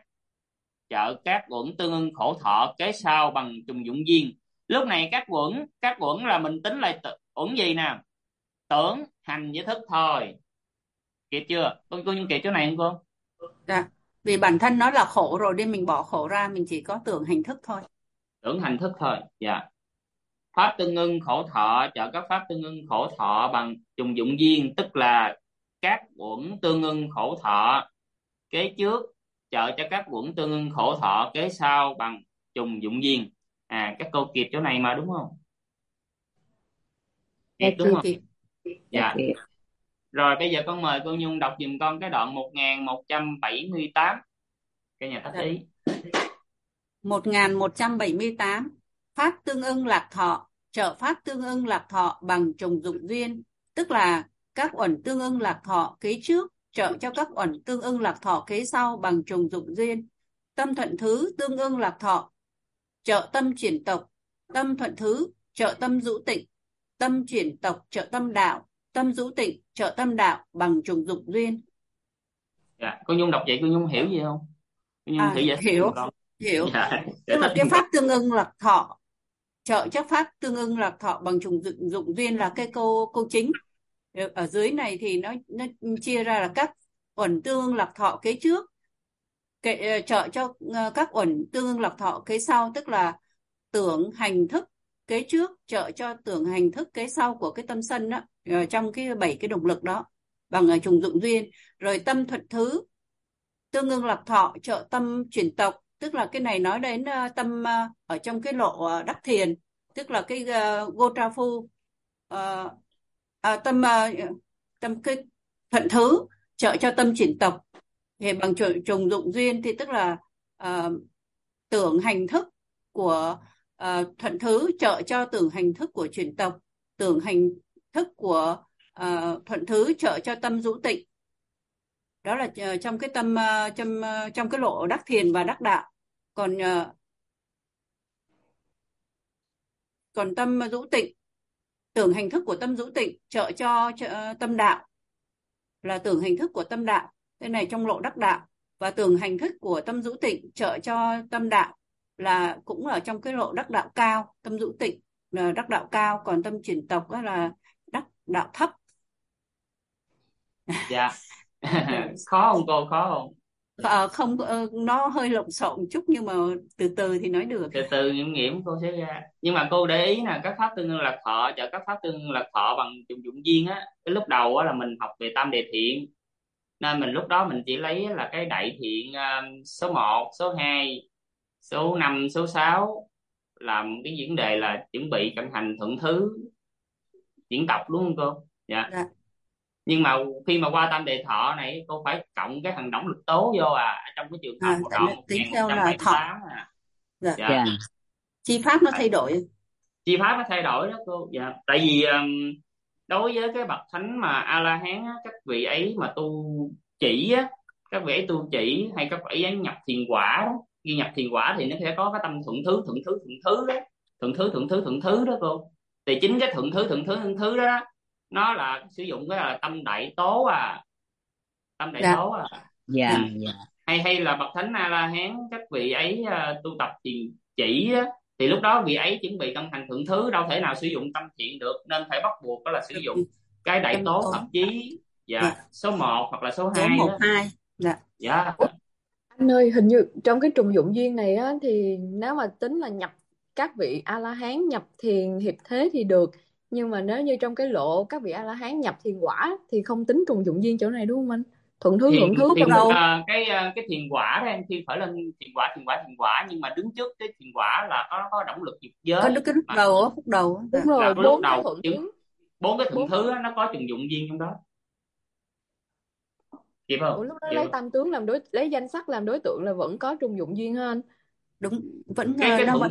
các uẩn tương ưng khổ thọ kế sau bằng trùng dụng viên. Lúc này các uẩn là mình tính lại uẩn gì nè? Tưởng hành với thức thôi. Kịp chưa? Cô kịp chỗ này không cô? Dạ. Vì bản thân nó là khổ rồi nên mình bỏ khổ ra, mình chỉ có tưởng hành thức thôi. Tưởng hành thức thôi. Dạ. Pháp tương ưng khổ thọ trợ các pháp tương ưng khổ thọ bằng trùng dụng viên, tức là các uẩn tương ưng khổ thọ kế trước trợ cho các uẩn tương ưng khổ thọ kế sau bằng trùng dụng viên. Các cô kịp chỗ này mà đúng không? Dạ Kịp đúng kịp. không? Kịp. Dạ. kịp. Rồi bây giờ con mời cô Nhung đọc giùm con cái đoạn 1178. Cái nhà tác Dạ. ý. 1178. Pháp tương ưng lạc thọ, trợ pháp tương ưng lạc thọ bằng trùng dụng duyên, tức là các uẩn tương ưng lạc thọ kế trước trợ cho các uẩn tương ưng lạc thọ kế sau bằng trùng dụng duyên. Tâm thuận thứ tương ưng lạc thọ trợ tâm chuyển tộc, tâm thuận thứ trợ tâm dũ tịnh, tâm chuyển tộc trợ tâm đạo, tâm dũ tịnh trợ tâm đạo bằng trùng dụng duyên. Dạ. Cô Nhung đọc vậy cô Nhung hiểu gì không? Cô Nhung thử giải thích giùm con. Hiểu. Dạ. Giải Tức là thích cái giùm con. pháp tương ưng lạc thọ trợ cho pháp tương ưng lạc thọ bằng trùng dụng duyên là cái câu chính. Ở dưới này thì nó chia ra là các uẩn tương ưng lạc thọ kế trước trợ cho các uẩn tương ưng lạc thọ kế sau, tức là tưởng hành thức kế trước trợ cho tưởng hành thức kế sau của cái tâm sân đó, trong cái 7 cái động lực đó bằng trùng dụng duyên. Rồi tâm thuận thứ tương ưng lạc thọ trợ tâm chuyển tộc, tức là cái này nói đến tâm ở trong cái lộ đắc thiền, tức là cái Gotrafu. Tâm cái thuận thứ trợ cho tâm chuyển tộc thì bằng trùng dụng duyên, thì tức là tưởng hành thức của thuận thứ trợ cho tưởng hành thức của chuyển tộc, tưởng hành thức của thuận thứ trợ cho tâm dũ tịnh. Đó là trong cái tâm trong cái lộ đắc thiền và đắc đạo. Còn tâm dũ tịnh, tưởng hành thức của tâm dũ tịnh trợ cho tâm đạo, là tưởng hành thức của tâm đạo, cái này trong lộ đắc đạo. Và tưởng hành thức của tâm dũ tịnh trợ cho tâm đạo là cũng ở trong cái lộ đắc đạo cao. Tâm dũ tịnh là đắc đạo cao, còn tâm chuyển tộc là đắc đạo thấp. Dạ. Khó không cô? Khó không? Không, nó hơi lộn xộn chút nhưng mà từ từ thì nói được. Từ từ nghiệm nghiệm cô sẽ ra. Nhưng mà cô để ý là các pháp tương ưng lạc thọ trợ các pháp tương ưng lạc thọ bằng trùng dụng duyên á, cái lúc đầu á là mình học về tam đề thiện, nên mình lúc đó mình chỉ lấy là cái đại thiện số 1, số 2, số 5, số 6 làm cái vấn đề là chuẩn bị cận hành thuận thứ diễn tập, đúng không cô? Dạ. Dạ. Nhưng mà khi mà qua tam đề thọ này cô phải cộng cái thằng động lực tố vô trong cái trường hợp một đoạn tính theo là thọ. 1178 Dạ. Dạ. Chi pháp nó thay đổi. Chi pháp nó thay đổi đó cô. Dạ. Tại vì đối với cái bậc thánh mà A La Hán á, các vị ấy mà tu chỉ á, các vị ấy tu chỉ hay các vị ấy nhập thiền quả đó, khi nhập thiền quả thì nó sẽ có cái tâm thuận thứ đó, thuận thứ đó cô. Thì chính cái thuận thứ đó, nó là sử dụng cái là tâm đại tố tâm đại Dạ. tố Dạ. hay là bậc thánh A La Hán các vị ấy tu tập thiền chỉ á, thì lúc đó vị ấy chuẩn bị cân thành thuận thứ, đâu thể nào sử dụng tâm thiện được, nên phải bắt buộc đó là sử dụng cái đại tố hợp chí. Dạ. Số 1 hoặc là số 2 số 1, đó. 2. Dạ. Dạ. Anh ơi, hình như trong cái trùng dụng duyên này á, thì nếu mà tính là nhập các vị A-la-hán nhập thiền hiệp thế thì được. Nhưng mà nếu như trong cái lộ các vị A-la-hán nhập thiền quả thì không tính trùng dụng duyên chỗ này đúng không anh? Thuận thứ đâu. Cái thiền quả đó em khi phải lên thiền quả, nhưng mà đứng trước cái thiền quả là có động lực dục giới. Có cái lúc đầu, phút đầu. Đúng rồi, lúc đầu thuận thứ. 4 cái thuận thứ nó có trùng dụng duyên trong đó. Kịp không? Ủa, lúc đó lấy tam tướng làm lấy danh sắc làm đối tượng là vẫn có trùng dụng duyên hả anh? Đúng, vẫn cái nó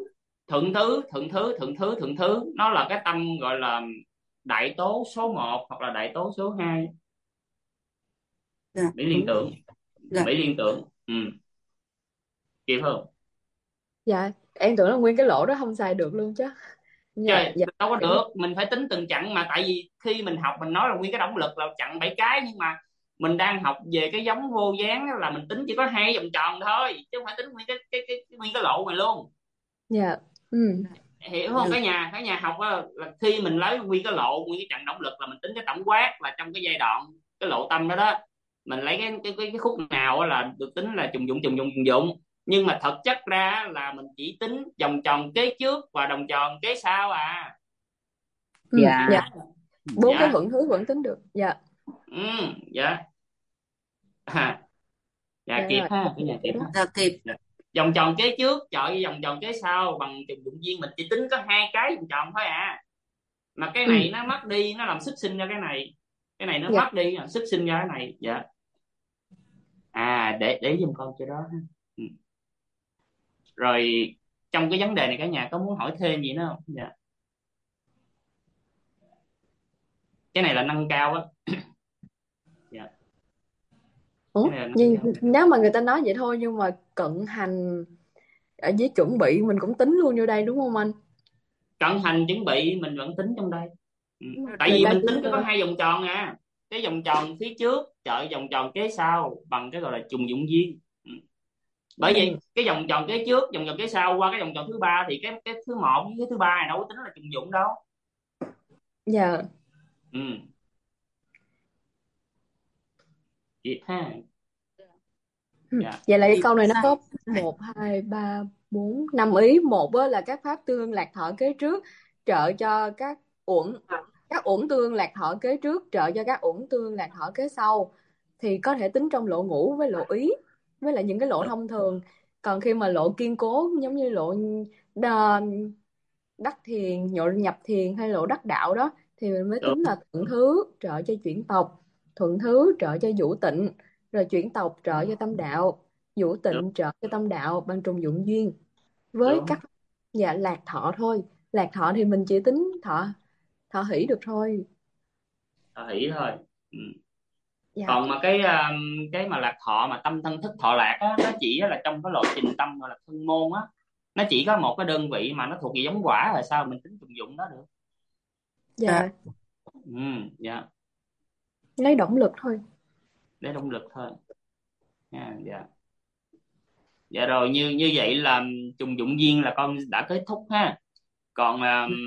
thuận thứ nó là cái tâm gọi là đại tố số 1 hoặc là đại tố số 2. Dạ. Mỹ liên tưởng. Dạ. Mỹ liên tưởng. Kịp không? Dạ, em tưởng là nguyên cái lỗ đó không xài được luôn chứ. Trời, đâu có được, mình phải tính từng chặng mà, tại vì khi mình học mình nói là nguyên cái động lực là chặng 7 cái, nhưng mà mình đang học về cái giống vô dáng là mình tính chỉ có 2 vòng tròn thôi, chứ không phải tính nguyên cái lộ này luôn. Dạ. Hiểu không? Cả nhà học là khi mình lấy nguyên cái lộ, nguyên cái chặng động lực là mình tính cái tổng quát là trong cái giai đoạn cái lộ tâm đó mình lấy cái khúc nào là được tính là trùng dụng. Nhưng mà thật chất ra là mình chỉ tính vòng tròn kế trước và đồng tròn kế sau Dạ. 4 cái thuận thứ vẫn tính được. Dạ. Dạ. Dạ kịp ha. Cái nhà kịp ha. Dạ kịp. vòng tròn kế trước trợ với vòng tròn kế sau bằng trùng dụng duyên, mình chỉ tính có 2 cái vòng tròn thôi à, mà cái này nó mất đi, nó làm xuất sinh ra cái này nó Dạ. mất đi xuất sinh ra cái này. Dạ. Để giùm con chỗ đó ha. Rồi trong cái vấn đề này cả nhà có muốn hỏi thêm gì nữa không? Dạ. Cái này là nâng cao á. Dạ. Ủa, Cái này là nâng nhưng cao. nếu mà người ta nói vậy thôi, nhưng mà cận hành ở dưới chuẩn bị mình cũng tính luôn vô đây đúng không anh? Cận hành chuẩn bị mình vẫn tính trong đây. Tại Người vì ta mình chỉ tính có 2 vòng tròn à, cái vòng tròn phía trước trợ vòng tròn kế sau bằng cái gọi là trùng dụng duyên. Bởi vì cái vòng tròn kế trước vòng tròn kế sau qua cái vòng tròn thứ ba thì cái thứ một với cái thứ ba này đâu có tính là trùng dụng đâu. Dạ. Vậy ha. Dạ. Vậy là cái câu này nó có 1, 2, 3, 4, 5 ý. Một á là các pháp tương lạc thọ kế trước trợ cho các uẩn tương lạc thọ kế trước trợ cho các uẩn tương lạc thọ kế sau, thì có thể tính trong lộ ngũ với lộ ý với lại những cái lộ thông thường. Còn khi mà lộ kiên cố giống như lộ đắc thiền, lộ nhập thiền hay lộ đắc đạo đó thì mình mới tính là thuận thứ trợ cho chuyển tộc, thuận thứ trợ cho vũ tịnh, rồi chuyển tộc trợ cho tâm đạo, vũ tịnh trợ cho tâm đạo bằng trùng dụng duyên với các lạc thọ thôi. Lạc thọ thì mình chỉ tính thọ hỷ được thôi. Thọ hỷ thôi. Dạ. Còn mà cái mà lạc thọ mà tâm thân thức thọ lạc á, nó chỉ là trong cái lộ trình tâm gọi là thân môn á, nó chỉ có một cái đơn vị mà nó thuộc về giống quả, rồi sao mình tính trùng dụng đó được. Dạ. Dạ. Lấy động lực thôi. Lấy động lực thôi. Dạ. Dạ rồi, như vậy là trùng dụng duyên là con đã kết thúc ha. Còn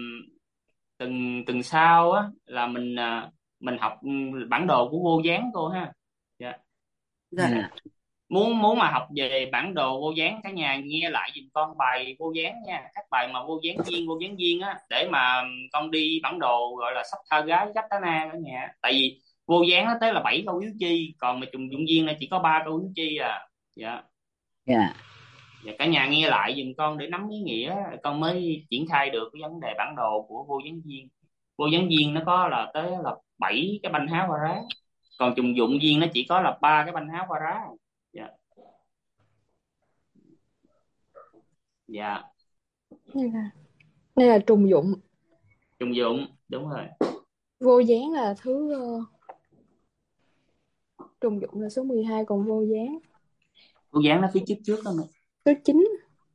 từng sau á là mình học bản đồ của vô gián cô ha. Dạ. Dạ. Muốn mà học về bản đồ vô gián, cả nhà nghe lại giùm con bài vô gián nha, các bài mà vô gián duyên á, để mà con đi bản đồ gọi là sắp tha gái Gatana cả nhà. Tại vì vô gián nó tới là 7 câu yếu chi, còn mà trùng dụng duyên là chỉ có 3 câu yếu chi à. Dạ. Dạ. Dạ, cả nhà nghe lại giùm con để nắm ý nghĩa, con mới triển khai được cái vấn đề bản đồ của vô gián duyên. Vô gián duyên nó có là tới là 7 cái banh háo qua rá, còn trùng dụng duyên nó chỉ có là 3 cái banh háo qua rá. Dạ. Dạ. Đây là trùng dụng. Trùng dụng, đúng rồi. Vô gián là thứ trùng dụng là số 12, còn vô gián nó phía trước đó mẹ. số 9.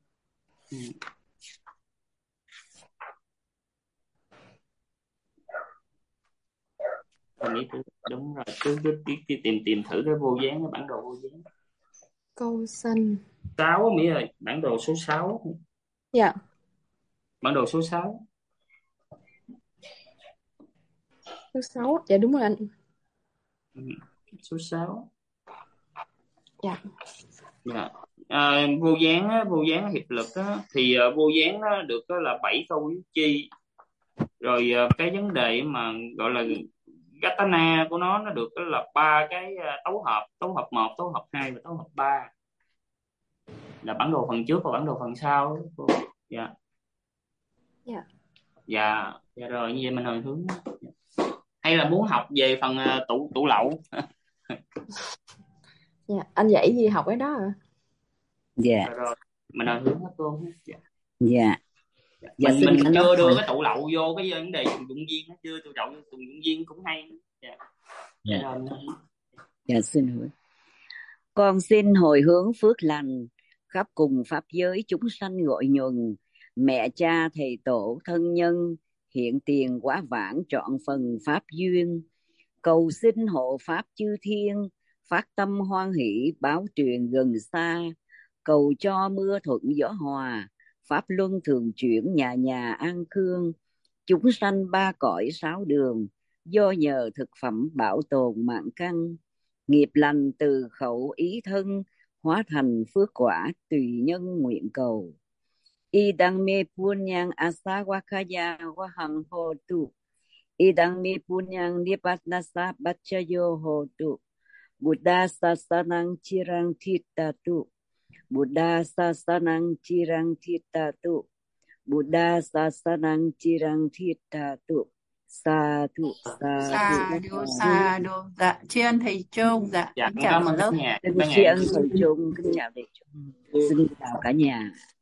Đúng rồi, cứ tìm thử cái vô gián, cái bản đồ vô gián. Câu xanh 6 Mỹ ơi, bản đồ số 6. Dạ. Bản đồ số 6. Số 6. Dạ đúng rồi anh. Số 6. Dạ. Dạ. Vô gián hiệp lực á, thì vô gián nó được đó là 7 câu yếu chi. Rồi cái vấn đề mà gọi là Gatana của nó được đó là 3 cái tấu hợp 1, tấu hợp 2 và tấu hợp 3, là bản đồ phần trước và bản đồ phần sau. Dạ. Dạ. Dạ. Dạ rồi, như vậy mình hồi hướng. Hay là muốn học về phần tụ lậu? Dạ, anh dạy gì học cái đó à? Dạ. Rồi mình hồi hướng hết cô. Dạ. Dạ. Mình chưa đưa cái tụ lậu vô cái vấn đề trùng dụng duyên, nó chưa tụ lậu trùng dụng duyên cũng hay. Dạ. Dạ. Dạ, xin hỏi. Con xin hồi hướng phước lành khắp cùng pháp giới chúng sanh gọi nhuần, mẹ cha thầy tổ thân nhân hiện tiền quá vãng trọn phần pháp duyên, cầu xin hộ pháp chư thiên phát tâm hoan hỷ báo truyền gần xa, cầu cho mưa thuận gió hòa pháp luân thường chuyển nhà nhà an khương, chúng sanh 3 cõi 6 đường do nhờ thực phẩm bảo tồn mạng căn, nghiệp lành từ khẩu ý thân hóa thành phước quả tùy nhân nguyện cầu. Idang me punyang asawakaya wahang hotu, idang me punyang nipatnasa bachayo hotu, buddha sasanang chirang thitatu, Buddha sasanang chirang thitatu. Buddha sasanang chirang thitatu. Sa thu, sa Sa thu. đô, sa đô. Dạ, tri ân thầy Trung. Dạ, Dạ kính con chào cảm cả ơn lớp. cả nhà. Xin Cả tri nhà. ân thầy Trung, kính chào thầy Trung. Xin chào cả nhà.